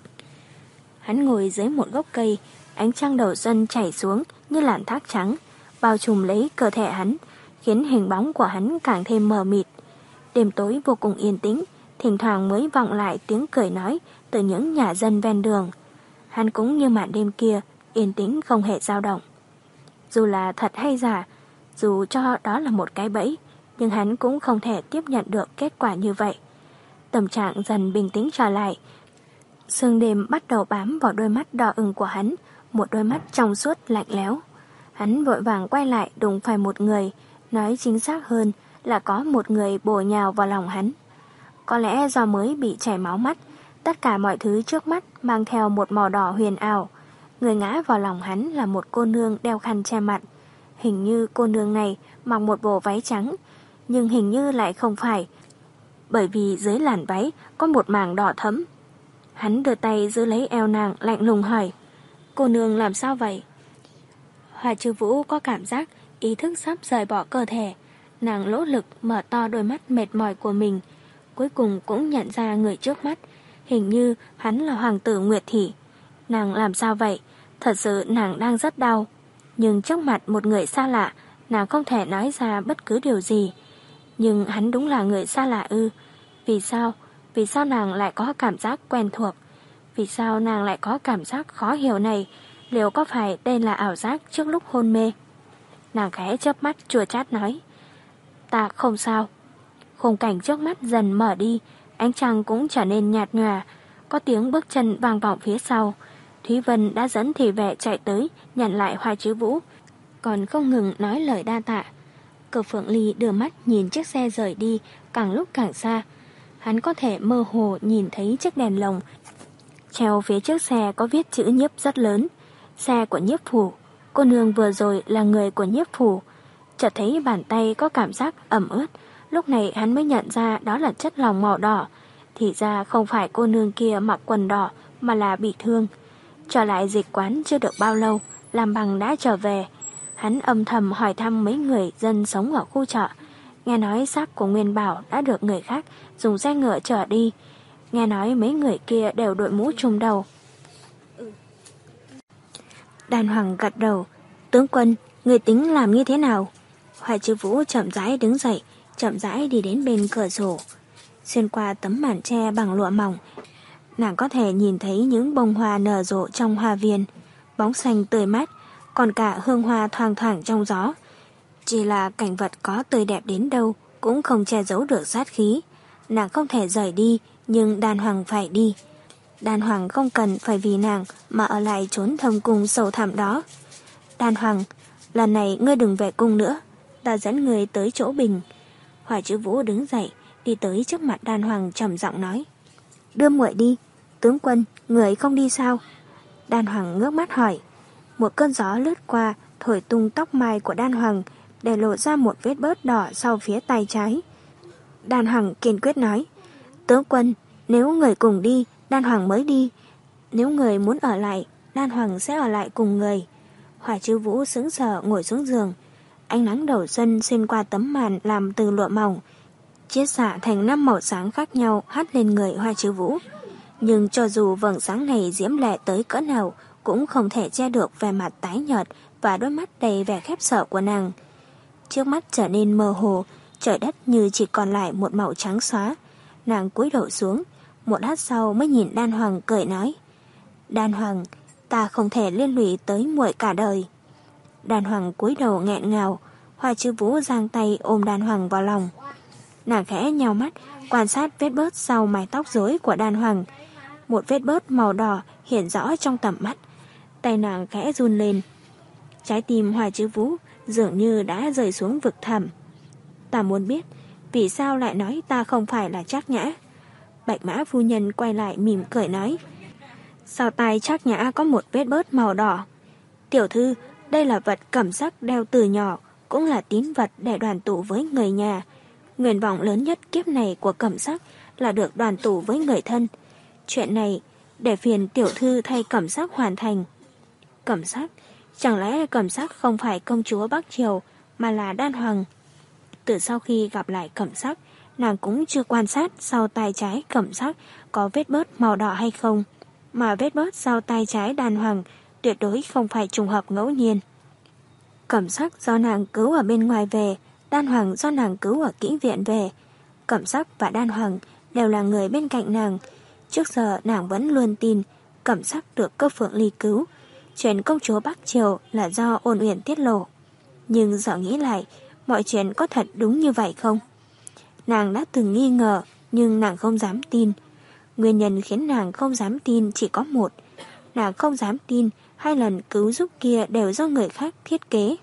Hắn ngồi dưới một gốc cây, ánh trăng đầu xuân chảy xuống như làn thác trắng, bao trùm lấy cơ thể hắn, khiến hình bóng của hắn càng thêm mờ mịt. Đêm tối vô cùng yên tĩnh, thỉnh thoảng mới vọng lại tiếng cười nói từ những nhà dân ven đường. Hắn cũng như màn đêm kia, yên tĩnh không hề dao động. Dù là thật hay giả, dù cho đó là một cái bẫy, nhưng hắn cũng không thể tiếp nhận được kết quả như vậy. Tâm trạng dần bình tĩnh trở lại. Sương đêm bắt đầu bám vào đôi mắt đỏ ửng của hắn, một đôi mắt trong suốt lạnh lẽo. Hắn vội vàng quay lại đụng phải một người, nói chính xác hơn là có một người bổ nhào vào lòng hắn. Có lẽ do mới bị chảy máu mắt, tất cả mọi thứ trước mắt mang theo một màu đỏ huyền ảo. Người ngã vào lòng hắn là một cô nương đeo khăn che mặt. Hình như cô nương này mặc một bộ váy trắng, nhưng hình như lại không phải, bởi vì dưới làn váy có một mảng đỏ thẫm. Hắn đưa tay giữ lấy eo nàng, lạnh lùng hỏi, cô nương làm sao vậy? Hỏa Trư Vũ có cảm giác ý thức sắp rời bỏ cơ thể. Nàng lỗ lực mở to đôi mắt mệt mỏi của mình, cuối cùng cũng nhận ra người trước mắt. Hình như hắn là hoàng tử Nguyệt Thị. Nàng làm sao vậy? Thật sự nàng đang rất đau, nhưng trước mặt một người xa lạ, nàng không thể nói ra bất cứ điều gì. Nhưng hắn đúng là người xa lạ ư? Vì sao? Vì sao nàng lại có cảm giác quen thuộc? Vì sao nàng lại có cảm giác khó hiểu này? Liệu có phải đây là ảo giác trước lúc hôn mê? Nàng khẽ chớp mắt chua chát nói, ta không sao. Khung cảnh trước mắt dần mở đi, ánh trăng cũng trở nên nhạt nhòa, có tiếng bước chân vang vọng phía sau. Thúy Vân đã dẫn thị vệ chạy tới nhận lại Hoa Chứ Vũ, còn không ngừng nói lời đa tạ. Cơ Phượng Ly đưa mắt nhìn chiếc xe rời đi càng lúc càng xa. Hắn có thể mơ hồ nhìn thấy chiếc đèn lồng treo phía trước xe có viết chữ Nhiếp rất lớn, xe của Nhiếp phủ. Cô nương vừa rồi là người của Nhiếp phủ. Chợt thấy bàn tay có cảm giác ẩm ướt, lúc này hắn mới nhận ra đó là chất lỏng màu đỏ. Thì ra không phải cô nương kia mặc quần đỏ mà là bị thương. Trở lại dịch quán chưa được bao lâu, Lam Bằng đã trở về. Hắn âm thầm hỏi thăm mấy người dân sống ở khu chợ. Nghe nói xác của Nguyên Bảo đã được người khác dùng xe ngựa chở đi. Nghe nói mấy người kia đều đội mũ trùm đầu. Đàn Hoàng gật đầu. Tướng quân, người tính làm như thế nào? Hoài Chứ Vũ chậm rãi đứng dậy, chậm rãi đi đến bên cửa sổ. Xuyên qua tấm màn tre bằng lụa mỏng, nàng có thể nhìn thấy những bông hoa nở rộ trong hoa viên, bóng xanh tươi mát, còn cả hương hoa thoang thoảng trong gió. Chỉ là cảnh vật có tươi đẹp đến đâu cũng không che giấu được sát khí. Nàng không thể rời đi, nhưng Đàn Hoàng phải đi. Đàn Hoàng không cần phải vì nàng mà ở lại trốn thâm cung sâu thẳm đó. Đàn Hoàng, lần này ngươi đừng về cung nữa, ta dẫn ngươi tới chỗ Bình. Hoài Chứ Vũ đứng dậy, đi tới trước mặt Đàn Hoàng trầm giọng nói, đưa muội đi. Tướng quân, người không đi sao? Đàn Hoàng ngước mắt hỏi. Một cơn gió lướt qua, thổi tung tóc mai của Đan Hoàng, để lộ ra một vết bớt đỏ sau phía tay trái. Đan Hoàng kiên quyết nói, tướng quân, nếu người cùng đi, Đan Hoàng mới đi. Nếu người muốn ở lại, Đan Hoàng sẽ ở lại cùng người. Hoài Chứ Vũ sững sờ ngồi xuống giường. Ánh nắng đầu xuân xuyên qua tấm màn làm từ lụa mỏng, chiết xạ thành năm màu sáng khác nhau hắt lên người Hoài Chứ Vũ. Nhưng cho dù vầng sáng này diễm lệ tới cỡ nào, cũng không thể che được vẻ mặt tái nhợt và đôi mắt đầy vẻ khép sợ của nàng. Trước mắt trở nên mơ hồ, trời đất như chỉ còn lại một màu trắng xóa. Nàng cúi đầu xuống, một lát sau mới nhìn Đan Hoàng cười nói, Đan Hoàng, ta không thể liên lụy tới muội cả đời. Đan Hoàng cúi đầu nghẹn ngào. Hoài Chứ Vũ giang tay ôm Đan Hoàng vào lòng. Nàng khẽ nhào mắt quan sát vết bớt sau mái tóc rối của Đan Hoàng. Một vết bớt màu đỏ hiện rõ trong tầm mắt. Tay nàng khẽ run lên. Trái tim Hoài Chứ Vũ dường như đã rơi xuống vực thẳm. Ta muốn biết vì sao lại nói ta không phải là Trác Nhã. Bạch Mã phu nhân quay lại mỉm cười nói, sau tay Trác Nhã có một vết bớt màu đỏ. Tiểu thư, đây là vật cẩm sắc đeo từ nhỏ, cũng là tín vật để đoàn tụ với người nhà. Nguyện vọng lớn nhất kiếp này của cẩm sắc là được đoàn tụ với người thân. Chuyện này để phiền tiểu thư thay cẩm sắc hoàn thành. Cẩm sắc? Chẳng lẽ cẩm sắc không phải công chúa Bắc Triều mà là Đan Hoàng? Từ sau khi gặp lại cẩm sắc, nàng cũng chưa quan sát sau tay trái cẩm sắc có vết bớt màu đỏ hay không. Mà vết bớt sau tay trái Đan Hoàng tuyệt đối không phải trùng hợp ngẫu nhiên. Cẩm sắc do nàng cứu ở bên ngoài về, Đan Hoàng do nàng cứu ở kỹ viện về. Cẩm sắc và Đan Hoàng đều là người bên cạnh nàng. Trước giờ nàng vẫn luôn tin cẩm sắc được Cơ Phượng Ly cứu. Chuyện công chúa Bắc Triều là do Ôn Uyển tiết lộ. Nhưng giờ nghĩ lại, mọi chuyện có thật đúng như vậy không? Nàng đã từng nghi ngờ, nhưng nàng không dám tin. Nguyên nhân khiến nàng không dám tin chỉ có một. Nàng không dám tin hai lần cứu giúp kia đều do người khác thiết kế.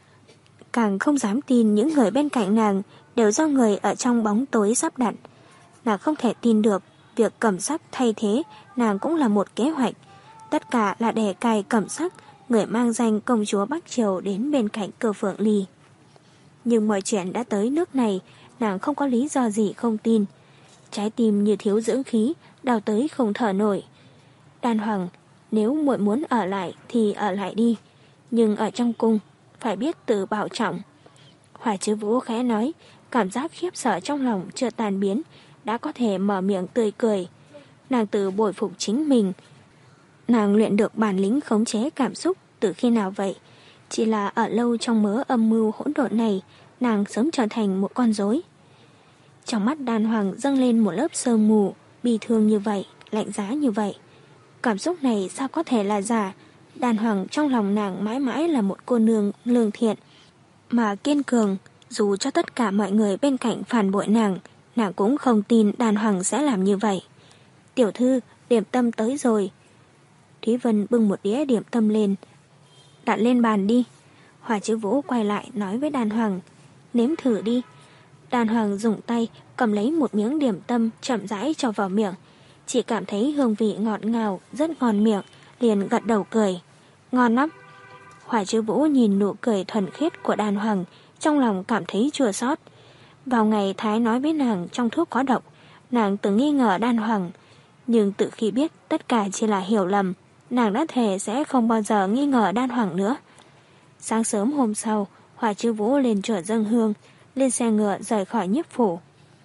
Càng không dám tin những người bên cạnh nàng đều do người ở trong bóng tối sắp đặt. Nàng không thể tin được việc cẩm sắc thay thế nàng cũng là một kế hoạch. Tất cả là để cài cẩm sắc, người mang danh công chúa Bắc Triều đến bên cạnh Cơ Phượng Ly. Nhưng mọi chuyện đã tới nước này, nàng không có lý do gì không tin. Trái tim như thiếu dưỡng khí, đau tới không thở nổi. Đan Hoàng, nếu muội muốn ở lại thì ở lại đi, nhưng ở trong cung phải biết tự bảo trọng. Hoài Chứ Vũ khẽ nói, cảm giác khiếp sợ trong lòng chưa tan biến, đã có thể mở miệng tươi cười. Nàng tự bội phục chính mình. Nàng luyện được bản lĩnh khống chế cảm xúc từ khi nào vậy? Chỉ là ở lâu trong mớ âm mưu hỗn độn này, nàng sớm trở thành một con rối. Trong mắt Đan Hoàng dâng lên một lớp sương mù, bi thương như vậy, lạnh giá như vậy. Cảm xúc này sao có thể là giả? Đàn Hoàng trong lòng nàng mãi mãi là một cô nương lương thiện, mà kiên cường. Dù cho tất cả mọi người bên cạnh phản bội nàng, nàng cũng không tin Đàn Hoàng sẽ làm như vậy. Tiểu thư, điểm tâm tới rồi. Thúy Vân bưng một đĩa điểm tâm lên. Đặt lên bàn đi. Hòa Chữ Vũ quay lại nói với Đàn Hoàng. Nếm thử đi. Đàn Hoàng dùng tay cầm lấy một miếng điểm tâm chậm rãi cho vào miệng. Chỉ cảm thấy hương vị ngọt ngào, rất ngon miệng, liền gật đầu cười. Ngon lắm. Hòa Chữ Vũ nhìn nụ cười thuần khiết của Đàn Hoàng, trong lòng cảm thấy chua xót. Vào ngày Thái nói với nàng trong thuốc có độc, nàng từng nghi ngờ Đàn Hoàng, nhưng từ khi biết tất cả chỉ là hiểu lầm, nàng đã thề sẽ không bao giờ nghi ngờ Đàn Hoàng nữa. Sáng sớm hôm sau, Hòa Chữ Vũ lên chùa dâng hương, lên xe ngựa rời khỏi nhiếp phủ.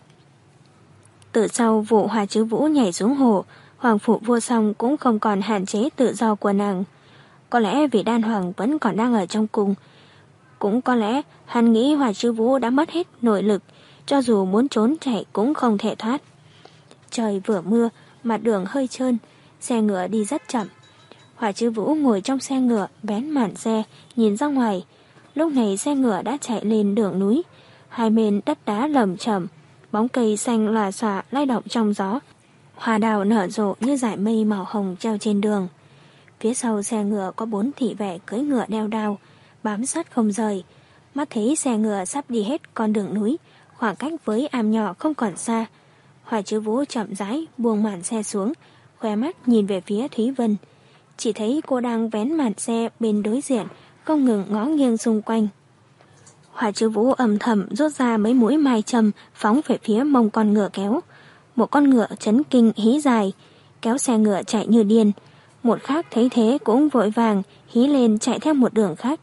Từ sau vụ Hòa Chữ Vũ nhảy xuống hồ, Hoàng phủ vô song cũng không còn hạn chế tự do của nàng. Có lẽ vì Đan Hoàng vẫn còn đang ở trong cung, cũng có lẽ hắn nghĩ Hòa Chữ Vũ đã mất hết nội lực, cho dù muốn trốn chạy cũng không thể thoát. Trời vừa mưa, mặt đường hơi trơn, xe ngựa đi rất chậm. Hòa Chữ Vũ ngồi trong xe ngựa, vén màn xe, nhìn ra ngoài. Lúc này xe ngựa đã chạy lên đường núi, hai bên đất đá lởm chởm, bóng cây xanh lòa xòa lay động trong gió. Hoa đào nở rộ như dải mây màu hồng treo trên đường. Phía sau xe ngựa có bốn thị vệ cưỡi ngựa đeo đao, bám sát không rời. Mắt thấy xe ngựa sắp đi hết con đường núi, khoảng cách với am nhỏ không còn xa. Hòa Chữ Vũ chậm rãi buông màn xe xuống, khóe mắt nhìn về phía Thúy Vân. Chỉ thấy cô đang vén màn xe bên đối diện, không ngừng ngó nghiêng xung quanh. Hòa Chữ Vũ âm thầm rút ra mấy mũi mai châm phóng về phía mông con ngựa kéo. Một con ngựa chấn kinh hí dài, kéo xe ngựa chạy như điên. Một khác thấy thế cũng vội vàng hí lên chạy theo một đường khác.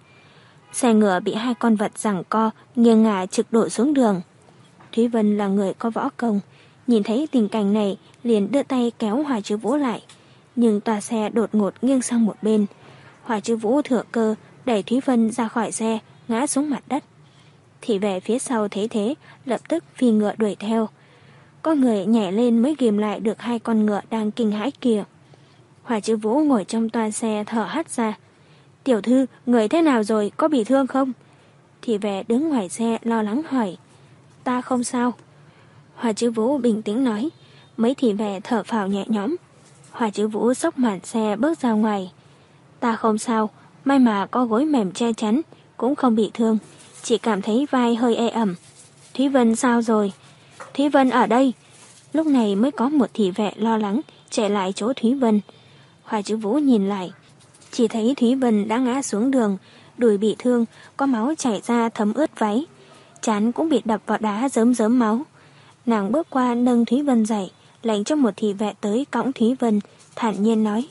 Xe ngựa bị hai con vật giằng co, nghiêng ngả trực đổ xuống đường. Thúy Vân là người có võ công, nhìn thấy tình cảnh này liền đưa tay kéo Hòa Chữ Vũ lại, nhưng tòa xe đột ngột nghiêng sang một bên. Hòa Chữ Vũ thừa cơ đẩy Thúy Vân ra khỏi xe, ngã xuống mặt đất. Thị vệ phía sau thấy thế, lập tức phi ngựa đuổi theo. Có người nhảy lên mới ghìm lại được hai con ngựa đang kinh hãi kia. Hòa Chữ Vũ ngồi trong toa xe thở hắt ra. Tiểu thư, người thế nào rồi, có bị thương không? Thị vệ đứng ngoài xe lo lắng hỏi. Ta không sao. Hòa Chữ Vũ bình tĩnh nói. Mấy thị vệ thở phào nhẹ nhõm. Hòa Chữ Vũ xốc màn xe bước ra ngoài. Ta không sao, may mà có gối mềm che chắn, cũng không bị thương, chỉ cảm thấy vai hơi ê ẩm. Thúy Vân sao rồi? Thúy Vân ở đây. Lúc này mới có một thị vệ lo lắng chạy lại chỗ Thúy Vân. Hòa Chữ Vũ nhìn lại, chỉ thấy Thúy Vân đã ngã xuống đường, đùi bị thương, có máu chảy ra thấm ướt váy, trán cũng bị đập vào đá rớm rớm máu. Nàng bước qua nâng Thúy Vân dậy, lệnh cho một thị vệ tới cõng Thúy Vân, thản nhiên nói.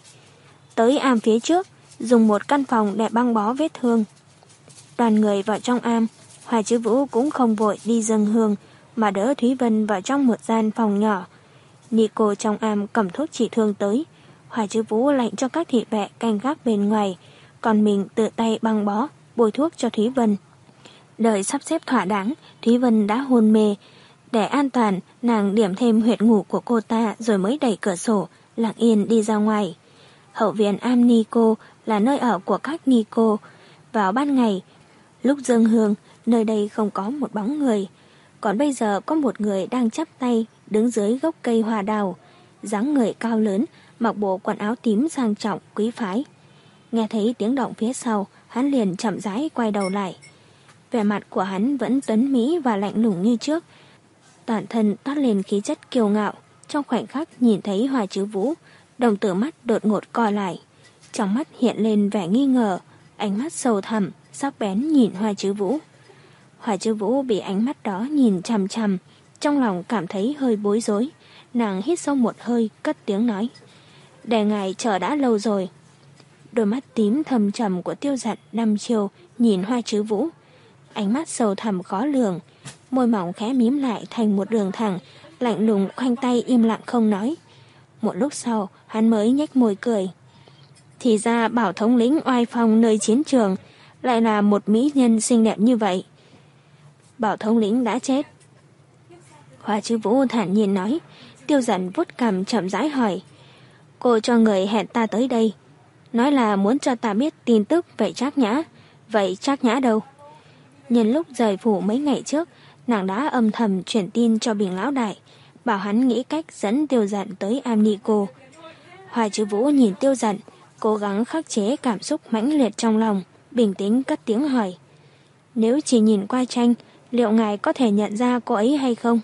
Tới am phía trước, dùng một căn phòng để băng bó vết thương. Đoàn người vào trong am, Hòa Chữ Vũ cũng không vội đi dâng hương, mà đỡ Thúy Vân vào trong một gian phòng nhỏ. Nico trong am cầm thuốc trị thương tới, Hòa Chữ Vũ lệnh cho các thị vệ canh gác bên ngoài, còn mình tự tay băng bó, bôi thuốc cho Thúy Vân. Đợi sắp xếp thỏa đáng, Thúy Vân đã hôn mê. Để an toàn, nàng điểm thêm huyệt ngủ của cô ta rồi mới đẩy cửa sổ, lặng yên đi ra ngoài. Hậu viện am Nico là nơi ở của các Nico. Vào ban ngày, lúc dâng hương, nơi đây không có một bóng người. Còn bây giờ có một người đang chắp tay, đứng dưới gốc cây hoa đào. Dáng người cao lớn, mặc bộ quần áo tím sang trọng, quý phái. Nghe thấy tiếng động phía sau, hắn liền chậm rãi quay đầu lại. Vẻ mặt của hắn vẫn tuấn mỹ và lạnh lùng như trước. Toàn thân toát lên khí chất kiêu ngạo. Trong khoảnh khắc nhìn thấy Hòa Chữ Vũ, đồng tử mắt đột ngột co lại. Trong mắt hiện lên vẻ nghi ngờ, ánh mắt sâu thẳm, sắc bén nhìn Hòa Chữ Vũ. Hòa Chữ Vũ bị ánh mắt đó nhìn chằm chằm, trong lòng cảm thấy hơi bối rối. Nàng hít sâu một hơi, cất tiếng nói. Để ngài chờ đã lâu rồi. Đôi mắt tím thầm trầm của Tiêu Dặn năm chiều nhìn Hòa Chữ Vũ. Ánh mắt sâu thẳm khó lường, môi mỏng khẽ mím lại thành một đường thẳng, lạnh lùng khoanh tay im lặng không nói. Một lúc sau, hắn mới nhếch môi cười. Thì ra Bảo thống lĩnh oai phong nơi chiến trường lại là một mỹ nhân xinh đẹp như vậy. Bảo thống lĩnh đã chết. Hòa Chữ Vũ thản nhiên nói. Tiêu Dặn vuốt cằm chậm rãi hỏi. Cô cho người hẹn ta tới đây, nói là muốn cho ta biết tin tức về Trác Nhã. Vậy Trác Nhã đâu? Nhân lúc rời phủ mấy ngày trước, nàng đã âm thầm chuyển tin cho Bình lão đại, bảo hắn nghĩ cách dẫn Tiêu Dận tới am ni cô. Hoài Trư Vũ nhìn Tiêu Dận, cố gắng khắc chế cảm xúc mãnh liệt trong lòng, bình tĩnh cất tiếng hỏi. Nếu chỉ nhìn qua tranh, liệu ngài có thể nhận ra cô ấy hay không?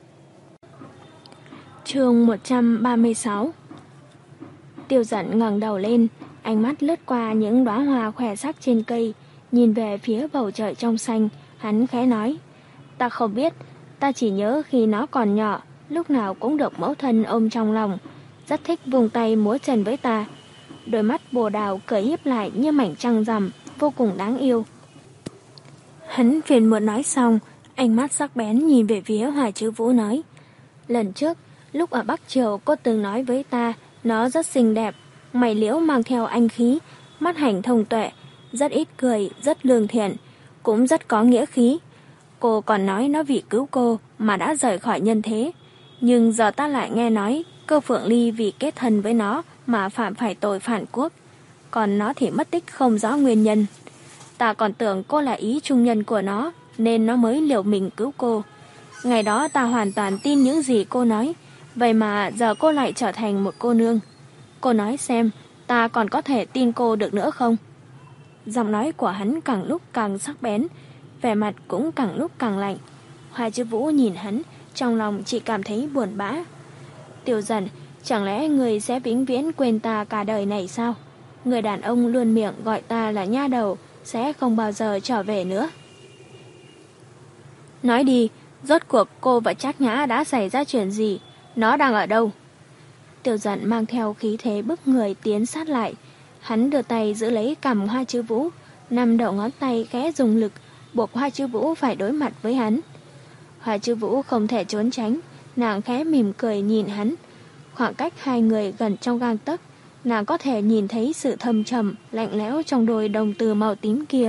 Chương một trăm ba mươi sáu. Tiêu Dận ngẩng đầu lên, ánh mắt lướt qua những đóa hoa khoe sắc trên cây, nhìn về phía bầu trời trong xanh, hắn khẽ nói. Ta không biết, ta chỉ nhớ khi nó còn nhỏ, lúc nào cũng được mẫu thân ôm trong lòng, rất thích vùng tay múa chân với ta. Đôi mắt bồ đào cười híp lại như mảnh trăng rằm, vô cùng đáng yêu. Hắn phiền muộn nói xong, ánh mắt sắc bén nhìn về phía Hoài Trư Vũ nói. Lần trước, lúc ở Bắc Triều cô từng nói với ta, nó rất xinh đẹp, mày liễu mang theo anh khí, mắt hành thông tuệ, rất ít cười, rất lương thiện, cũng rất có nghĩa khí. Cô còn nói nó vì cứu cô mà đã rời khỏi nhân thế. Nhưng giờ ta lại nghe nói Cơ Phượng Ly vì kết thân với nó mà phạm phải tội phản quốc. Còn nó thì mất tích không rõ nguyên nhân. Ta còn tưởng cô là ý trung nhân của nó, nên nó mới liều mình cứu cô. Ngày đó ta hoàn toàn tin những gì cô nói. Vậy mà giờ cô lại trở thành một cô nương. Cô nói xem, ta còn có thể tin cô được nữa không? Giọng nói của hắn càng lúc càng sắc bén, vẻ mặt cũng càng lúc càng lạnh. Hoài Trư Vũ nhìn hắn, trong lòng chỉ cảm thấy buồn bã. Tiêu Dận, chẳng lẽ người sẽ vĩnh viễn quên ta cả đời này sao? Người đàn ông luôn miệng gọi ta là nha đầu sẽ không bao giờ trở về nữa. Nói đi, rốt cuộc cô và Trác Nhã đã xảy ra chuyện gì? Nó đang ở đâu? Tiêu Dận mang theo khí thế bức người tiến sát lại. Hắn đưa tay giữ lấy cằm Hoa Trư Vũ, năm đầu ngón tay khẽ dùng lực, buộc Hoa Trư Vũ phải đối mặt với hắn. Hoa Trư Vũ không thể trốn tránh, nàng khẽ mỉm cười nhìn hắn. Khoảng cách hai người gần trong gang tấc, nàng có thể nhìn thấy sự thâm trầm, lạnh lẽo trong đôi đồng tử màu tím kia.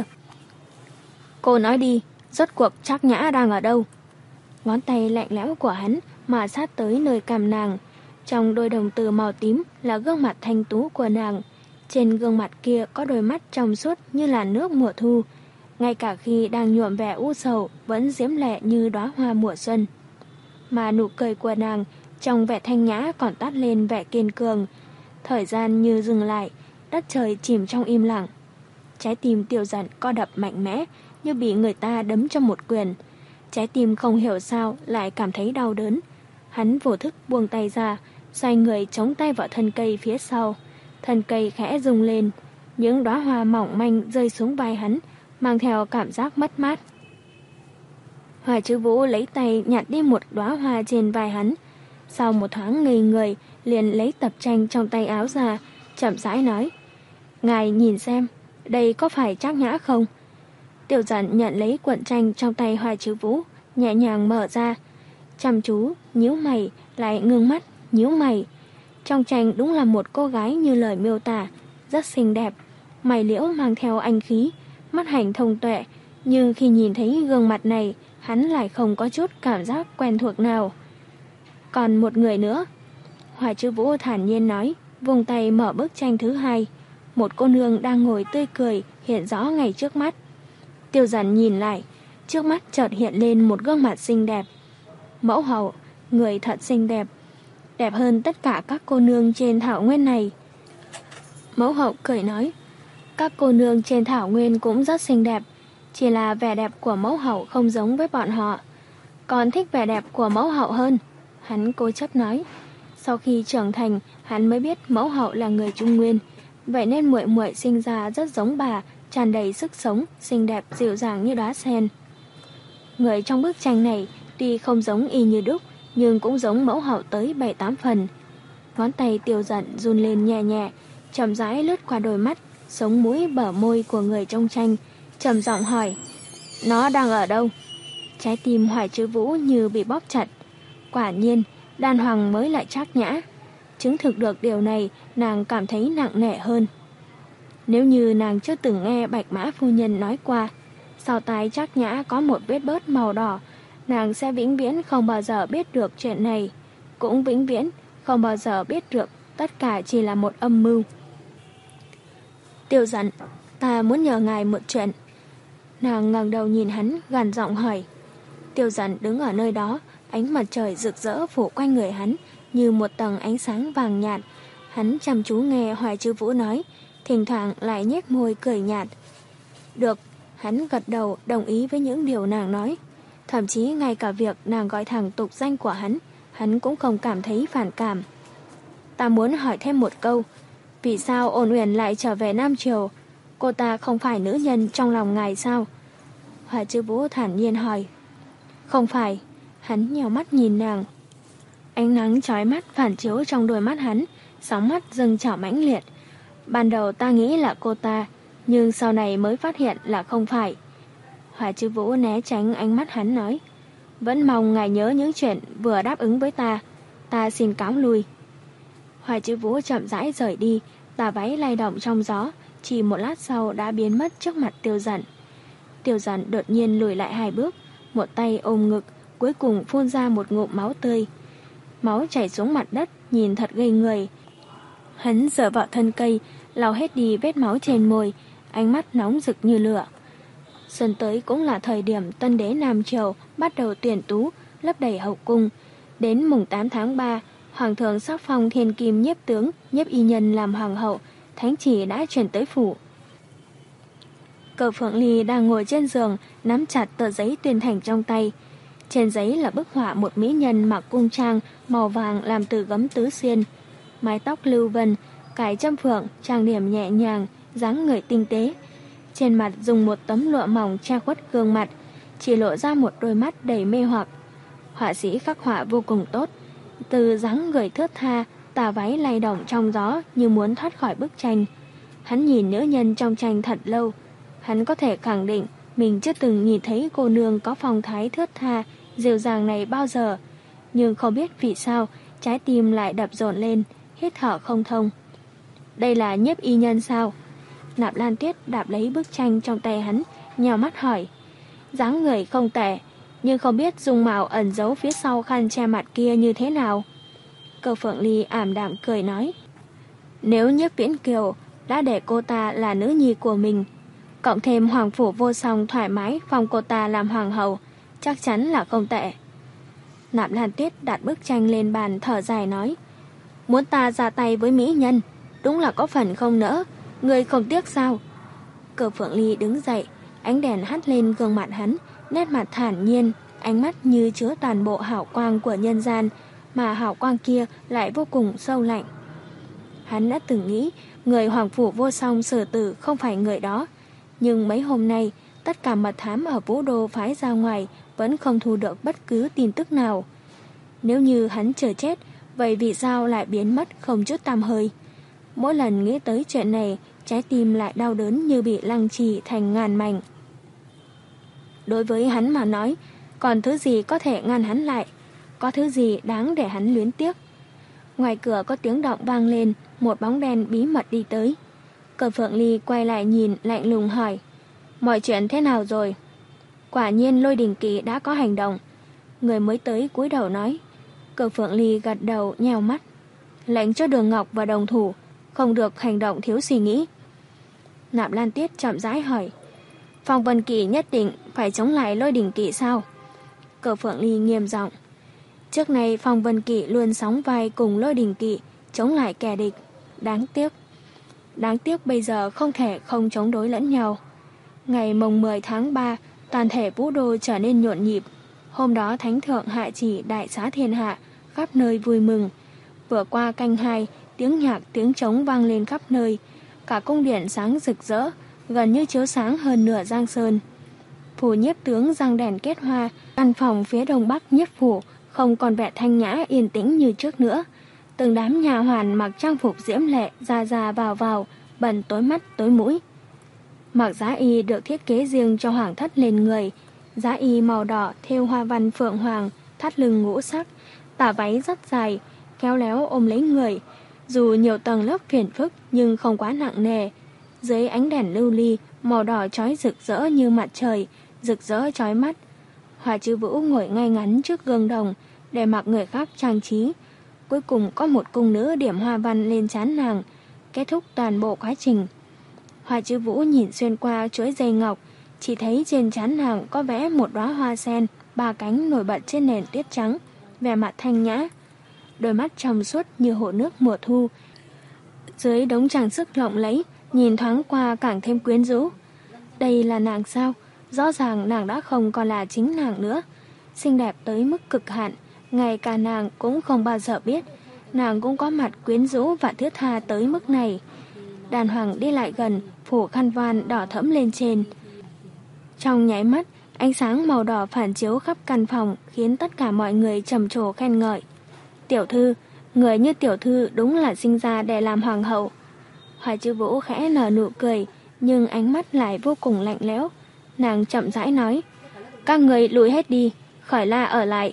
Cô nói đi, rốt cuộc Trác Nhã đang ở đâu? Ngón tay lạnh lẽo của hắn mà sát tới nơi cằm nàng. Trong đôi đồng tử màu tím là gương mặt thanh tú của nàng. Trên gương mặt kia có đôi mắt trong suốt như là nước mùa thu. Ngay cả khi đang nhuộm vẻ u sầu vẫn diễm lệ như đóa hoa mùa xuân. Mà nụ cười của nàng trong vẻ thanh nhã còn toát lên vẻ kiên cường. Thời gian như dừng lại, đất trời chìm trong im lặng. Trái tim Tiêu Dận co đập mạnh mẽ như bị người ta đấm cho một quyền. Trái tim không hiểu sao lại cảm thấy đau đớn. Hắn vô thức buông tay ra, xoay người chống tay vào thân cây phía sau. Thân cây khẽ rung lên, những đóa hoa mỏng manh rơi xuống vai hắn, mang theo cảm giác mất mát. Hoài Trư Vũ lấy tay nhặt đi một đóa hoa trên vai hắn. Sau một thoáng ngây người, liền lấy tập tranh trong tay áo ra, chậm rãi nói. Ngài nhìn xem, đây có phải Trác Nhã không? Tiêu Dận nhận lấy cuộn tranh trong tay Hoài Trư Vũ, nhẹ nhàng mở ra. Chăm chú, nhíu mày, lại ngưng mắt, nhíu mày. Trong tranh đúng là một cô gái như lời miêu tả, rất xinh đẹp, mày liễu mang theo anh khí, mắt hành thông tuệ, nhưng khi nhìn thấy gương mặt này, hắn lại không có chút cảm giác quen thuộc nào. Còn một người nữa, Hoài Trư Vũ thản nhiên nói, vùng tay mở bức tranh thứ hai. Một cô nương đang ngồi tươi cười hiện rõ ngay trước mắt. Tiêu Dận nhìn lại, trước mắt chợt hiện lên một gương mặt xinh đẹp. Mẫu hậu, người thật xinh đẹp, đẹp hơn tất cả các cô nương trên thảo nguyên này. Mẫu hậu cười nói, các cô nương trên thảo nguyên cũng rất xinh đẹp, chỉ là vẻ đẹp của mẫu hậu không giống với bọn họ. Còn thích vẻ đẹp của mẫu hậu hơn, hắn cố chấp nói. Sau khi trưởng thành, hắn mới biết mẫu hậu là người Trung Nguyên, vậy nên muội muội sinh ra rất giống bà, tràn đầy sức sống, xinh đẹp dịu dàng như đóa sen. Người trong bức tranh này tuy không giống y như đúc, nhưng cũng giống mẫu hậu tới bảy tám phần. Ngón tay Tiêu Dận run lên nhẹ nhẹ, chậm rãi lướt qua đôi mắt, sống mũi bờ môi của người trong tranh, trầm giọng hỏi, nó đang ở đâu? Trái tim Hoài Trư Vũ như bị bóp chặt. Quả nhiên, đàn hoàng mới lại Trác Nhã. Chứng thực được điều này, nàng cảm thấy nặng nề hơn. Nếu như nàng chưa từng nghe Bạch Mã phu nhân nói qua, sau tai Trác Nhã có một vết bớt màu đỏ, nàng sẽ vĩnh viễn không bao giờ biết được chuyện này, cũng vĩnh viễn không bao giờ biết được tất cả chỉ là một âm mưu. Tiêu Dận, ta muốn nhờ ngài một chuyện. Nàng ngẩng đầu nhìn hắn, gằn giọng hỏi. Tiêu Dận đứng ở nơi đó, ánh mặt trời rực rỡ phủ quanh người hắn như một tầng ánh sáng vàng nhạt. Hắn chăm chú nghe Hoài Chư Vũ nói, thỉnh thoảng lại nhếch môi cười nhạt. Được, hắn gật đầu đồng ý với những điều nàng nói. Thậm chí ngay cả việc nàng gọi thẳng tục danh của hắn, hắn cũng không cảm thấy phản cảm. Ta muốn hỏi thêm một câu, vì sao Ôn Uyển lại trở về Nam Triều? Cô ta không phải nữ nhân trong lòng ngài sao? Hoài Chư Vũ thản nhiên hỏi. Không phải. Hắn nhèo mắt nhìn nàng. Ánh nắng chói mắt phản chiếu trong đôi mắt hắn, sóng mắt dâng trào mãnh liệt. Ban đầu ta nghĩ là cô ta, nhưng sau này mới phát hiện là không phải. Hoài Chư Vũ né tránh ánh mắt hắn nói. Vẫn mong ngài nhớ những chuyện vừa đáp ứng với ta. Ta xin cáo lui. Hoài Chư Vũ chậm rãi rời đi, tà váy lay động trong gió, chỉ một lát sau đã biến mất trước mặt Tiêu Dận. Tiêu Dận đột nhiên lùi lại hai bước, một tay ôm ngực, cuối cùng phun ra một ngụm máu tươi. Máu chảy xuống mặt đất, nhìn thật ghê người. Hắn dựa vào thân cây, lau hết đi vết máu trên môi, ánh mắt nóng rực như lửa. Xuân tới cũng là thời điểm tân đế Nam Triều bắt đầu tuyển tú, lấp đầy hậu cung. Đến mùng tám tháng ba, Hoàng thượng sắc phong thiên kim nhiếp tướng, nhiếp y nhân làm hoàng hậu, thánh chỉ đã chuyển tới phủ. Cờ Phượng Ly đang ngồi trên giường, nắm chặt tờ giấy tuyên thành trong tay. Trên giấy là bức họa một mỹ nhân mặc cung trang màu vàng làm từ gấm tứ xuyên, mái tóc lưu vân, cài châm phượng, trang điểm nhẹ nhàng, dáng người tinh tế. Trên mặt dùng một tấm lụa mỏng che khuất gương mặt, chỉ lộ ra một đôi mắt đầy mê hoặc. Họa sĩ khắc họa vô cùng tốt, từ dáng người thướt tha, tà váy lay động trong gió như muốn thoát khỏi bức tranh. Hắn nhìn nữ nhân trong tranh thật lâu, hắn có thể khẳng định mình chưa từng nhìn thấy cô nương có phong thái thướt tha, dịu dàng này bao giờ. Nhưng không biết vì sao, trái tim lại đập dồn lên, hít thở không thông. Đây là nhiếp y nhân sao? Nạp Lan Tuyết đạp lấy bức tranh trong tay hắn, nhào mắt hỏi. Dáng người không tệ, nhưng không biết dung mạo ẩn giấu phía sau khăn che mặt kia như thế nào. Cơ Phượng Ly ảm đạm cười nói. Nếu Nhiếp Viễn Kiều đã để cô ta là nữ nhi của mình, cộng thêm hoàng phủ vô song thoải mái phong cô ta làm hoàng hậu, chắc chắn là không tệ. Nạp Lan Tuyết đặt bức tranh lên bàn thở dài nói. Muốn ta ra tay với mỹ nhân, đúng là có phần không nỡ, người không tiếc sao? Cơ Phượng Ly đứng dậy, ánh đèn hắt lên gương mặt hắn, nét mặt thản nhiên, ánh mắt như chứa toàn bộ hào quang của nhân gian, mà hào quang kia lại vô cùng sâu lạnh. Hắn đã từng nghĩ người hoàng phủ vô song xử tử không phải người đó, nhưng mấy hôm nay tất cả mật thám ở Vũ Đô phái ra ngoài vẫn không thu được bất cứ tin tức nào. Nếu như hắn chờ chết, vậy vì sao lại biến mất không chút tăm hơi? Mỗi lần nghĩ tới chuyện này, trái tim lại đau đớn như bị lăng trì thành ngàn mảnh. Đối với hắn mà nói, còn thứ gì có thể ngăn hắn lại? Có thứ gì đáng để hắn luyến tiếc? Ngoài cửa có tiếng động vang lên, một bóng đen bí mật đi tới. Cờ Phượng Ly quay lại nhìn, lạnh lùng hỏi. Mọi chuyện thế nào rồi? Quả nhiên Lôi Đình Kỳ đã có hành động. Người mới tới cúi đầu nói. Cờ Phượng Ly gật đầu nheo mắt. Lệnh cho Đường Ngọc và đồng thủ, không được hành động thiếu suy nghĩ. Nạp Lan Tuyết chậm rãi hỏi. Phong Vân Kỳ nhất định phải chống lại Lôi Đình Kỳ sao? Cờ Phượng Ly nghiêm giọng. Trước này Phong Vân Kỳ luôn sóng vai cùng Lôi Đình Kỳ chống lại kẻ địch. Đáng tiếc. Đáng tiếc bây giờ không thể không chống đối lẫn nhau. Ngày mồng mười tháng ba, toàn thể Vũ Đô trở nên nhộn nhịp. Hôm đó Thánh Thượng hạ chỉ đại xá thiên hạ, khắp nơi vui mừng. Vừa qua canh hai, tiếng nhạc tiếng trống vang lên khắp nơi. Cả cung điện sáng rực rỡ, gần như chiếu sáng hơn nửa Giang Sơn. Phủ nhiếp tướng răng đèn kết hoa, căn phòng phía đông bắc nhiếp phủ không còn vẻ thanh nhã yên tĩnh như trước nữa. Từng đám nhà hoàn mặc trang phục diễm lệ ra ra vào vào, bần tối mắt tối mũi. Mặc giá y được thiết kế riêng cho hoàng thất lên người, giá y màu đỏ thêu hoa văn phượng hoàng, thắt lưng ngũ sắc, tà váy rất dài, khéo léo ôm lấy người. Dù nhiều tầng lớp phiền phức nhưng không quá nặng nề. Dưới ánh đèn lưu ly, màu đỏ chói rực rỡ như mặt trời, rực rỡ chói mắt. Hoài Chư Vũ ngồi ngay ngắn trước gương đồng để mặc người khác trang trí. Cuối cùng có một cung nữ điểm hoa văn lên trán nàng, kết thúc toàn bộ quá trình. Hoa Chiêu Vũ nhìn xuyên qua chuỗi dây ngọc, chỉ thấy trên trán nàng có vẽ một đóa hoa sen, ba cánh nổi bật trên nền tuyết trắng, vẻ mặt thanh nhã. Đôi mắt trong suốt như hồ nước mùa thu. Dưới đống trang sức lộng lẫy, nhìn thoáng qua càng thêm quyến rũ. Đây là nàng sao? Rõ ràng nàng đã không còn là chính nàng nữa. Xinh đẹp tới mức cực hạn, ngay cả nàng cũng không bao giờ biết. Nàng cũng có mặt quyến rũ và thướt tha tới mức này. Đàn Hoàng đi lại gần, phủ khăn voan đỏ thẫm lên trên. Trong nháy mắt, ánh sáng màu đỏ phản chiếu khắp căn phòng, khiến tất cả mọi người trầm trồ khen ngợi. Tiểu thư, người như tiểu thư đúng là sinh ra để làm hoàng hậu. Hoa Chiêu Vũ khẽ nở nụ cười, nhưng ánh mắt lại vô cùng lạnh lẽo. Nàng chậm rãi nói, các người lùi hết đi, khỏi la ở lại.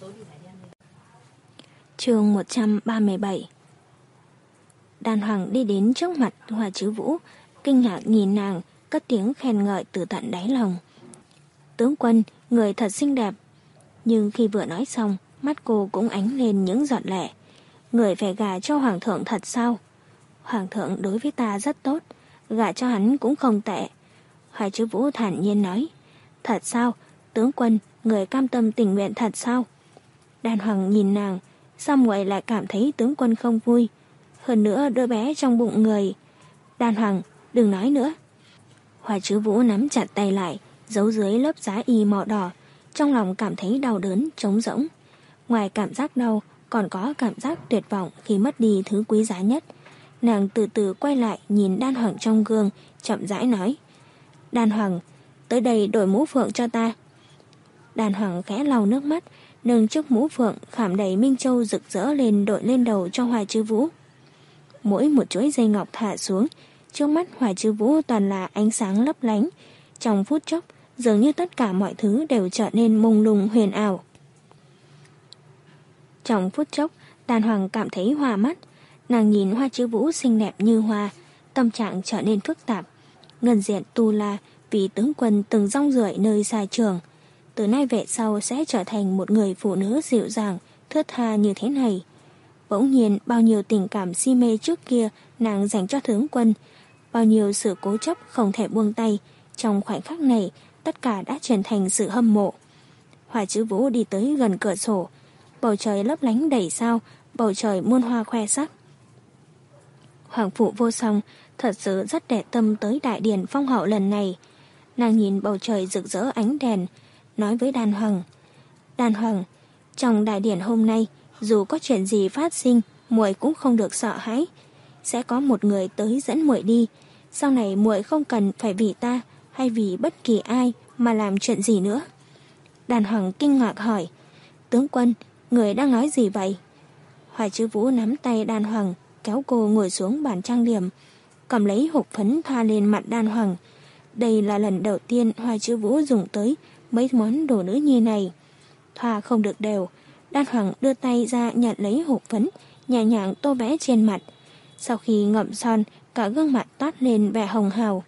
Chương một trăm ba mươi bảy. Đàn Hoàng đi đến trước mặt Hoa Chiêu Vũ, kinh ngạc nhìn nàng, cất tiếng khen ngợi từ tận đáy lòng. Tướng quân, người thật xinh đẹp. Nhưng khi vừa nói xong, mắt cô cũng ánh lên những giọt lệ. Người phải gả cho hoàng thượng thật sao? Hoàng thượng đối với ta rất tốt, gả cho hắn cũng không tệ. Hoa Chiêu Vũ thản nhiên nói, thật sao? Tướng quân, người cam tâm tình nguyện thật sao? Đàn Hoàng nhìn nàng, sao muội lại cảm thấy tướng quân không vui? Hơn nữa đứa bé trong bụng người. Đàn Hoàng, đừng nói nữa. Hoa Chiêu Vũ nắm chặt tay lại, giấu dưới lớp giá y màu đỏ, trong lòng cảm thấy đau đớn, trống rỗng. Ngoài cảm giác đau, còn có cảm giác tuyệt vọng khi mất đi thứ quý giá nhất. Nàng từ từ quay lại nhìn Đan Hoàng trong gương, chậm rãi nói, Đan Hoàng, tới đây đổi mũ phượng cho ta. Đan Hoàng khẽ lau nước mắt, nâng chiếc mũ phượng khảm đầy minh châu rực rỡ lên đội lên đầu cho Hoa Chiêu Vũ. Mỗi một chuỗi dây ngọc thả xuống, trước mắt Hoa Chiêu Vũ toàn là ánh sáng lấp lánh. Trong phút chốc, dường như tất cả mọi thứ đều trở nên mông lung huyền ảo. Trong phút chốc, Đàn Hoàng cảm thấy hoa mắt. Nàng nhìn Hoa Chiêu Vũ xinh đẹp như hoa, tâm trạng trở nên phức tạp. Ngân diện tu la vì tướng quân từng rong ruổi nơi xa trường, từ nay về sau sẽ trở thành một người phụ nữ dịu dàng, thướt tha như thế này. Bỗng nhiên bao nhiêu tình cảm si mê trước kia nàng dành cho tướng quân, bao nhiêu sự cố chấp không thể buông tay, trong khoảnh khắc này tất cả đã chuyển thành sự hâm mộ. Hoa Chiêu Vũ đi tới gần cửa sổ, bầu trời lấp lánh đầy sao, bầu trời muôn hoa khoe sắc. Hoàng phụ Vô Song thật sự rất để tâm tới đại điển phong hậu lần này. Nàng nhìn bầu trời rực rỡ ánh đèn, nói với Đan Hoàng, Đan Hoàng, trong đại điển hôm nay, dù có chuyện gì phát sinh, muội cũng không được sợ hãi. Sẽ có một người tới dẫn muội đi. Sau này muội không cần phải vì ta hay vì bất kỳ ai mà làm chuyện gì nữa. Đàn Hoàng kinh ngạc hỏi, tướng quân, người đang nói gì vậy? Hoa Chiêu Vũ nắm tay Đan Hoàng, kéo cô ngồi xuống bàn trang điểm, cầm lấy hộp phấn thoa lên mặt Đan Hoàng. Đây là lần đầu tiên Hoa Chiêu Vũ dùng tới mấy món đồ nữ nhi này. Thoa không được đều, Đan Hoàng đưa tay ra nhận lấy hộp phấn, nhẹ nhàng tô vẽ trên mặt. Sau khi ngậm son, cả gương mặt toát lên vẻ hồng hào.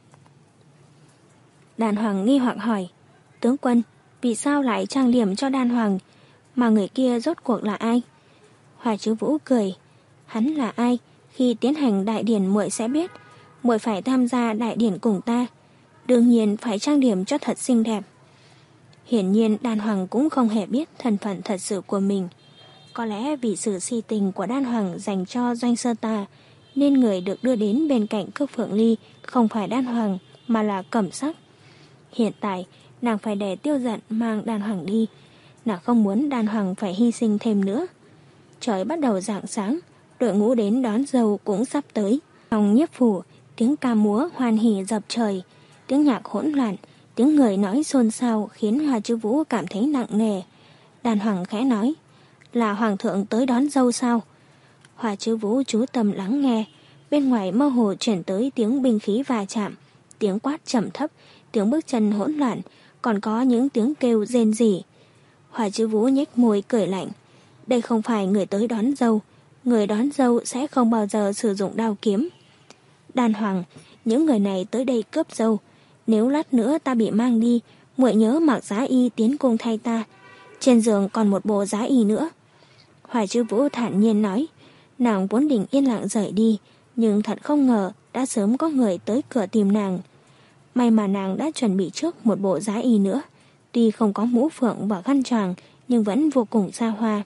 Đan Hoàng nghi hoặc hỏi, tướng quân, vì sao lại trang điểm cho Đan Hoàng, mà người kia rốt cuộc là ai? Hoa Chiêu Vũ cười, hắn là ai, khi tiến hành đại điển muội sẽ biết. Muội phải tham gia đại điển cùng ta, đương nhiên phải trang điểm cho thật xinh đẹp. Hiển nhiên Đan Hoàng cũng không hề biết thân phận thật sự của mình. Có lẽ vì sự si tình của Đan Hoàng dành cho Doanh Sơ Ta, nên người được đưa đến bên cạnh Cước Phượng Ly không phải Đan Hoàng mà là Cẩm Sắc. Hiện tại nàng phải để Tiêu Giận mang Đan Hoàng đi. Nàng không muốn Đan Hoàng phải hy sinh thêm nữa. Trời bắt đầu rạng sáng, đội ngũ đến đón dâu cũng sắp tới. Trong nhiếp phủ, tiếng ca múa hoan hỉ dập trời, tiếng nhạc hỗn loạn, tiếng người nói xôn xao khiến Hoa Chiêu Vũ cảm thấy nặng nề. Đan Hoàng khẽ nói, là hoàng thượng tới đón dâu sao? Hoa Chiêu Vũ chú tâm lắng nghe, bên ngoài mơ hồ chuyển tới tiếng binh khí va chạm, tiếng quát trầm thấp, tiếng bước chân hỗn loạn, còn có những tiếng kêu rên rỉ. Hoa Chiêu Vũ nhếch môi cười lạnh, đây không phải người tới đón dâu, người đón dâu sẽ không bao giờ sử dụng đao kiếm. Đan Hoàng, những người này tới đây cướp dâu, nếu lát nữa ta bị mang đi, muội nhớ mặc giá y tiến cung thay ta. Trên giường còn một bộ giá y nữa. Hoài Chư Vũ thản nhiên nói. Nàng vốn định yên lặng rời đi, nhưng thật không ngờ đã sớm có người tới cửa tìm nàng. May mà nàng đã chuẩn bị trước một bộ giá y nữa, tuy không có mũ phượng và khăn choàng nhưng vẫn vô cùng xa hoa.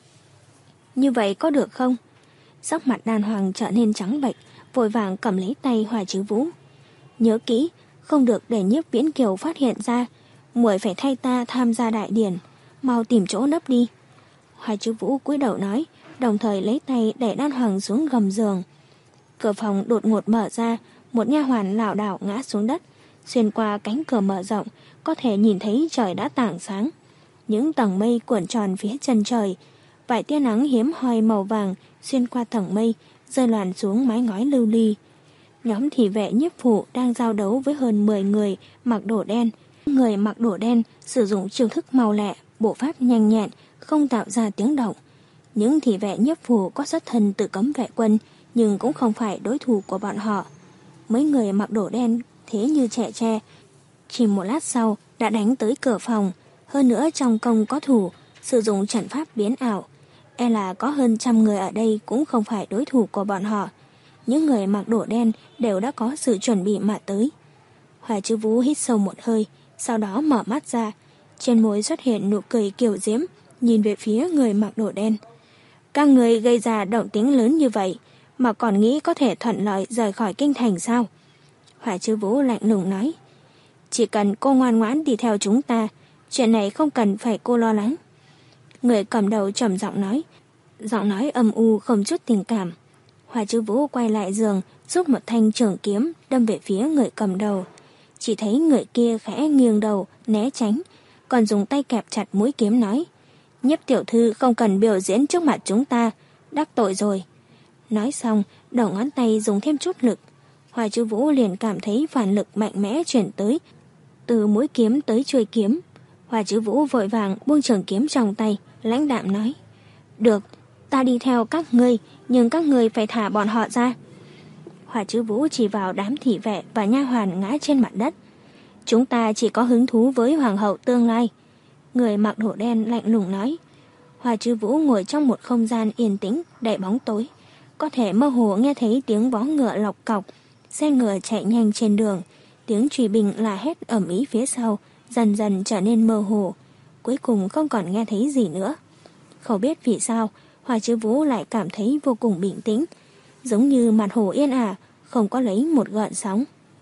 Như vậy có được không? Sắc mặt Đan Hoàng trở nên trắng bệch, vội vàng cầm lấy tay Hoài Chư Vũ. Nhớ kỹ, không được để Nhiếp Viễn Kiều phát hiện ra, muội phải thay ta tham gia đại điển, mau tìm chỗ nấp đi. Hoài Chư Vũ cúi đầu nói, đồng thời lấy tay đẩy Đan Hoàng xuống gầm giường. Cửa phòng đột ngột mở ra, một nha hoàn lảo đảo ngã xuống đất. Xuyên qua cánh cửa mở rộng, có thể nhìn thấy trời đã tảng sáng. Những tầng mây cuộn tròn phía chân trời, vài tia nắng hiếm hoi màu vàng xuyên qua tầng mây, rơi loàn xuống mái ngói lưu ly. Nhóm thị vệ Nhiếp phủ đang giao đấu với hơn mười người mặc đồ đen. Người mặc đồ đen sử dụng chiêu thức mau lẹ, bộ pháp nhanh nhẹn, không tạo ra tiếng động. Những thị vệ Nhiếp phủ có xuất thân từ cấm vệ quân, nhưng cũng không phải đối thủ của bọn họ. Mấy người mặc đồ đen thế như trẻ tre, chỉ một lát sau đã đánh tới cửa phòng. Hơn nữa trong công có thủ, sử dụng trận pháp biến ảo. E là có hơn trăm người ở đây cũng không phải đối thủ của bọn họ. Những người mặc đồ đen đều đã có sự chuẩn bị mà tới. Hoài Chư Vũ hít sâu một hơi, sau đó mở mắt ra. Trên môi xuất hiện nụ cười kiều diễm, nhìn về phía người mặc đồ đen. Các người gây ra động tĩnh lớn như vậy, mà còn nghĩ có thể thuận lợi rời khỏi kinh thành sao? Hoài Chư Vũ lạnh lùng nói. Chỉ cần cô ngoan ngoãn đi theo chúng ta, chuyện này không cần phải cô lo lắng. Người cầm đầu trầm giọng nói, giọng nói âm u không chút tình cảm. Hoài Chư Vũ quay lại giường, rút một thanh trường kiếm đâm về phía người cầm đầu. Chỉ thấy người kia khẽ nghiêng đầu, né tránh, còn dùng tay kẹp chặt mũi kiếm nói, Nhiếp tiểu thư không cần biểu diễn trước mặt chúng ta, đắc tội rồi. Nói xong, đầu ngón tay dùng thêm chút lực. Hoài Chư Vũ liền cảm thấy phản lực mạnh mẽ chuyển tới, từ mũi kiếm tới chuôi kiếm. Hoài Chư Vũ vội vàng buông trường kiếm trong tay, lãnh đạm nói, được, ta đi theo các ngươi, nhưng các ngươi phải thả bọn họ ra. Hoài Chư Vũ chỉ vào đám thị vệ và nha hoàn ngã trên mặt đất. Chúng ta chỉ có hứng thú với hoàng hậu tương lai. Người mặc đồ đen lạnh lùng nói. Hoài Chư Vũ ngồi trong một không gian yên tĩnh đầy bóng tối, có thể mơ hồ nghe thấy tiếng vó ngựa lọc cọc, xe ngựa chạy nhanh trên đường, tiếng chùy bình la hét ầm ĩ phía sau dần dần trở nên mơ hồ, cuối cùng không còn nghe thấy gì nữa. Không biết vì sao, Hoài Chư Vũ lại cảm thấy vô cùng bình tĩnh, giống như mặt hồ yên ả, không có lấy một gợn sóng.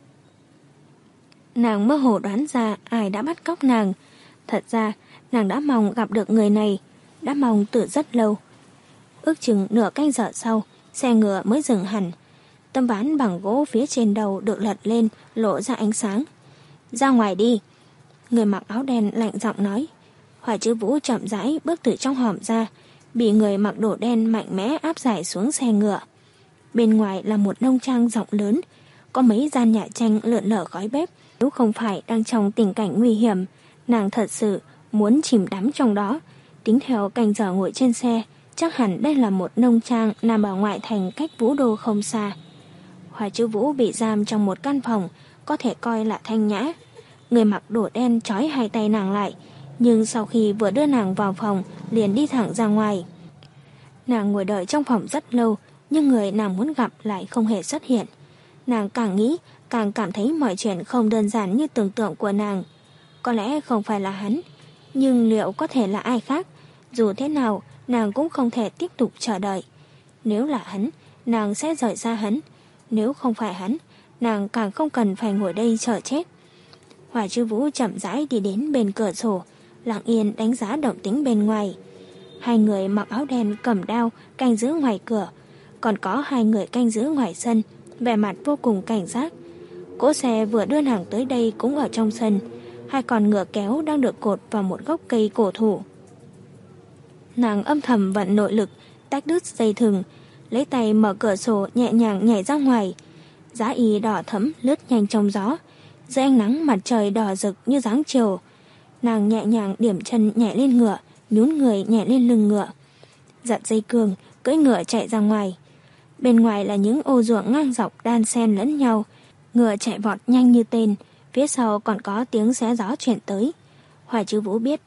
Nàng mơ hồ đoán ra ai đã bắt cóc nàng. Thật ra, nàng đã mong gặp được người này, đã mong từ rất lâu. Ước chừng nửa canh giờ sau, xe ngựa mới dừng hẳn. Tấm ván bằng gỗ phía trên đầu được lật lên, lộ ra ánh sáng. Ra ngoài đi. Người mặc áo đen lạnh giọng nói. Hoài Chư Vũ chậm rãi bước từ trong hòm ra, bị người mặc đồ đen mạnh mẽ áp giải xuống xe ngựa. Bên ngoài là một nông trang rộng lớn, có mấy gian nhà tranh lượn lờ khói bếp. Nếu không phải đang trong tình cảnh nguy hiểm, nàng thật sự muốn chìm đắm trong đó. Tính theo canh giờ ngồi trên xe, chắc hẳn đây là một nông trang nằm ở ngoại thành cách Vũ Đô không xa. Hoài Chư Vũ bị giam trong một căn phòng, có thể coi là thanh nhã. Người mặc đồ đen trói hai tay nàng lại, nhưng sau khi vừa đưa nàng vào phòng, liền đi thẳng ra ngoài. Nàng ngồi đợi trong phòng rất lâu, nhưng người nàng muốn gặp lại không hề xuất hiện. Nàng càng nghĩ, càng cảm thấy mọi chuyện không đơn giản như tưởng tượng của nàng. Có lẽ không phải là hắn, nhưng liệu có thể là ai khác? Dù thế nào, nàng cũng không thể tiếp tục chờ đợi. Nếu là hắn, nàng sẽ rời xa hắn. Nếu không phải hắn, nàng càng không cần phải ngồi đây chờ chết. Hoài Chư Vũ chậm rãi đi đến bên cửa sổ, lặng yên đánh giá động tĩnh bên ngoài. Hai người mặc áo đen cầm đao canh giữ ngoài cửa, còn có hai người canh giữ ngoài sân, vẻ mặt vô cùng cảnh giác. Cỗ xe vừa đưa nàng tới đây cũng ở trong sân, hai con ngựa kéo đang được cột vào một gốc cây cổ thụ. Nàng âm thầm vận nội lực, tách đứt dây thừng, lấy tay mở cửa sổ nhẹ nhàng nhảy ra ngoài. Giá y đỏ thẫm lướt nhanh trong gió, dưới ánh nắng mặt trời đỏ rực như dáng chiều. Nàng nhẹ nhàng điểm chân nhảy lên ngựa, nhún người nhảy lên lưng ngựa, giật dây cương, cưỡi ngựa chạy ra ngoài. Bên ngoài là những ô ruộng ngang dọc đan xen lẫn nhau, ngựa chạy vọt nhanh như tên, phía sau còn có tiếng xé gió chuyển tới. Hoài Chư Vũ biết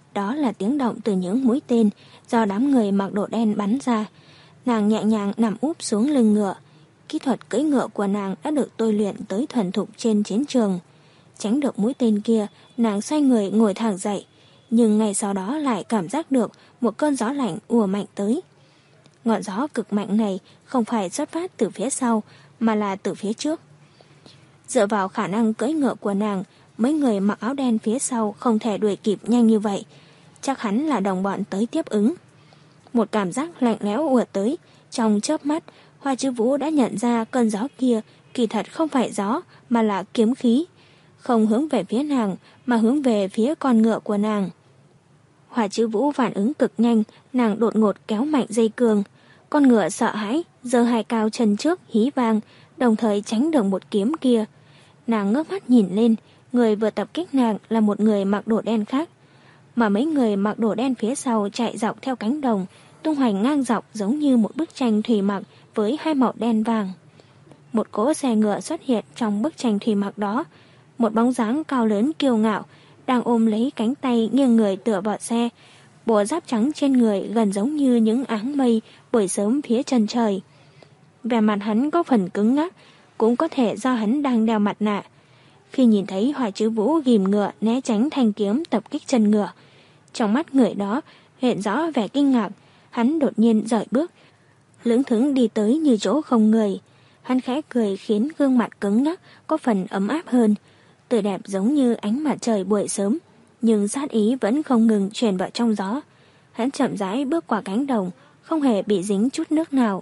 đó là tiếng động từ những mũi tên do đám người mặc đồ đen bắn ra. Nàng nhẹ nhàng nằm úp xuống lưng ngựa. Kỹ thuật cưỡi ngựa của nàng đã được tôi luyện tới thuần thục trên chiến trường. Tránh được mũi tên kia, nàng xoay người ngồi thẳng dậy, nhưng ngay sau đó lại cảm giác được một cơn gió lạnh ùa mạnh tới. Ngọn gió cực mạnh này không phải xuất phát từ phía sau, mà là từ phía trước. Dựa vào khả năng cưỡi ngựa của nàng, mấy người mặc áo đen phía sau không thể đuổi kịp nhanh như vậy. Chắc hắn là đồng bọn tới tiếp ứng. Một cảm giác lạnh lẽo ùa tới. Trong chớp mắt, Hoa Chứ Vũ đã nhận ra cơn gió kia kỳ thật không phải gió mà là kiếm khí. Không hướng về phía nàng mà hướng về phía con ngựa của nàng. Hoa Chứ Vũ phản ứng cực nhanh, nàng đột ngột kéo mạnh dây cương. Con ngựa sợ hãi, giơ hai cao chân trước hí vang, đồng thời tránh được một kiếm kia. Nàng ngước mắt nhìn lên, người vừa tập kích nàng là một người mặc đồ đen khác. Mà mấy người mặc đồ đen phía sau chạy dọc theo cánh đồng, tung hoành ngang dọc giống như một bức tranh thủy mặc với hai màu đen vàng. Một cỗ xe ngựa xuất hiện trong bức tranh thủy mặc đó. Một bóng dáng cao lớn kiêu ngạo, đang ôm lấy cánh tay nghiêng người tựa vào xe. Bộ giáp trắng trên người gần giống như những áng mây buổi sớm phía chân trời. Vẻ mặt hắn có phần cứng ngắc, cũng có thể do hắn đang đeo mặt nạ. Khi nhìn thấy Hoa Chứ Vũ ghìm ngựa né tránh thanh kiếm tập kích chân ngựa, trong mắt người đó hiện rõ vẻ kinh ngạc. Hắn đột nhiên dời bước, lững thững đi tới như chỗ không người. Hắn khẽ cười khiến gương mặt cứng ngắc có phần ấm áp hơn, tươi đẹp giống như ánh mặt trời buổi sớm, nhưng sát ý vẫn không ngừng truyền vào trong gió. Hắn chậm rãi bước qua cánh đồng, không hề bị dính chút nước nào.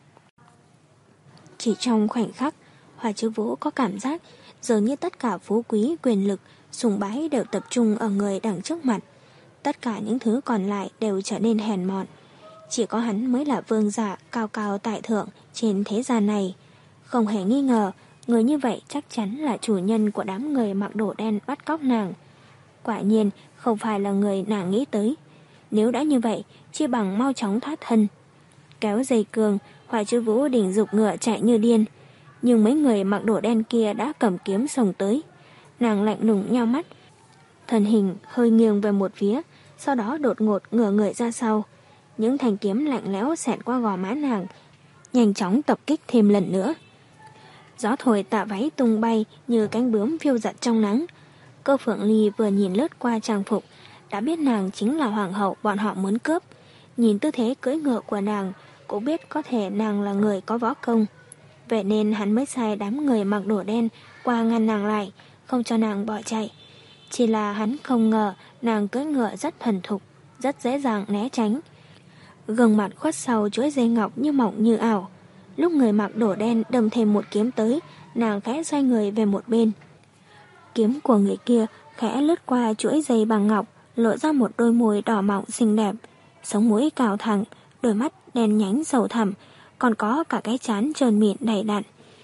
Chỉ trong khoảnh khắc, Hoa Chứ Vũ có cảm giác dường như tất cả phú quý, quyền lực, sùng bái đều tập trung ở người đằng trước mặt. Tất cả những thứ còn lại đều trở nên hèn mọn. Chỉ có hắn mới là vương giả cao cao tại thượng trên thế gian này. Không hề nghi ngờ, người như vậy chắc chắn là chủ nhân của đám người mặc đồ đen bắt cóc nàng. Quả nhiên không phải là người nàng nghĩ tới. Nếu đã như vậy, chỉ bằng mau chóng thoát thân. Kéo dây cương, Hoa Chứ Vũ định giục ngựa chạy như điên. Nhưng mấy người mặc đồ đen kia đã cầm kiếm xông tới. Nàng lạnh lùng nheo mắt, thân hình hơi nghiêng về một phía, sau đó đột ngột ngửa người ra sau. Những thanh kiếm lạnh lẽo xẹt qua gò má nàng, nhanh chóng tập kích thêm lần nữa. Gió thổi tà váy tung bay như cánh bướm phiêu giật trong nắng. Cơ Phượng Ly vừa nhìn lướt qua trang phục, đã biết nàng chính là hoàng hậu bọn họ muốn cướp. Nhìn tư thế cưỡi ngựa của nàng, cũng biết có thể nàng là người có võ công. Vậy nên hắn mới sai đám người mặc đồ đen qua ngăn nàng lại, không cho nàng bỏ chạy. Chỉ là hắn không ngờ nàng cưỡi ngựa rất thuần thục, rất dễ dàng né tránh. Gương mặt khuất sau chuỗi dây ngọc như mỏng như ảo. Lúc người mặc đồ đen đâm thêm một kiếm tới, nàng khẽ xoay người về một bên. Kiếm của người kia khẽ lướt qua chuỗi dây bằng ngọc, lộ ra một đôi môi đỏ mọng xinh đẹp, sống mũi cao thẳng, đôi mắt đen nhánh sâu thẳm, còn có cả cái trán trơn mịn đầy đặn.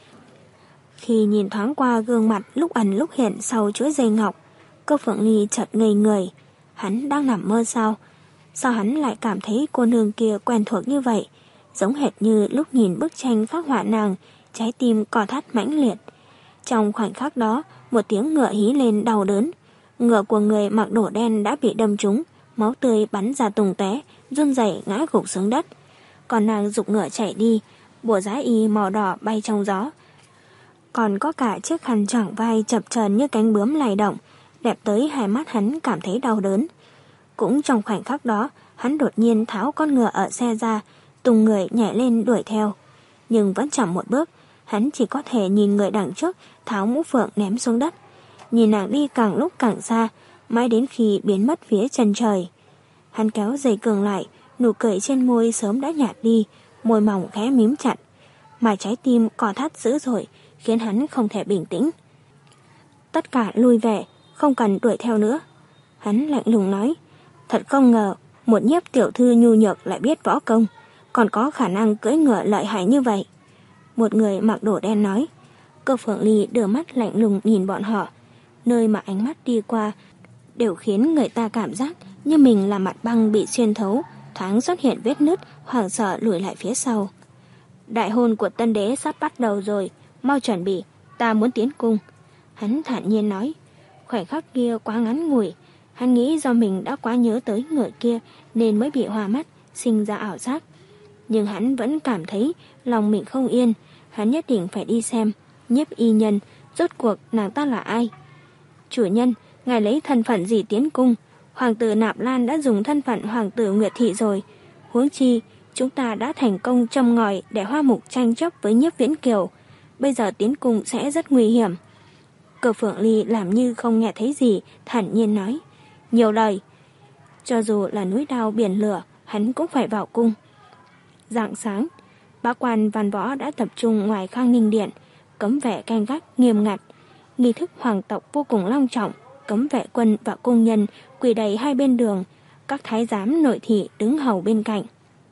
Khi nhìn thoáng qua gương mặt lúc ẩn lúc hiện sau chuỗi dây ngọc, Cơ Phượng Ly chợt ngây người. Hắn đang nằm mơ sao? Sao hắn lại cảm thấy cô nương kia quen thuộc như vậy, giống hệt như lúc nhìn bức tranh phác họa nàng, trái tim cò thắt mãnh liệt. Trong khoảnh khắc đó, một tiếng ngựa hí lên đau đớn. Ngựa của người mặc đồ đen đã bị đâm trúng, máu tươi bắn ra tung tóe, run rẩy ngã gục xuống đất. Còn nàng giục ngựa chạy đi, bộ giá y màu đỏ bay trong gió. Còn có cả chiếc khăn choàng vai chập chờn như cánh bướm lay động, đẹp tới hai mắt hắn cảm thấy đau đớn. Cũng trong khoảnh khắc đó, hắn đột nhiên tháo con ngựa ở xe ra, tung người nhảy lên đuổi theo. Nhưng vẫn chậm một bước, hắn chỉ có thể nhìn người đằng trước tháo mũ phượng ném xuống đất. Nhìn nàng đi càng lúc càng xa, mãi đến khi biến mất phía chân trời. Hắn kéo dây cương lại, nụ cười trên môi sớm đã nhạt đi, môi mỏng khẽ mím chặt. Mà trái tim cò thắt dữ dội, khiến hắn không thể bình tĩnh. Tất cả lui về, không cần đuổi theo nữa. Hắn lạnh lùng nói, thật không ngờ, một nhiếp tiểu thư nhu nhược lại biết võ công, còn có khả năng cưỡi ngựa lợi hại như vậy. Một người mặc đồ đen nói. Cơ Phượng Ly đưa mắt lạnh lùng nhìn bọn họ. Nơi mà ánh mắt đi qua đều khiến người ta cảm giác như mình là mặt băng bị xuyên thấu, thoáng xuất hiện vết nứt, hoảng sợ lùi lại phía sau. Đại hôn của tân đế sắp bắt đầu rồi, mau chuẩn bị, ta muốn tiến cung. Hắn thản nhiên nói. Khoảnh khắc kia quá ngắn ngủi, Hắn nghĩ do mình đã quá nhớ tới người kia nên mới bị hoa mắt, sinh ra ảo giác. Nhưng hắn vẫn cảm thấy lòng mình không yên. Hắn nhất định phải đi xem Nhiếp y nhân rốt cuộc nàng ta là ai. Chủ nhân, ngài lấy thân phận gì tiến cung? Hoàng tử Nạp Lan đã dùng thân phận hoàng tử Nguyệt Thị rồi. Huống chi chúng ta đã thành công châm ngòi để Hoa Mục tranh chấp với Nhiếp Viễn Kiều. Bây giờ tiến cung sẽ rất nguy hiểm. Cơ Phượng Ly làm như không nghe thấy gì, thản nhiên nói. Nhiều lời. Cho dù là núi đao biển lửa, hắn cũng phải vào cung. Rạng sáng, bá quan văn võ đã tập trung ngoài Khang Ninh Điện, cấm vệ canh gác nghiêm ngặt. Nghi thức hoàng tộc vô cùng long trọng, cấm vệ quân và cung nhân quỳ đầy hai bên đường, các thái giám nội thị đứng hầu bên cạnh.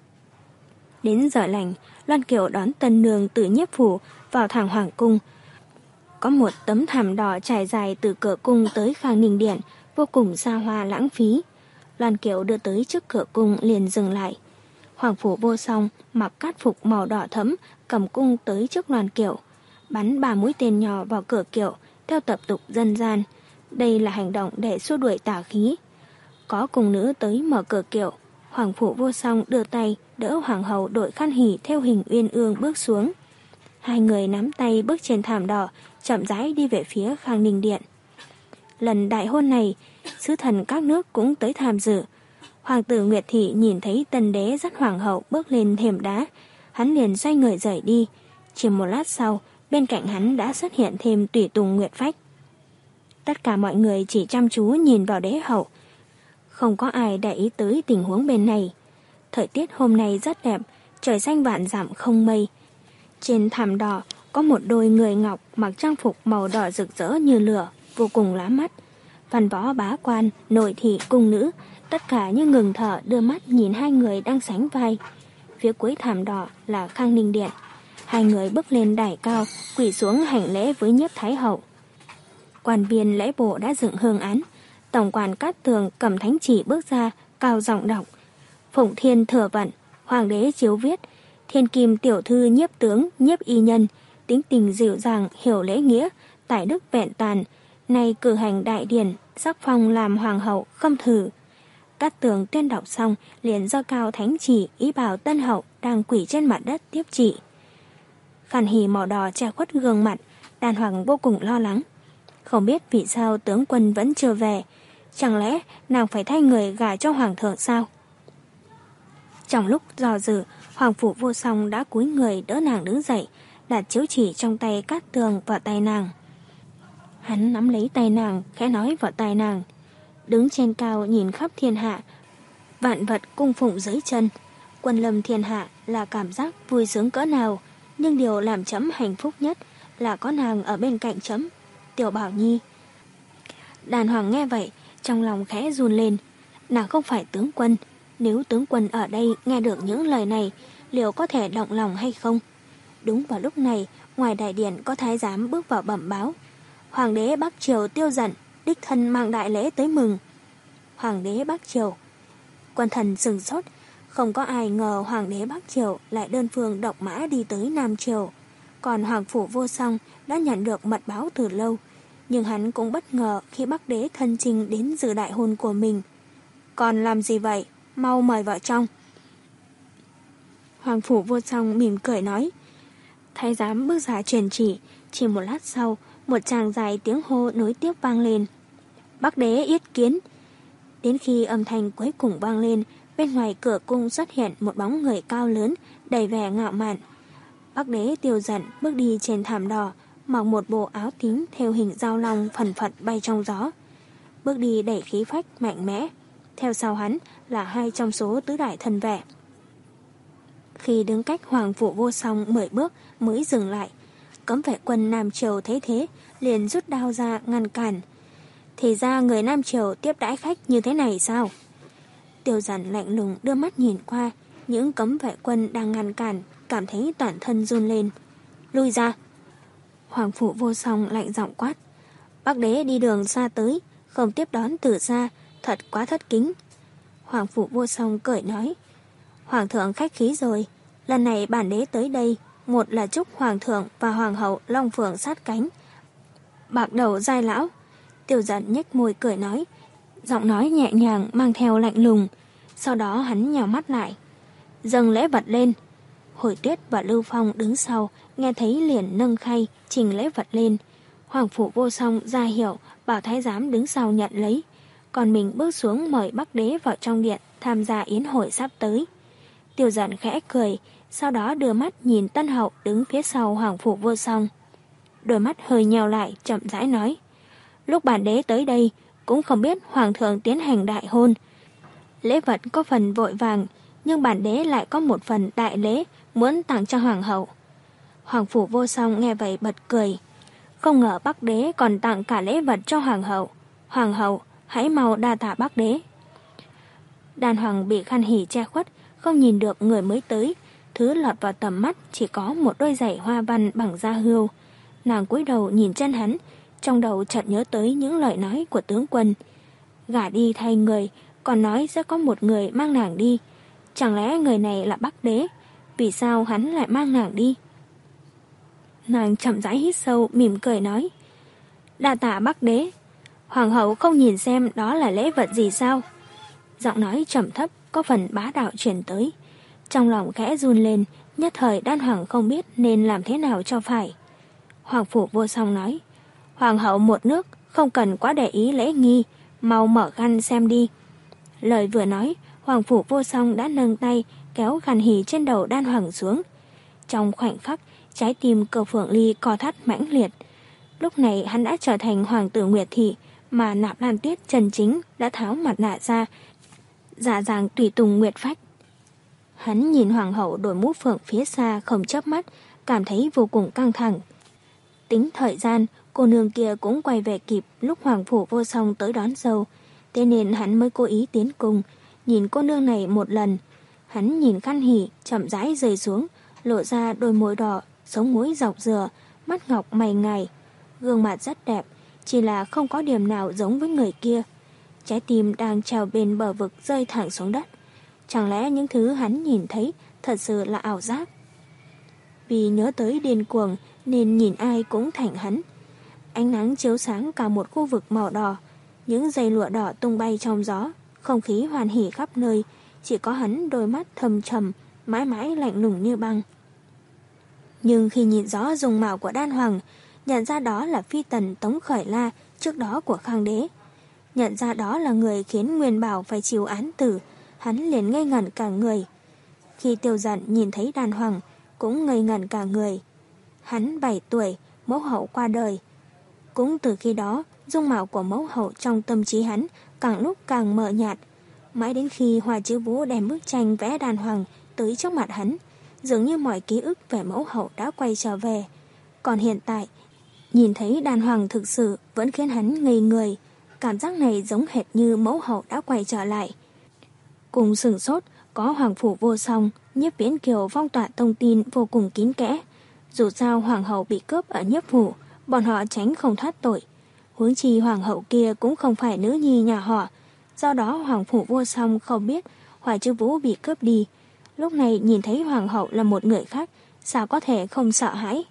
Đến giờ lành, Loan Kiều đón tân nương từ Nhiếp phủ vào thẳng hoàng cung. Có một tấm thảm đỏ trải dài từ cửa cung tới Khang Ninh Điện, vô cùng xa hoa lãng phí. Loan Kiều đưa tới trước cửa cung liền dừng lại. Hoàng phủ Vô Song mặc cát phục màu đỏ thẫm, cầm cung tới trước Loan Kiều, bắn ba mũi tên nhỏ vào cửa kiệu theo tập tục dân gian. Đây là hành động để xua đuổi tà khí. Có cung nữ tới mở cửa kiệu, Hoàng phủ Vô Song đưa tay đỡ hoàng hậu đội khăn hỉ theo hình uyên ương bước xuống. Hai người nắm tay bước trên thảm đỏ, chậm rãi đi về phía Khang Ninh Điện. Lần đại hôn này, sứ thần các nước cũng tới tham dự. Hoàng tử Nguyệt Thị nhìn thấy tân đế dắt hoàng hậu bước lên thềm đá, hắn liền xoay người rời đi. Chỉ một lát sau, bên cạnh hắn đã xuất hiện thêm tùy tùng Nguyệt Phách. Tất cả mọi người chỉ chăm chú nhìn vào đế hậu, không có ai để ý tới tình huống bên này. Thời tiết hôm nay rất đẹp, trời xanh vạn dặm không mây. Trên thảm đỏ có một đôi người ngọc mặc trang phục màu đỏ rực rỡ như lửa, vô cùng lóa mắt. Văn võ bá quan, nội thị, cung nữ, tất cả như ngừng thở đưa mắt nhìn hai người đang sánh vai. Phía cuối thảm đỏ là Khang Ninh Điện. Hai người bước lên đài cao, quỳ xuống hành lễ với Nhiếp Thái hậu. Quan viên lễ bộ đã dựng hương án. Tổng quản Cát Tường cầm thánh chỉ bước ra, cao giọng đọc. Phụng Thiên thừa vận, hoàng đế chiếu viết, thiên kim tiểu thư Nhiếp tướng, Nhiếp y nhân, tính tình dịu dàng, hiểu lễ nghĩa, tài đức vẹn toàn, nay cử hành đại điển, sắc phong làm hoàng hậu khâm thử. Cát Tường tuyên đọc xong, liền giơ cao thánh chỉ ý bảo tân hậu đang quỳ trên mặt đất tiếp chỉ. Khăn hỉ màu đỏ che khuất gương mặt, đàn hoàng vô cùng lo lắng. Không biết vì sao tướng quân vẫn chưa về, chẳng lẽ nàng phải thay người gả cho hoàng thượng sao? Trong lúc dò dự, Hoàng phủ Vô Song đã cúi người đỡ nàng đứng dậy, đặt chiếu chỉ trong tay Cát Tường vào tay nàng. Hắn nắm lấy tay nàng, khẽ nói vào tai nàng. Đứng trên cao nhìn khắp thiên hạ, vạn vật cung phụng dưới chân. Quân lâm thiên hạ là cảm giác vui sướng cỡ nào, nhưng điều làm chấm hạnh phúc nhất là có nàng ở bên cạnh chấm, Tiểu Bảo Nhi. Đàn hoàng nghe vậy, trong lòng khẽ run lên. Nàng không phải tướng quân, nếu tướng quân ở đây nghe được những lời này, liệu có thể động lòng hay không? Đúng vào lúc này, ngoài đại điện có thái giám bước vào bẩm báo. Hoàng đế Bắc Triều Tiêu Dận đích thân mang đại lễ tới mừng. Hoàng đế Bắc Triều. Quân thần sừng sốt, không có ai ngờ Hoàng đế Bắc Triều lại đơn phương độc mã đi tới Nam Triều. Còn Hoàng phủ Vô Song đã nhận được mật báo từ lâu, nhưng hắn cũng bất ngờ khi Bắc đế thân chinh đến dự đại hôn của mình. Còn làm gì vậy? Mau mời vào trong. Hoàng phủ Vô Song mỉm cười nói. Thái giám bước ra truyền chỉ, chỉ một lát sau, một tràng dài tiếng hô nối tiếp vang lên. Bắc đế yết kiến. Đến khi âm thanh cuối cùng vang lên, bên ngoài cửa cung xuất hiện một bóng người cao lớn, đầy vẻ ngạo mạn. Bắc đế Tiêu Dận bước đi trên thảm đỏ, mặc một bộ áo tím theo hình dao long phần phật bay trong gió. Bước đi đầy khí phách mạnh mẽ. Theo sau hắn là hai trong số tứ đại thần vệ. Khi đứng cách Hoàng phủ Vô Song mười bước mới dừng lại, cấm vệ quân Nam Triều thấy thế liền rút đao ra ngăn cản. Thì ra người Nam Triều tiếp đãi khách như thế này sao? Tiêu Dận lạnh lùng đưa mắt nhìn qua, những cấm vệ quân đang ngăn cản cảm thấy toàn thân run lên. Lui ra. Hoàng phủ Vô Song lạnh giọng quát. Bắc đế đi đường xa tới, không tiếp đón từ xa, thật quá thất kính. Hoàng phủ Vô Song cười nói. Hoàng thượng khách khí rồi, lần này bản đế tới đây, một là chúc hoàng thượng và hoàng hậu long phượng sát cánh, bạc đầu giai lão. Tiêu Dận nhếch môi cười nói. giọng nói nhẹ nhàng mang theo lạnh lùng. Sau đó hắn nhào mắt lại, dâng lễ vật lên. Hồi Tuyết và Lưu Phong đứng sau, nghe thấy liền nâng khay trình lễ vật lên. Hoàng phủ Vô Song ra hiệu bảo thái giám đứng sau nhận lấy, còn mình bước xuống mời Bắc Đế vào trong điện tham gia yến hội sắp tới. Tiêu Dận khẽ cười, sau đó đưa mắt nhìn Tân Hậu đứng phía sau Hoàng phủ Vô Song. Đôi mắt hơi nheo lại, chậm rãi nói: lúc bản đế tới đây cũng không biết hoàng thượng tiến hành đại hôn. Lễ vật có phần vội vàng, nhưng bản đế lại có một phần đại lễ muốn tặng cho hoàng hậu. Hoàng phủ Vô Song nghe vậy bật cười. Không ngờ Bắc Đế còn tặng cả lễ vật cho hoàng hậu. Hoàng hậu, hãy mau đa tạ Bắc Đế. Đàn hoàng bị khăn hỉ che khuất, không nhìn được người mới tới. Thứ lọt vào tầm mắt chỉ có một đôi giày hoa văn bằng da hươu. Nàng cúi đầu nhìn chân hắn, trong đầu chợt nhớ tới những lời nói của tướng quân. Gả đi thay người, còn nói sẽ có một người mang nàng đi. Chẳng lẽ người này là Bắc Đế? Vì sao hắn lại mang nàng đi? Nàng chậm rãi hít sâu, mỉm cười nói: đa tạ Bắc Đế. Hoàng hậu không nhìn xem đó là lễ vật gì sao? Giọng nói trầm thấp có phần bá đạo truyền tới. Trong lòng khẽ run lên, nhất thời Đan Hoàng không biết nên làm thế nào cho phải. Hoàng phủ Vô Song nói: hoàng hậu một nước, không cần quá để ý lễ nghi, mau mở khăn xem đi. Lời vừa nói, Hoàng phủ Vô Song đã nâng tay kéo khăn hỉ trên đầu Đan Hoàng xuống. Trong khoảnh khắc, trái tim Cửu Phượng Ly co thắt mãnh liệt. Lúc này hắn đã trở thành hoàng tử Nguyệt Thị, mà Nạp Lan Tuyết chân chính đã tháo mặt nạ ra, dạ dàng tùy tùng Nguyệt Phách. Hắn nhìn hoàng hậu đội mũ phượng phía xa không chớp mắt, cảm thấy vô cùng căng thẳng. Tính thời gian, cô nương kia cũng quay về kịp lúc Hoàng phủ Vô Song tới đón dâu, thế nên hắn mới cố ý tiến cùng, nhìn cô nương này một lần. Hắn nhìn khăn hỉ chậm rãi rơi xuống, lộ ra đôi môi đỏ, sống mũi dọc dừa, mắt ngọc mày ngài, gương mặt rất đẹp, chỉ là không có điểm nào giống với người kia. Trái tim đang trèo bên bờ vực rơi thẳng xuống đất. Chẳng lẽ những thứ hắn nhìn thấy thật sự là ảo giác? Vì nhớ tới điên cuồng nên nhìn ai cũng thành hắn. Ánh nắng chiếu sáng cả một khu vực màu đỏ, những dây lụa đỏ tung bay trong gió, không khí hoàn hỉ khắp nơi, chỉ có hắn đôi mắt thâm trầm, mãi mãi lạnh lùng như băng. Nhưng khi nhìn rõ dung mạo của Đan Hoàng, nhận ra đó là phi tần Tống Khởi La trước đó của Khang Đế, nhận ra đó là người khiến Nguyên Bảo phải chịu án tử, hắn liền ngây ngẩn cả người. Khi Tiêu Dận nhìn thấy Đan Hoàng, cũng ngây ngẩn cả người. Hắn bảy tuổi, mẫu hậu qua đời. Cũng từ khi đó, dung mạo của mẫu hậu trong tâm trí hắn càng lúc càng mờ nhạt. Mãi đến khi Hoa Chiếu Vũ đem bức tranh vẽ Đan Hoàng tới trước mặt hắn, dường như mọi ký ức về mẫu hậu đã quay trở về. Còn hiện tại, nhìn thấy Đan Hoàng thực sự vẫn khiến hắn ngây người. Cảm giác này giống hệt như mẫu hậu đã quay trở lại. Cùng sửng sốt có Hoàng phủ Vô Song, Nhiếp Viễn Kiều phong tỏa thông tin vô cùng kín kẽ. Dù sao hoàng hậu bị cướp ở Nhiếp phủ, bọn họ tránh không thoát tội. Huống chi hoàng hậu kia cũng không phải nữ nhi nhà họ, do đó Hoàng phủ Vô Song không biết Hoài Chiêu Vũ bị cướp đi. Lúc này nhìn thấy hoàng hậu là một người khác, sao có thể không sợ hãi?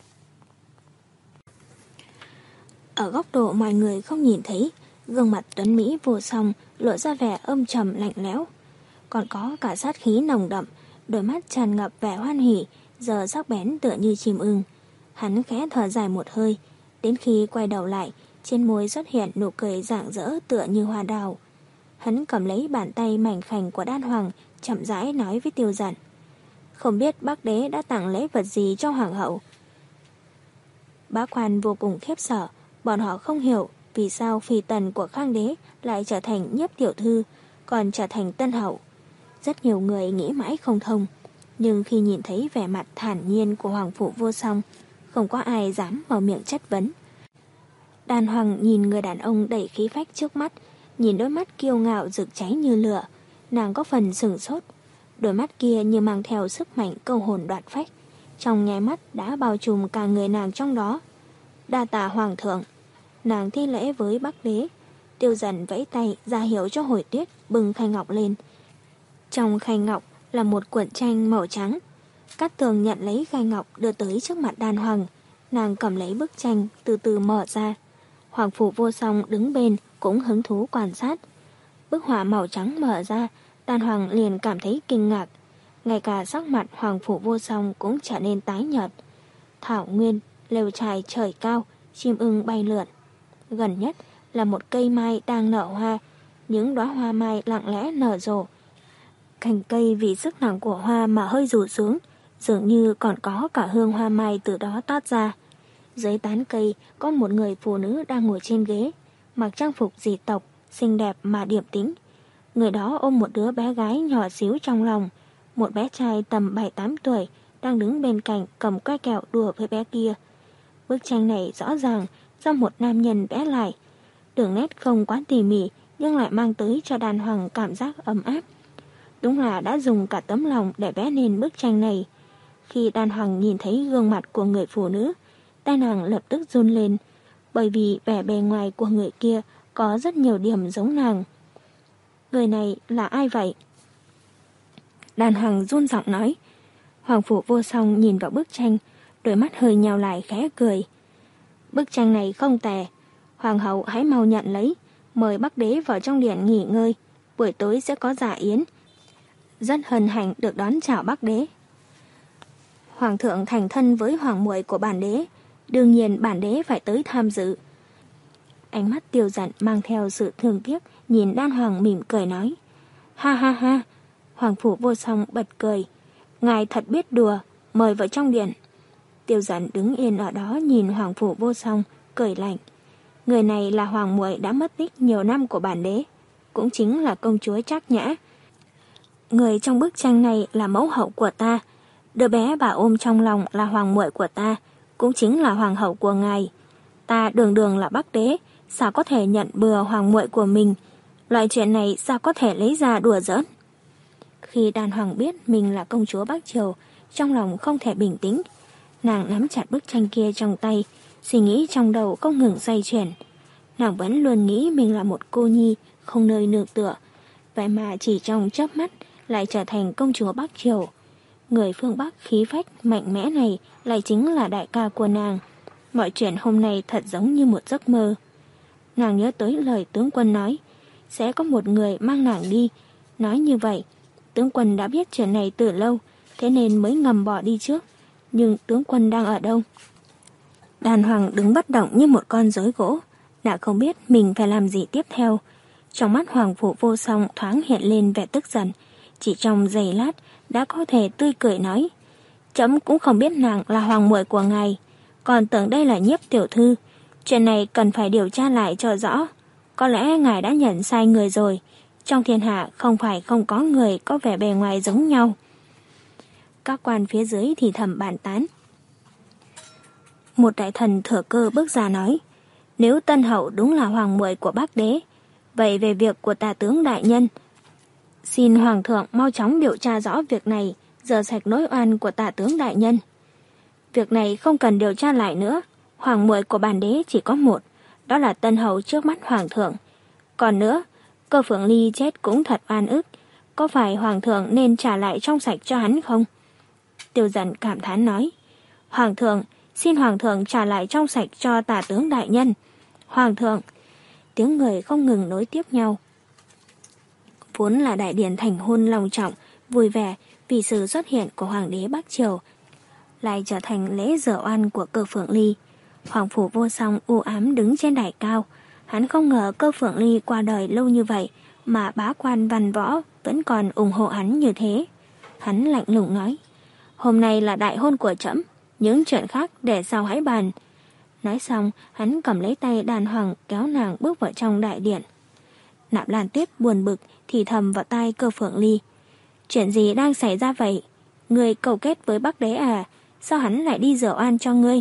Ở góc độ mọi người không nhìn thấy, gương mặt tuấn Mỹ Vô Song lộ ra vẻ âm trầm lạnh lẽo, còn có cả sát khí nồng đậm, đôi mắt tràn ngập vẻ hoan hỉ, giờ sắc bén tựa như chim ưng. Hắn khẽ thở dài một hơi, đến khi quay đầu lại, trên môi xuất hiện nụ cười rạng rỡ tựa như hoa đào. Hắn cầm lấy bàn tay mảnh khảnh của Đan Hoàng, chậm rãi nói với Tiêu Dận: không biết Bắc Đế đã tặng lễ vật gì cho hoàng hậu. Bá quan vô cùng khiếp sợ, bọn họ không hiểu vì sao phi tần của Khang Đế lại trở thành Nhiếp tiểu thư, còn trở thành tân hậu. Rất nhiều người nghĩ mãi không thông, nhưng khi nhìn thấy vẻ mặt thản nhiên của Hoàng phủ Vô Song, không có ai dám mở miệng chất vấn. Đan Hoàng nhìn người đàn ông đầy khí phách trước mắt, nhìn đôi mắt kiêu ngạo rực cháy như lửa, nàng có phần sửng sốt. Đôi mắt kia như mang theo sức mạnh câu hồn đoạt phách, trong nháy mắt đã bao trùm cả người nàng trong đó. Đa tạ hoàng thượng. Nàng thi lễ với Bắc Đế. Tiêu Dần vẫy tay ra hiệu cho Hồi Tuyết bưng khay ngọc lên. Trong khay ngọc là một cuộn tranh màu trắng. Cát Tường nhận lấy khay ngọc đưa tới trước mặt Đan Hoàng. Nàng cầm lấy bức tranh từ từ mở ra. Hoàng phủ Vô Song đứng bên cũng hứng thú quan sát. Bức họa màu trắng mở ra, Đan Hoàng liền cảm thấy kinh ngạc. Ngay cả sắc mặt Hoàng Phủ Vô Song cũng trở nên tái nhợt. Thảo nguyên, lều trại trời cao, chim ưng bay lượn. Gần nhất là một cây mai đang nở hoa, những đóa hoa mai lặng lẽ nở rộ. Cành cây vì sức nặng của hoa mà hơi rủ xuống, dường như còn có cả hương hoa mai từ đó toát ra. Dưới tán cây có một người phụ nữ đang ngồi trên ghế, mặc trang phục dị tộc, xinh đẹp mà điềm tĩnh. Người đó ôm một đứa bé gái nhỏ xíu trong lòng. Một bé trai tầm bảy tám tuổi đang đứng bên cạnh cầm que kẹo đùa với bé kia. Bức tranh này rõ ràng do một nam nhân vẽ lại. Đường nét không quá tỉ mỉ nhưng lại mang tới cho Đan Hoàng cảm giác ấm áp. Đúng là đã dùng cả tấm lòng để vẽ nên bức tranh này. Khi Đan Hoàng nhìn thấy gương mặt của người phụ nữ, tai nàng lập tức run lên, bởi vì vẻ bề ngoài của người kia có rất nhiều điểm giống nàng. Người này là ai vậy? Đan Hoàng run giọng nói. Hoàng Phủ Vô Song nhìn vào bức tranh, đôi mắt hơi nhào lại khẽ cười. Bức tranh này không tệ, Hoàng hậu hãy mau nhận lấy, mời Bắc đế vào trong điện nghỉ ngơi, buổi tối sẽ có dạ yến. Rất hân hạnh được đón chào Bắc đế. Hoàng thượng thành thân với hoàng muội của bản đế, đương nhiên bản đế phải tới tham dự. Ánh mắt Tiêu Dận mang theo sự thương tiếc nhìn Đan Hoàng mỉm cười nói. Ha ha ha, Hoàng Phủ Vô Song bật cười. Ngài thật biết đùa, mời vào trong điện. Tiêu Dận đứng yên ở đó nhìn Hoàng Phủ Vô Song, cười lạnh. Người này là hoàng muội đã mất tích nhiều năm của bản đế, cũng chính là công chúa Trác Nhã. Người trong bức tranh này là mẫu hậu của ta. Đứa bé bà ôm trong lòng là hoàng muội của ta, cũng chính là hoàng hậu của ngài. Ta đường đường là Bắc đế, sao có thể nhận bừa hoàng muội của mình? Loại chuyện này sao có thể lấy ra đùa giỡn? Khi Đan Hoàng biết mình là công chúa Bắc Triều, trong lòng không thể bình tĩnh. Nàng nắm chặt bức tranh kia trong tay, suy nghĩ trong đầu không ngừng xoay chuyển. Nàng vẫn luôn nghĩ mình là một cô nhi, không nơi nương tựa. Vậy mà chỉ trong chớp mắt lại trở thành công chúa Bắc Triều. Người phương Bắc khí phách mạnh mẽ này lại chính là đại ca của nàng. Mọi chuyện hôm nay thật giống như một giấc mơ. Nàng nhớ tới lời tướng quân nói, sẽ có một người mang nàng đi. Nói như vậy, tướng quân đã biết chuyện này từ lâu, thế nên mới ngầm bỏ đi trước. Nhưng tướng quân đang ở đâu? Đan Hoàng đứng bất động như một con rối gỗ, đã không biết mình phải làm gì tiếp theo. Trong mắt Hoàng Phủ Vô Song thoáng hiện lên vẻ tức giận, chỉ trong giây lát đã có thể tươi cười nói. Chấm cũng không biết nàng là hoàng muội của ngài, còn tưởng đây là Nhiếp tiểu thư. Chuyện này cần phải điều tra lại cho rõ. Có lẽ ngài đã nhận sai người rồi. Trong thiên hạ không phải không có người có vẻ bề ngoài giống nhau. Các quan phía dưới thì thầm bàn tán. Một đại thần thừa cơ bước ra nói, nếu Tân hậu đúng là hoàng muội của Bắc đế, vậy về việc của tả tướng đại nhân, xin hoàng thượng mau chóng điều tra rõ việc này, rửa sạch nỗi oan của tả tướng đại nhân. Việc này không cần điều tra lại nữa, hoàng muội của bản đế chỉ có một, đó là Tân hậu trước mắt hoàng thượng. Còn nữa, Cơ Phượng Ly chết cũng thật oan ức, có phải hoàng thượng nên trả lại trong sạch cho hắn không? Tiêu Dận cảm thán nói, hoàng thượng, xin hoàng thượng trả lại trong sạch cho tả tướng đại nhân. Hoàng thượng, tiếng người không ngừng nối tiếp nhau. Vốn là đại điện thành hôn long trọng, vui vẻ vì sự xuất hiện của hoàng đế Bắc Triều, lại trở thành lễ rửa oan của Cơ Phượng Ly. Hoàng Phủ Vô Song u ám đứng trên đài cao, hắn không ngờ Cơ Phượng Ly qua đời lâu như vậy mà bá quan văn võ vẫn còn ủng hộ hắn như thế. Hắn lạnh lùng nói, hôm nay là đại hôn của trẫm, những chuyện khác để sau hãy bàn. Nói xong, hắn cầm lấy tay Đan Hoàng kéo nàng bước vào trong đại điện. Nạp Lan Tuyết buồn bực thì thầm vào tai Cơ Phượng Ly. Chuyện gì đang xảy ra vậy? Ngươi cầu kết với Bắc đế à? Sao hắn lại đi rửa oan cho ngươi?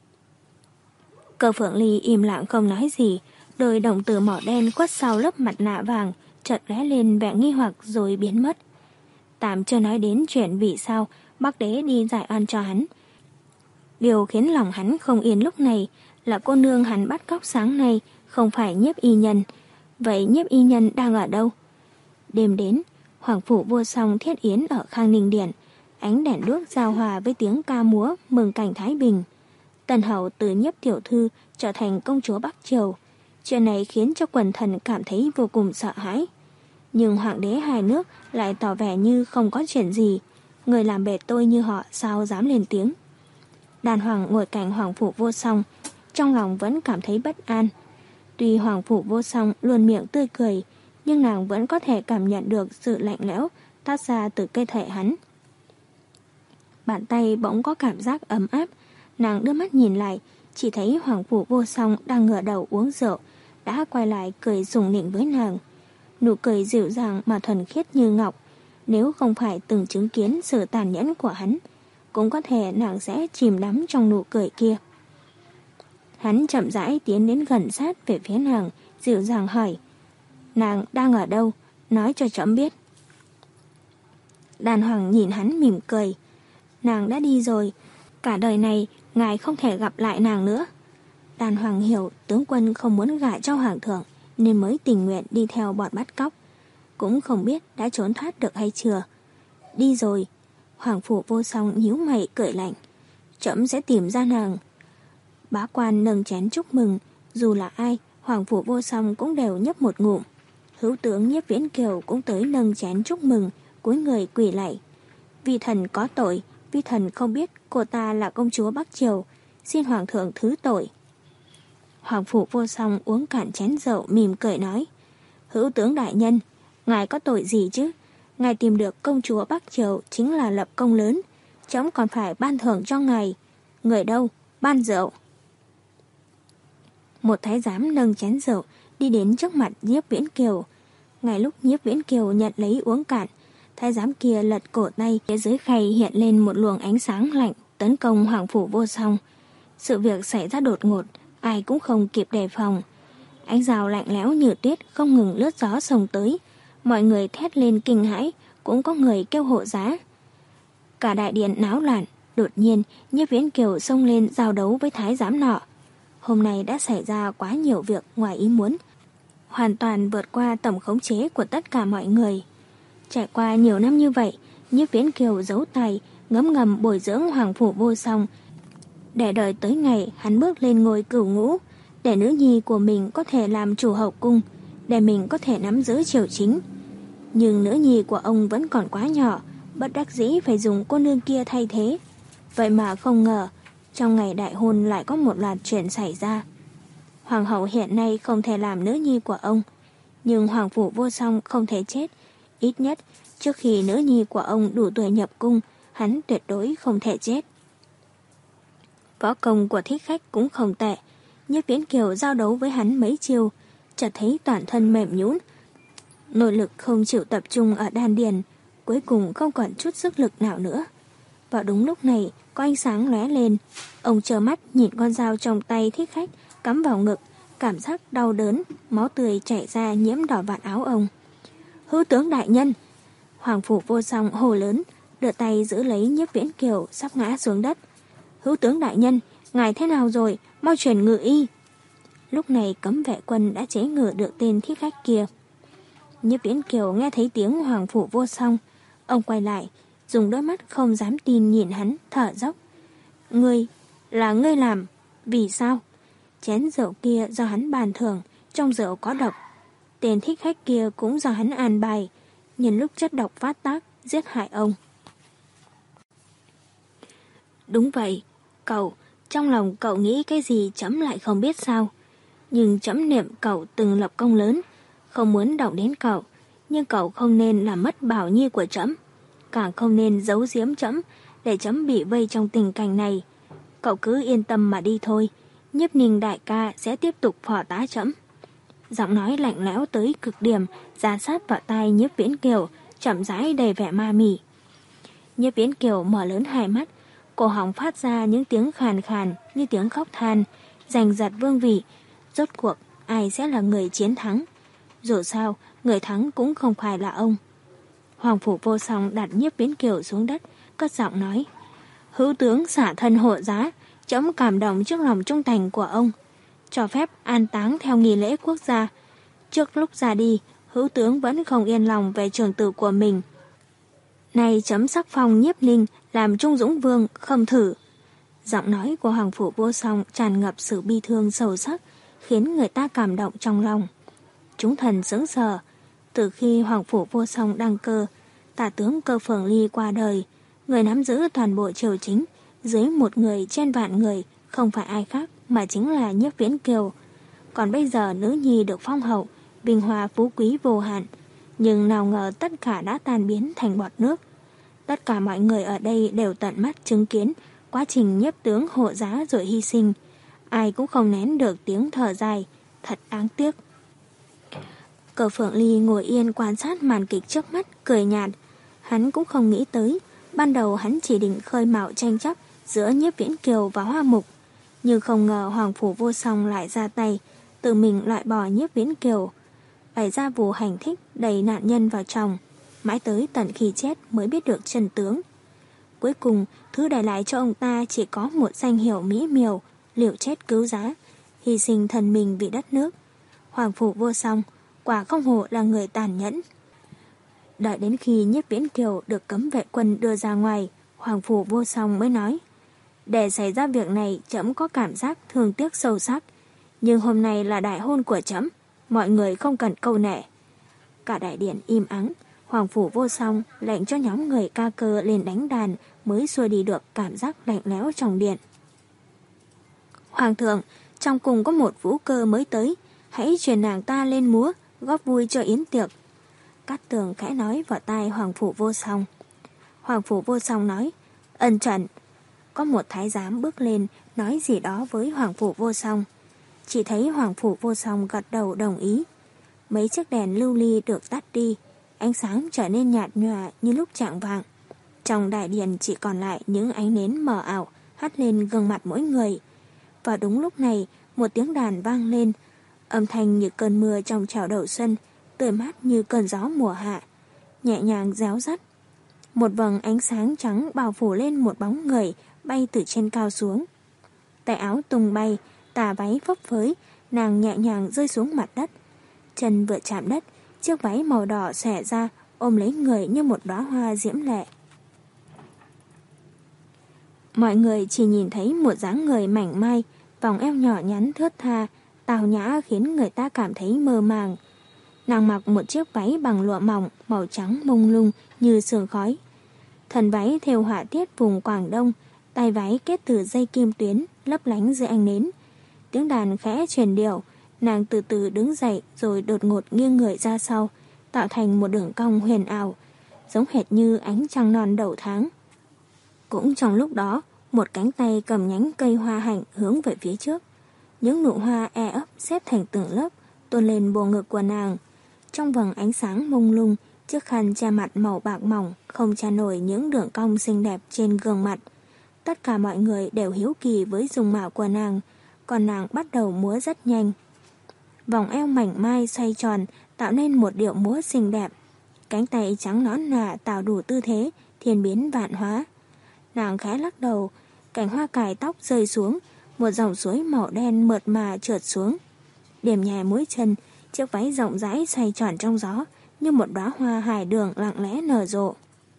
Cơ Phượng Ly im lặng không nói gì, đôi đồng tử mỏ đen khuất sau lớp mặt nạ vàng chợt lóe lên vẻ nghi hoặc rồi biến mất. Tạm chưa nói đến chuyện vì sao Bắc đế đi giải oan cho hắn. Điều khiến lòng hắn không yên lúc này là cô nương hắn bắt cóc sáng nay không phải Nhiếp y nhân. Vậy Nhiếp y nhân đang ở đâu? Đêm đến, Hoàng Phủ Vô Song thiết yến ở Khang Ninh Điện, ánh đèn đuốc giao hòa với tiếng ca múa mừng cảnh thái bình. Tần hậu từ Nhiếp tiểu thư trở thành công chúa Bắc Triều. Chuyện này khiến cho quần thần cảm thấy vô cùng sợ hãi. Nhưng hoàng đế hai nước lại tỏ vẻ như không có chuyện gì. Người làm bề tôi như họ sao dám lên tiếng. Đàn hoàng ngồi cạnh hoàng phủ vô song, trong lòng vẫn cảm thấy bất an. Tuy hoàng phủ vô song luôn miệng tươi cười, nhưng nàng vẫn có thể cảm nhận được sự lạnh lẽo toát ra từ cơ thể hắn. Bàn tay bỗng có cảm giác ấm áp. Nàng đưa mắt nhìn lại, chỉ thấy hoàng phủ vô song đang ngửa đầu uống rượu, đã quay lại cười rùng nịnh với nàng. Nụ cười dịu dàng mà thuần khiết như ngọc. Nếu không phải từng chứng kiến sự tàn nhẫn của hắn, cũng có thể nàng sẽ chìm đắm trong nụ cười kia. Hắn chậm rãi tiến đến gần sát về phía nàng, dịu dàng hỏi: nàng đang ở đâu? Nói cho trẫm biết. Đàn hoàng nhìn hắn mỉm cười: nàng đã đi rồi, cả đời này ngài không thể gặp lại nàng nữa. Đàn hoàng hiểu tướng quân không muốn gả cho hoàng thượng, nên mới tình nguyện đi theo bọn bắt cóc. Cũng không biết đã trốn thoát được hay chưa. Đi rồi. Hoàng phủ vô song nhíu mày cười lạnh: trẫm sẽ tìm ra nàng. Bá quan nâng chén chúc mừng, dù là ai, hoàng phủ vô song cũng đều nhấp một ngụm. Hữu tướng Nhiếp Viễn Kiều cũng tới nâng chén chúc mừng, cúi người quỳ lạy: vi thần có tội, vi thần không biết cô ta là công chúa Bắc Triều, xin hoàng thượng thứ tội. Hoàng phủ vô song uống cạn chén rượu, mỉm cười nói: hữu tướng đại nhân, ngài có tội gì chứ? Ngài tìm được công chúa Bắc Triều chính là lập công lớn, trẫm còn phải ban thưởng cho ngài. Người đâu? Ban rượu. Một thái giám nâng chén rượu đi đến trước mặt Nhiếp Viễn Kiều. Ngay lúc Nhiếp Viễn Kiều nhận lấy uống cạn, thái giám kia lật cổ tay, phía dưới khay hiện lên một luồng ánh sáng lạnh tấn công hoàng phủ vô song. Sự việc xảy ra đột ngột, ai cũng không kịp đề phòng. Ánh rào lạnh lẽo như tuyết không ngừng lướt gió sông tới, mọi người thét lên kinh hãi, cũng có người kêu hộ giá. Cả đại điện náo loạn. Đột nhiên Nhiếp Viễn Kiều xông lên giao đấu với thái giám nọ. Hôm nay đã xảy ra quá nhiều việc ngoài ý muốn, hoàn toàn vượt qua tầm khống chế của tất cả mọi người. Trải qua nhiều năm như vậy, Nhiếp Viễn Kiều giấu tài, ngấm ngầm bồi dưỡng hoàng phủ vô song, để đợi tới ngày hắn bước lên ngôi cửu ngũ, để nữ nhi của mình có thể làm chủ hậu cung, để mình có thể nắm giữ triều chính. Nhưng nữ nhi của ông vẫn còn quá nhỏ, bất đắc dĩ phải dùng cô nương kia thay thế. Vậy mà không ngờ, trong ngày đại hôn lại có một loạt chuyện xảy ra. Hoàng hậu hiện nay không thể làm nữ nhi của ông, nhưng hoàng phủ vô song không thể chết. Ít nhất, trước khi nữ nhi của ông đủ tuổi nhập cung, hắn tuyệt đối không thể chết. Võ công của thích khách cũng không tệ. Nhiếp Viễn Kiều giao đấu với hắn mấy chiêu, chợt thấy toàn thân mềm nhũn, nội lực không chịu tập trung ở đan điền, cuối cùng không còn chút sức lực nào nữa. Vào đúng lúc này, có ánh sáng lóe lên. Ông trơ mắt nhìn con dao trong tay thích khách cắm vào ngực, cảm giác đau đớn, máu tươi chảy ra nhiễm đỏ vạt áo ông. Hữu tướng đại nhân! Hoàng phủ vô song hô lớn, đưa tay giữ lấy Nhiếp Viễn Kiều sắp ngã xuống đất. Hữu tướng đại nhân, ngài thế nào rồi? Mau truyền ngự y. Lúc này cấm vệ quân đã chế ngự được tên thích khách kia. Nhiếp Viễn Kiều nghe thấy tiếng hoàng phủ vô song, ông quay lại, dùng đôi mắt không dám tin nhìn hắn, thở dốc. Ngươi, là ngươi làm, vì sao? Chén rượu kia do hắn bàn thưởng, trong rượu có độc. Tên thích khách kia cũng do hắn an bài, nhân lúc chất độc phát tác, giết hại ông. Đúng vậy, cậu, trong lòng cậu nghĩ cái gì chấm lại không biết sao. Nhưng chấm niệm cậu từng lập công lớn, không muốn động đến cậu, nhưng cậu không nên làm mất bảo nhi của chấm, càng không nên giấu giếm chấm để chấm bị vây trong tình cảnh này. Cậu cứ yên tâm mà đi thôi, Nhiếp Ninh đại ca sẽ tiếp tục phò tá chấm. Giọng nói lạnh lẽo tới cực điểm dán sát vào tai Nhiếp Viễn Kiều, chậm rãi đầy vẻ ma mị. Nhiếp Viễn Kiều mở lớn hai mắt, cổ họng phát ra những tiếng khàn khàn như tiếng khóc than, giành giật vương vị. Rốt cuộc ai sẽ là người chiến thắng? Dù sao, người thắng cũng không phải là ông. Hoàng phủ vô song đặt Nhiếp Viễn Kiều xuống đất, cất giọng nói: Hữu tướng xả thân hộ giá, chấm cảm động trước lòng trung thành của ông, cho phép an táng theo nghi lễ quốc gia. Trước lúc ra đi, hữu tướng vẫn không yên lòng về trường tử của mình. Này chấm sắc phong Nhiếp Ninh làm Trung Dũng Vương không thử. Giọng nói của hoàng phủ vô song tràn ngập sự bi thương sâu sắc, khiến người ta cảm động trong lòng. Chúng thần sững sờ. Từ khi Hoàng Phủ Vô Song đăng cơ, tả tướng Cơ Phượng Ly qua đời, người nắm giữ toàn bộ triều chính, dưới một người trên vạn người, không phải ai khác mà chính là Nhiếp Viễn Kiều. Còn bây giờ nữ nhi được phong hậu, vinh hoa phú quý vô hạn, nhưng nào ngờ tất cả đã tan biến thành bọt nước. Tất cả mọi người ở đây đều tận mắt chứng kiến quá trình Nhiếp tướng hộ giá rồi hy sinh. Ai cũng không nén được tiếng thở dài, thật đáng tiếc. Cơ Phượng Ly ngồi yên quan sát màn kịch trước mắt, cười nhạt. Hắn cũng không nghĩ tới, ban đầu hắn chỉ định khơi mào tranh chấp giữa Nhiếp Viễn Kiều và Hoa Mục, nhưng không ngờ Hoàng Phủ Vô Song lại ra tay, tự mình loại bỏ Nhiếp Viễn Kiều, bày ra vụ hành thích đẩy nạn nhân vào chồng, mãi tới tận khi chết mới biết được chân tướng. Cuối cùng, thứ để lại cho ông ta chỉ có một danh hiệu mỹ miều, liều chết cứu giá, hy sinh thân mình vì đất nước. Hoàng Phủ Vô Song quả không hổ là người tàn nhẫn. Đợi đến khi Nhiếp Viễn Kiều được cấm vệ quân đưa ra ngoài, Hoàng Phủ Vô Song mới nói: để xảy ra việc này, trẫm có cảm giác thương tiếc sâu sắc, nhưng hôm nay là đại hôn của trẫm, mọi người không cần câu nệ. Cả đại điện im ắng. Hoàng Phủ Vô Song lệnh cho nhóm người ca cơ lên đánh đàn mới xua đi được cảm giác lạnh lẽo trong điện. Hoàng thượng, trong cùng có một vũ cơ mới tới, hãy truyền nàng ta lên múa, góp vui cho yến tiệc. Cát Tường khẽ nói vào tai Hoàng Phủ Vô Song. Hoàng Phủ Vô Song nói: ân chuẩn. Có một thái giám bước lên nói gì đó với Hoàng Phủ Vô Song. Chỉ thấy Hoàng Phủ Vô Song gật đầu đồng ý. Mấy chiếc đèn lưu ly được tắt đi, ánh sáng trở nên nhạt nhòa như lúc chạng vạng. Trong đại điện chỉ còn lại những ánh nến mờ ảo hắt lên gương mặt mỗi người. Và đúng lúc này, một tiếng đàn vang lên, âm thanh như cơn mưa trong trào đầu xuân, tươi mát như cơn gió mùa hạ, nhẹ nhàng réo rắt. Một vầng ánh sáng trắng bao phủ lên một bóng người bay từ trên cao xuống. Tay áo tung bay, tà váy phấp phới, nàng nhẹ nhàng rơi xuống mặt đất. Chân vừa chạm đất, chiếc váy màu đỏ xẻ ra, ôm lấy người như một đóa hoa diễm lệ. Mọi người chỉ nhìn thấy một dáng người mảnh mai, vòng eo nhỏ nhắn thướt tha, tào nhã khiến người ta cảm thấy mơ màng. Nàng mặc một chiếc váy bằng lụa mỏng, màu trắng mông lung như sương khói. Thân váy thêu họa tiết vùng Quảng Đông, tay váy kết từ dây kim tuyến, lấp lánh dưới ánh nến. Tiếng đàn khẽ truyền điệu, nàng từ từ đứng dậy rồi đột ngột nghiêng người ra sau, tạo thành một đường cong huyền ảo, giống hệt như ánh trăng non đầu tháng. Cũng trong lúc đó, một cánh tay cầm nhánh cây hoa hạnh hướng về phía trước. Những nụ hoa e ấp xếp thành từng lớp, tôn lên bộ ngực của nàng. Trong vầng ánh sáng mông lung, chiếc khăn che mặt màu bạc mỏng không che nổi những đường cong xinh đẹp trên gương mặt. Tất cả mọi người đều hiếu kỳ với dung mạo của nàng, còn nàng bắt đầu múa rất nhanh. Vòng eo mảnh mai xoay tròn tạo nên một điệu múa xinh đẹp. Cánh tay trắng nõn nà tạo đủ tư thế thiên biến vạn hóa. Nàng khẽ lắc đầu, cành hoa cài tóc rơi xuống, một dòng suối màu đen mượt mà trượt xuống. Điểm nhẹ mũi chân, chiếc váy rộng rãi xoay tròn trong gió như một đóa hoa hải đường lặng lẽ nở rộ.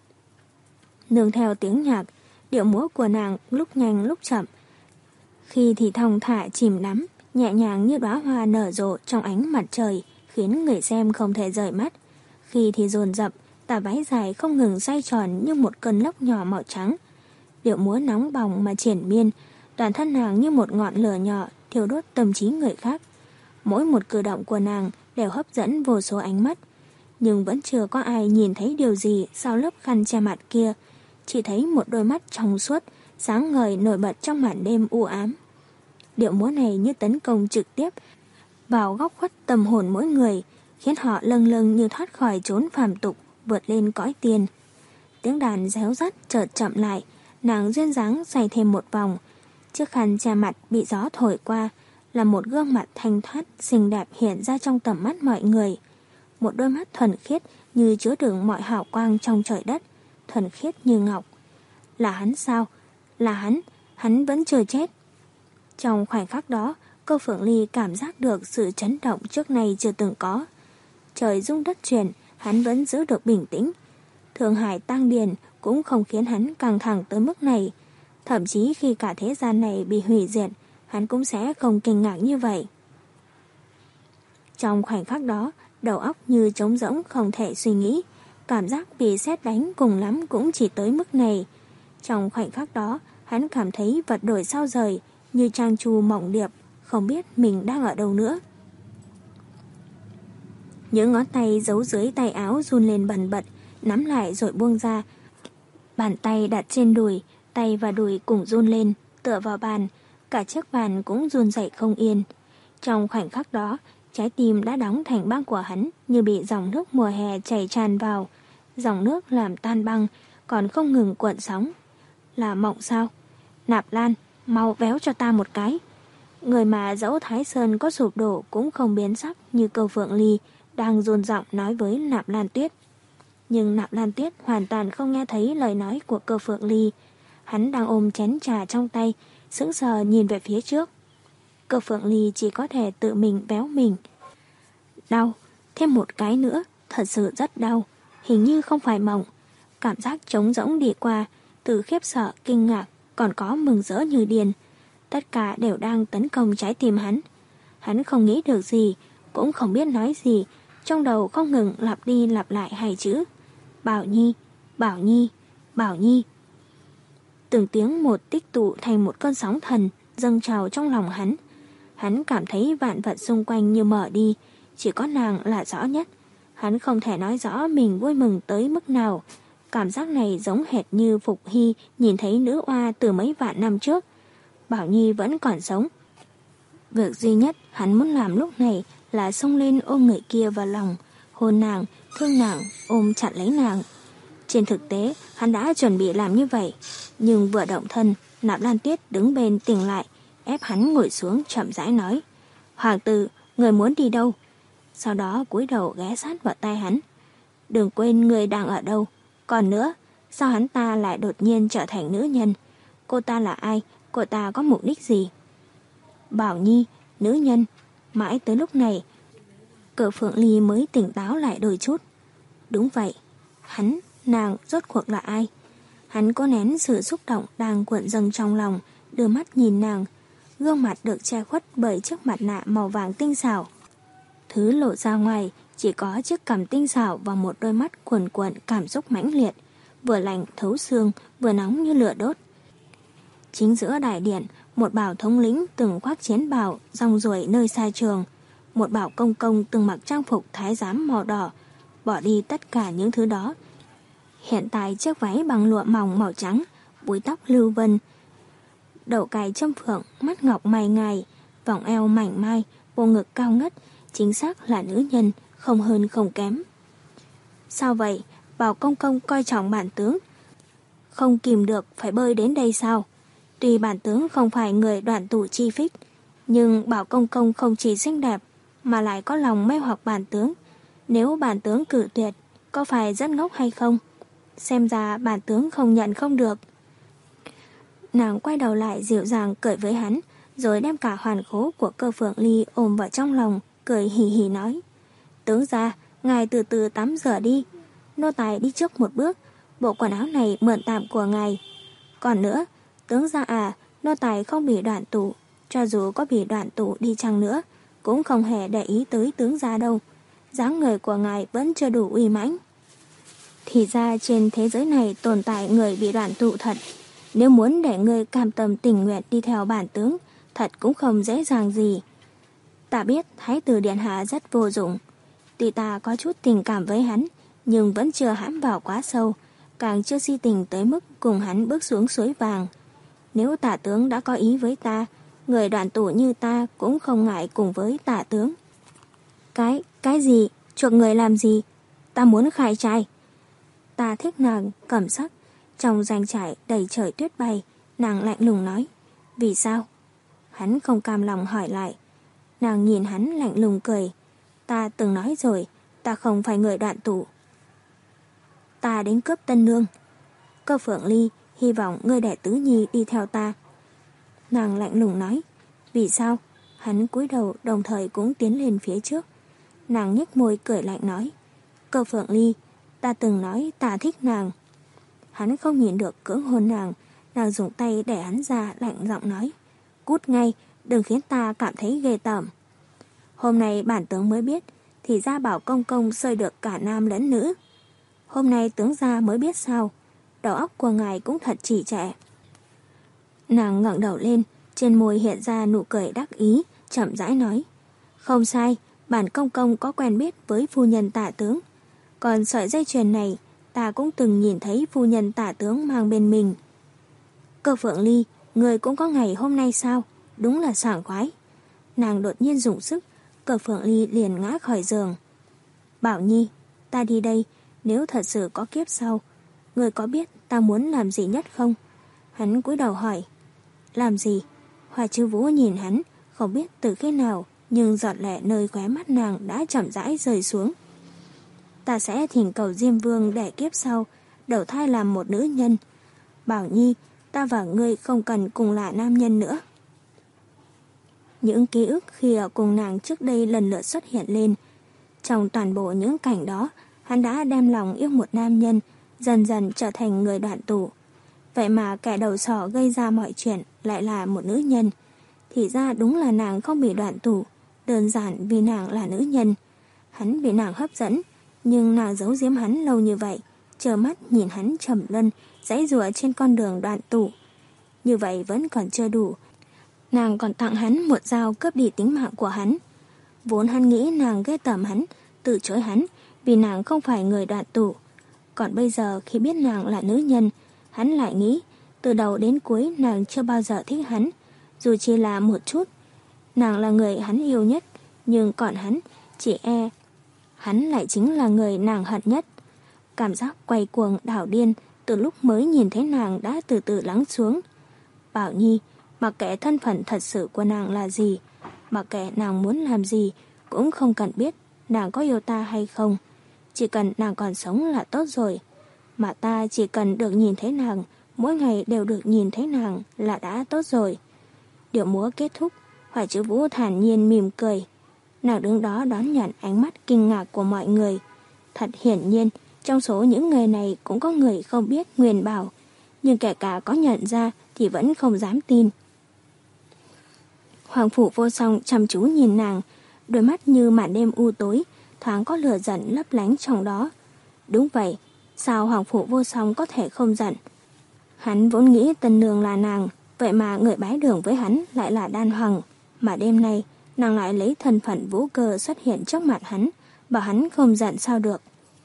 Nương theo tiếng nhạc, điệu múa của nàng lúc nhanh lúc chậm, khi thì thong thả chìm đắm, nhẹ nhàng như đóa hoa nở rộ trong ánh mặt trời, khiến người xem không thể rời mắt. Khi thì dồn dập, tà váy dài không ngừng xoay tròn như một cơn lốc nhỏ màu trắng. Điệu múa nóng bỏng mà triển miên, toàn thân nàng như một ngọn lửa nhỏ thiêu đốt tâm trí người khác. Mỗi một cử động của nàng đều hấp dẫn vô số ánh mắt, nhưng vẫn chưa có ai nhìn thấy điều gì sau lớp khăn che mặt kia. Chỉ thấy một đôi mắt trong suốt, sáng ngời nổi bật trong màn đêm u ám. Điệu múa này như tấn công trực tiếp vào góc khuất tâm hồn mỗi người, khiến họ lâng lâng như thoát khỏi chốn phàm tục, vượt lên cõi tiên. Tiếng đàn réo rắt chợt chậm lại, nàng duyên dáng xoay thêm một vòng. Chiếc khăn che mặt bị gió thổi qua, là một gương mặt thanh thoát, xinh đẹp hiện ra trong tầm mắt mọi người. Một đôi mắt thuần khiết như chứa đựng mọi hào quang trong trời đất, thuần khiết như ngọc. Là hắn sao? Là hắn, hắn vẫn chưa chết. Trong khoảnh khắc đó, Cơ Phượng Ly cảm giác được sự chấn động trước nay chưa từng có. Trời rung đất chuyển, hắn vẫn giữ được bình tĩnh. Thương Hải Tăng Điền cũng không khiến hắn căng thẳng tới mức này. Thậm chí khi cả thế gian này bị hủy diệt, hắn cũng sẽ không kinh ngạc như vậy. Trong khoảnh khắc đó, đầu óc như trống rỗng không thể suy nghĩ. Cảm giác bị sét đánh cùng lắm cũng chỉ tới mức này. Trong khoảnh khắc đó, hắn cảm thấy vật đổi sao rời, như trang chu mỏng điệp, không biết mình đang ở đâu nữa. Những ngón tay giấu dưới tay áo run lên bần bật, nắm lại rồi buông ra. Bàn tay đặt trên đùi, tay và đùi cùng run lên, tựa vào bàn, cả chiếc bàn cũng run rẩy không yên. Trong khoảnh khắc đó, trái tim đã đóng thành băng của hắn như bị dòng nước mùa hè chảy tràn vào. Dòng nước làm tan băng, còn không ngừng cuộn sóng. Là mộng sao? Nạp Lan, mau véo cho ta một cái. Người mà dẫu Thái Sơn có sụp đổ cũng không biến sắc như Câu Phượng Ly đang run giọng nói với Nạp Lan Tuyết. Nhưng Nạp Lan Tuyết hoàn toàn không nghe thấy lời nói của Câu Phượng Ly. Hắn đang ôm chén trà trong tay, sững sờ nhìn về phía trước. Câu Phượng Ly chỉ có thể tự mình véo mình. Đau, thêm một cái nữa, thật sự rất đau, hình như không phải mộng. Cảm giác trống rỗng đi qua, từ khiếp sợ, kinh ngạc, còn có mừng rỡ như điên. Tất cả đều đang tấn công trái tim hắn. Hắn không nghĩ được gì, cũng không biết nói gì, trong đầu không ngừng lặp đi lặp lại hai chữ. Bảo Nhi, Bảo Nhi, Bảo Nhi. Từng tiếng một tích tụ thành một cơn sóng thần dâng trào trong lòng hắn. Hắn cảm thấy vạn vật xung quanh như mở đi, chỉ có nàng là rõ nhất. Hắn không thể nói rõ mình vui mừng tới mức nào. Cảm giác này giống hệt như Phục Hy nhìn thấy nữ oa từ mấy vạn năm trước. Bảo Nhi vẫn còn sống. Việc duy nhất hắn muốn làm lúc này là xông lên ôm người kia vào lòng, hôn nàng, thương nàng, ôm chặt lấy nàng. Trên thực tế, hắn đã chuẩn bị làm như vậy, nhưng vừa động thân, Nạp Lan Tuyết đứng bên tỉnh lại, ép hắn ngồi xuống chậm rãi nói: Hoàng tử, người muốn đi đâu? Sau đó cúi đầu ghé sát vào tai hắn. Đừng quên người đang ở đâu. Còn nữa, sao hắn ta lại đột nhiên trở thành nữ nhân? Cô ta là ai? Cô ta có mục đích gì? Bảo Nhi, nữ nhân. Mãi tới lúc này, Cờ Phượng Ly mới tỉnh táo lại đôi chút. Đúng vậy, hắn, nàng rốt cuộc là ai? Hắn có nén sự xúc động đang cuộn dâng trong lòng, đưa mắt nhìn nàng. Gương mặt được che khuất bởi chiếc mặt nạ màu vàng tinh xảo. Thứ lộ ra ngoài chỉ có chiếc cằm tinh xảo và một đôi mắt cuồn cuộn cảm xúc mãnh liệt, vừa lạnh thấu xương, vừa nóng như lửa đốt. Chính giữa đại điện, một bảo thống lĩnh từng khoác chiến bào rong ruổi nơi xa trường, một bảo công công từng mặc trang phục thái giám màu đỏ, bỏ đi tất cả những thứ đó. Hiện tại chiếc váy bằng lụa mỏng màu trắng, búi tóc lưu vân, đầu cài châm phượng, mắt ngọc mày ngài, vòng eo mảnh mai, bộ ngực cao ngất, chính xác là nữ nhân, không hơn không kém. Sao vậy? Bảo công công coi trọng bản tướng, không kìm được phải bơi đến đây sao? Tuy bản tướng không phải người Đoạn Tụ chi phích, nhưng Bảo công công không chỉ xinh đẹp mà lại có lòng mê hoặc bản tướng. Nếu bản tướng cự tuyệt, có phải rất ngốc hay không? Xem ra bản tướng không nhận không được. Nàng quay đầu lại dịu dàng cười với hắn, rồi đem cả hoàn khố của Cơ Phượng Ly ôm vào trong lòng, cười hì hì nói: Tướng gia, ngài từ từ tắm rửa đi. Nô tài đi trước một bước, bộ quần áo này mượn tạm của ngài. Còn nữa, tướng gia à, nô tài không bị Đoạn Tụ, cho dù có bị Đoạn Tụ đi chăng nữa, cũng không hề để ý tới tướng gia đâu. Dáng người của ngài vẫn chưa đủ uy mãnh. Thì ra trên thế giới này tồn tại người bị Đoạn Tụ thật. Nếu muốn để người cam tâm tình nguyện đi theo bản tướng, thật cũng không dễ dàng gì. Ta biết Thái tử Điện Hạ rất vô dụng. Tuy ta có chút tình cảm với hắn, nhưng vẫn chưa hãm vào quá sâu, càng chưa si tình tới mức cùng hắn bước xuống suối vàng. Nếu tả tướng đã có ý với ta, người Đoạn Tụ như ta cũng không ngại cùng với tả tướng. Cái, cái gì? Chuộc người làm gì? Ta muốn khai trai. Ta thích nàng cẩm sắc. Trong doanh trại đầy trời tuyết bay, nàng lạnh lùng nói: Vì sao? Hắn không cam lòng hỏi lại. Nàng nhìn hắn lạnh lùng cười: Ta từng nói rồi, ta không phải người Đoạn Tụ. Ta đến cướp Tân Nương. Cơ Phượng Ly, hy vọng ngươi để Tứ Nhi đi theo ta. Nàng lạnh lùng nói: Vì sao? Hắn cúi đầu đồng thời cũng tiến lên phía trước. Nàng nhếch môi cười lạnh nói: Cơ Phượng Ly, ta từng nói ta thích nàng. Hắn không nhìn được cưỡng hôn nàng. Nàng dùng tay để hắn ra, lạnh giọng nói: Cút ngay, đừng khiến ta cảm thấy ghê tởm. Hôm nay bản tướng mới biết, thì ra Bảo công công sơi được cả nam lẫn nữ. Hôm nay tướng gia mới biết sao, đầu óc của ngài cũng thật chỉ trẻ. Nàng ngẩng đầu lên, trên môi hiện ra nụ cười đắc ý, chậm rãi nói. Không sai, bản công công có quen biết với phu nhân Tả tướng. Còn sợi dây chuyền này, ta cũng từng nhìn thấy phu nhân Tả tướng mang bên mình. Cơ Phượng Ly, người cũng có ngày hôm nay sao? Đúng là sảng khoái. Nàng đột nhiên dùng sức, Cơ Phượng Ly liền ngã khỏi giường. Bảo Nhi, ta đi đây, nếu thật sự có kiếp sau, người có biết ta muốn làm gì nhất không? Hắn cúi đầu hỏi. Làm gì? Hoa Chiêu Vũ nhìn hắn, không biết từ khi nào, nhưng giọt lệ nơi khóe mắt nàng đã chậm rãi rơi xuống. Ta sẽ thỉnh cầu Diêm Vương để kiếp sau, đầu thai làm một nữ nhân. Bảo Nhi, ta và ngươi không cần cùng là nam nhân nữa. Những ký ức khi ở cùng nàng trước đây lần lượt xuất hiện lên. Trong toàn bộ những cảnh đó, hắn đã đem lòng yêu một nam nhân, dần dần trở thành người đoạn tụ. Vậy mà kẻ đầu sỏ gây ra mọi chuyện lại là một nữ nhân. Thì ra đúng là nàng không bị đoạn tụ, đơn giản vì nàng là nữ nhân. Hắn bị nàng hấp dẫn, nhưng nàng giấu giếm hắn lâu như vậy, trơ mắt nhìn hắn trầm luân, giãy giụa trên con đường đoạn tụ. Như vậy vẫn còn chưa đủ. Nàng còn tặng hắn một dao cướp đi tính mạng của hắn. Vốn hắn nghĩ nàng ghê tởm hắn, từ chối hắn, vì nàng không phải người đoạn tụ. Còn bây giờ khi biết nàng là nữ nhân, hắn lại nghĩ, từ đầu đến cuối nàng chưa bao giờ thích hắn, dù chỉ là một chút. Nàng là người hắn yêu nhất, nhưng còn hắn, chỉ e, hắn lại chính là người nàng hận nhất. Cảm giác quay cuồng đảo điên từ lúc mới nhìn thấy nàng đã từ từ lắng xuống. Bảo Nhi, mặc kệ thân phận thật sự của nàng là gì, mặc kệ nàng muốn làm gì, cũng không cần biết nàng có yêu ta hay không. Chỉ cần nàng còn sống là tốt rồi. Mà ta chỉ cần được nhìn thấy nàng, mỗi ngày đều được nhìn thấy nàng là đã tốt rồi. Điệu múa kết thúc, Hoa Chiêu Vũ thản nhiên mỉm cười. Nàng đứng đó đón nhận ánh mắt kinh ngạc của mọi người. Thật hiển nhiên, trong số những người này cũng có người không biết Nguyên Bảo, nhưng kể cả có nhận ra thì vẫn không dám tin. Hoàng Phủ Vô Song chăm chú nhìn nàng, đôi mắt như màn đêm u tối, thoáng có lửa giận lấp lánh trong đó. Đúng vậy, sao Hoàng Phủ Vô Song có thể không giận? Hắn vốn nghĩ Tân Nương là nàng, vậy mà người bái đường với hắn lại là Đan Hoàng, mà đêm nay nàng lại lấy thân phận Vũ Cơ xuất hiện trước mặt hắn, bảo hắn không giận sao được.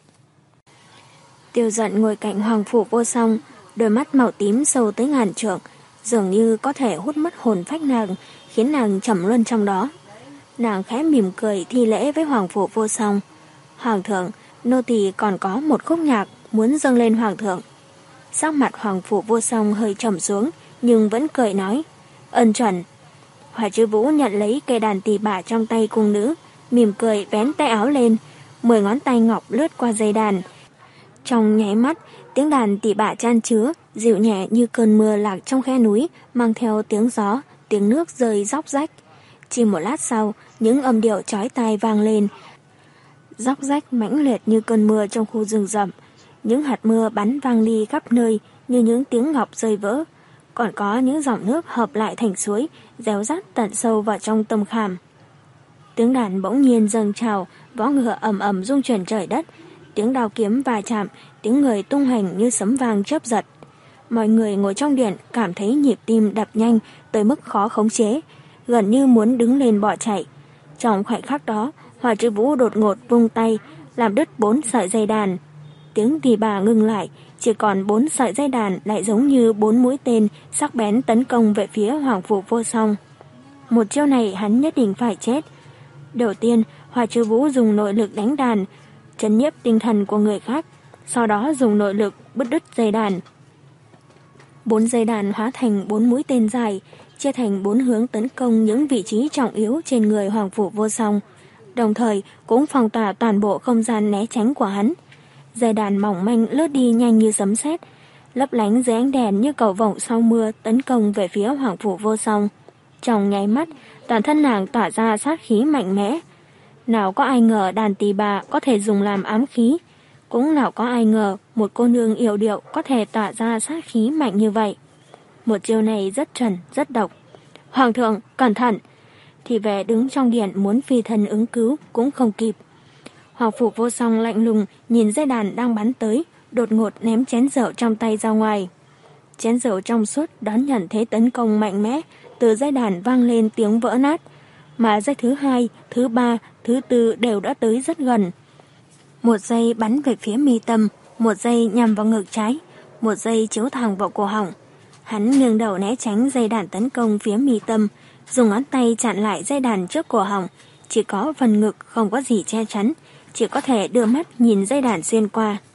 Tiêu Giận ngồi cạnh Hoàng Phủ Vô Song, đôi mắt màu tím sâu tới ngàn trượng, dường như có thể hút mất hồn phách nàng, khiến nàng trầm luân trong đó. Nàng khẽ mỉm cười thi lễ với Hoàng Phủ Vô Song. Hoàng thượng, nô tỳ còn có một khúc nhạc muốn dâng lên Hoàng thượng. Sắc mặt Hoàng Phủ Vô Song hơi trầm xuống, nhưng vẫn cười nói, ân chuẩn. Hoa Chiêu Vũ nhận lấy cây đàn tỳ bà trong tay cung nữ, mỉm cười vén tay áo lên, mười ngón tay ngọc lướt qua dây đàn. Trong nháy mắt, tiếng đàn tỳ bà chan chứa, dịu nhẹ như cơn mưa lạc trong khe núi, mang theo tiếng gió, tiếng nước rơi róc rách. Chỉ một lát sau, những âm điệu chói tai vang lên, róc rách mãnh liệt như cơn mưa trong khu rừng rậm. Những hạt mưa bắn vang ly khắp nơi như những tiếng ngọc rơi vỡ. Còn có những dòng nước hợp lại thành suối, réo rắt tận sâu vào trong tâm khảm. Tiếng đàn bỗng nhiên dâng trào, vó ngựa ầm ầm rung chuyển trời đất, tiếng đao kiếm va chạm, tiếng người tung hành như sấm vang chớp giật. Mọi người ngồi trong điện cảm thấy nhịp tim đập nhanh tới mức khó khống chế, gần như muốn đứng lên bỏ chạy. Trong khoảnh khắc đó, Hoa Chiêu Vũ đột ngột vung tay, làm đứt bốn sợi dây đàn. Tiếng tỳ bà ngừng lại, chỉ còn bốn sợi dây đàn lại giống như bốn mũi tên sắc bén tấn công về phía Hoàng Phủ Vô Song. Một chiêu này hắn nhất định phải chết. Đầu tiên, Hoa Chiêu Vũ dùng nội lực đánh đàn, trấn nhiếp tinh thần của người khác, sau đó dùng nội lực bứt đứt dây đàn. Bốn dây đàn hóa thành bốn mũi tên dài, chia thành bốn hướng tấn công những vị trí trọng yếu trên người Hoàng Phủ Vô Song, đồng thời cũng phong tỏa toàn bộ không gian né tránh của hắn. Dây đàn mỏng manh lướt đi nhanh như sấm sét, lấp lánh dưới ánh đèn như cầu vồng sau mưa tấn công về phía Hoàng Phủ Vô Song. Trong nháy mắt, toàn thân nàng tỏa ra sát khí mạnh mẽ. Nào có ai ngờ đàn tỳ bà có thể dùng làm ám khí, cũng nào có ai ngờ một cô nương yểu điệu có thể tỏa ra sát khí mạnh như vậy. Một chiêu này rất chuẩn, rất độc. Hoàng thượng, cẩn thận! thì về đứng trong điện muốn phi thân ứng cứu cũng không kịp. Hoàng Phủ Vô Song lạnh lùng nhìn dây đàn đang bắn tới, đột ngột ném chén rượu trong tay ra ngoài. Chén rượu trong suốt đón nhận thế tấn công mạnh mẽ, từ dây đàn vang lên tiếng vỡ nát, mà dây thứ hai, thứ ba, thứ tư đều đã tới rất gần. Một dây bắn về phía mi tâm, một dây nhằm vào ngực trái, một dây chiếu thẳng vào cổ họng. Hắn nghiêng đầu né tránh dây đàn tấn công phía mi tâm, dùng ngón tay chặn lại dây đàn trước cổ họng, chỉ có phần ngực không có gì che chắn, chỉ có thể đưa mắt nhìn dây đàn xuyên qua.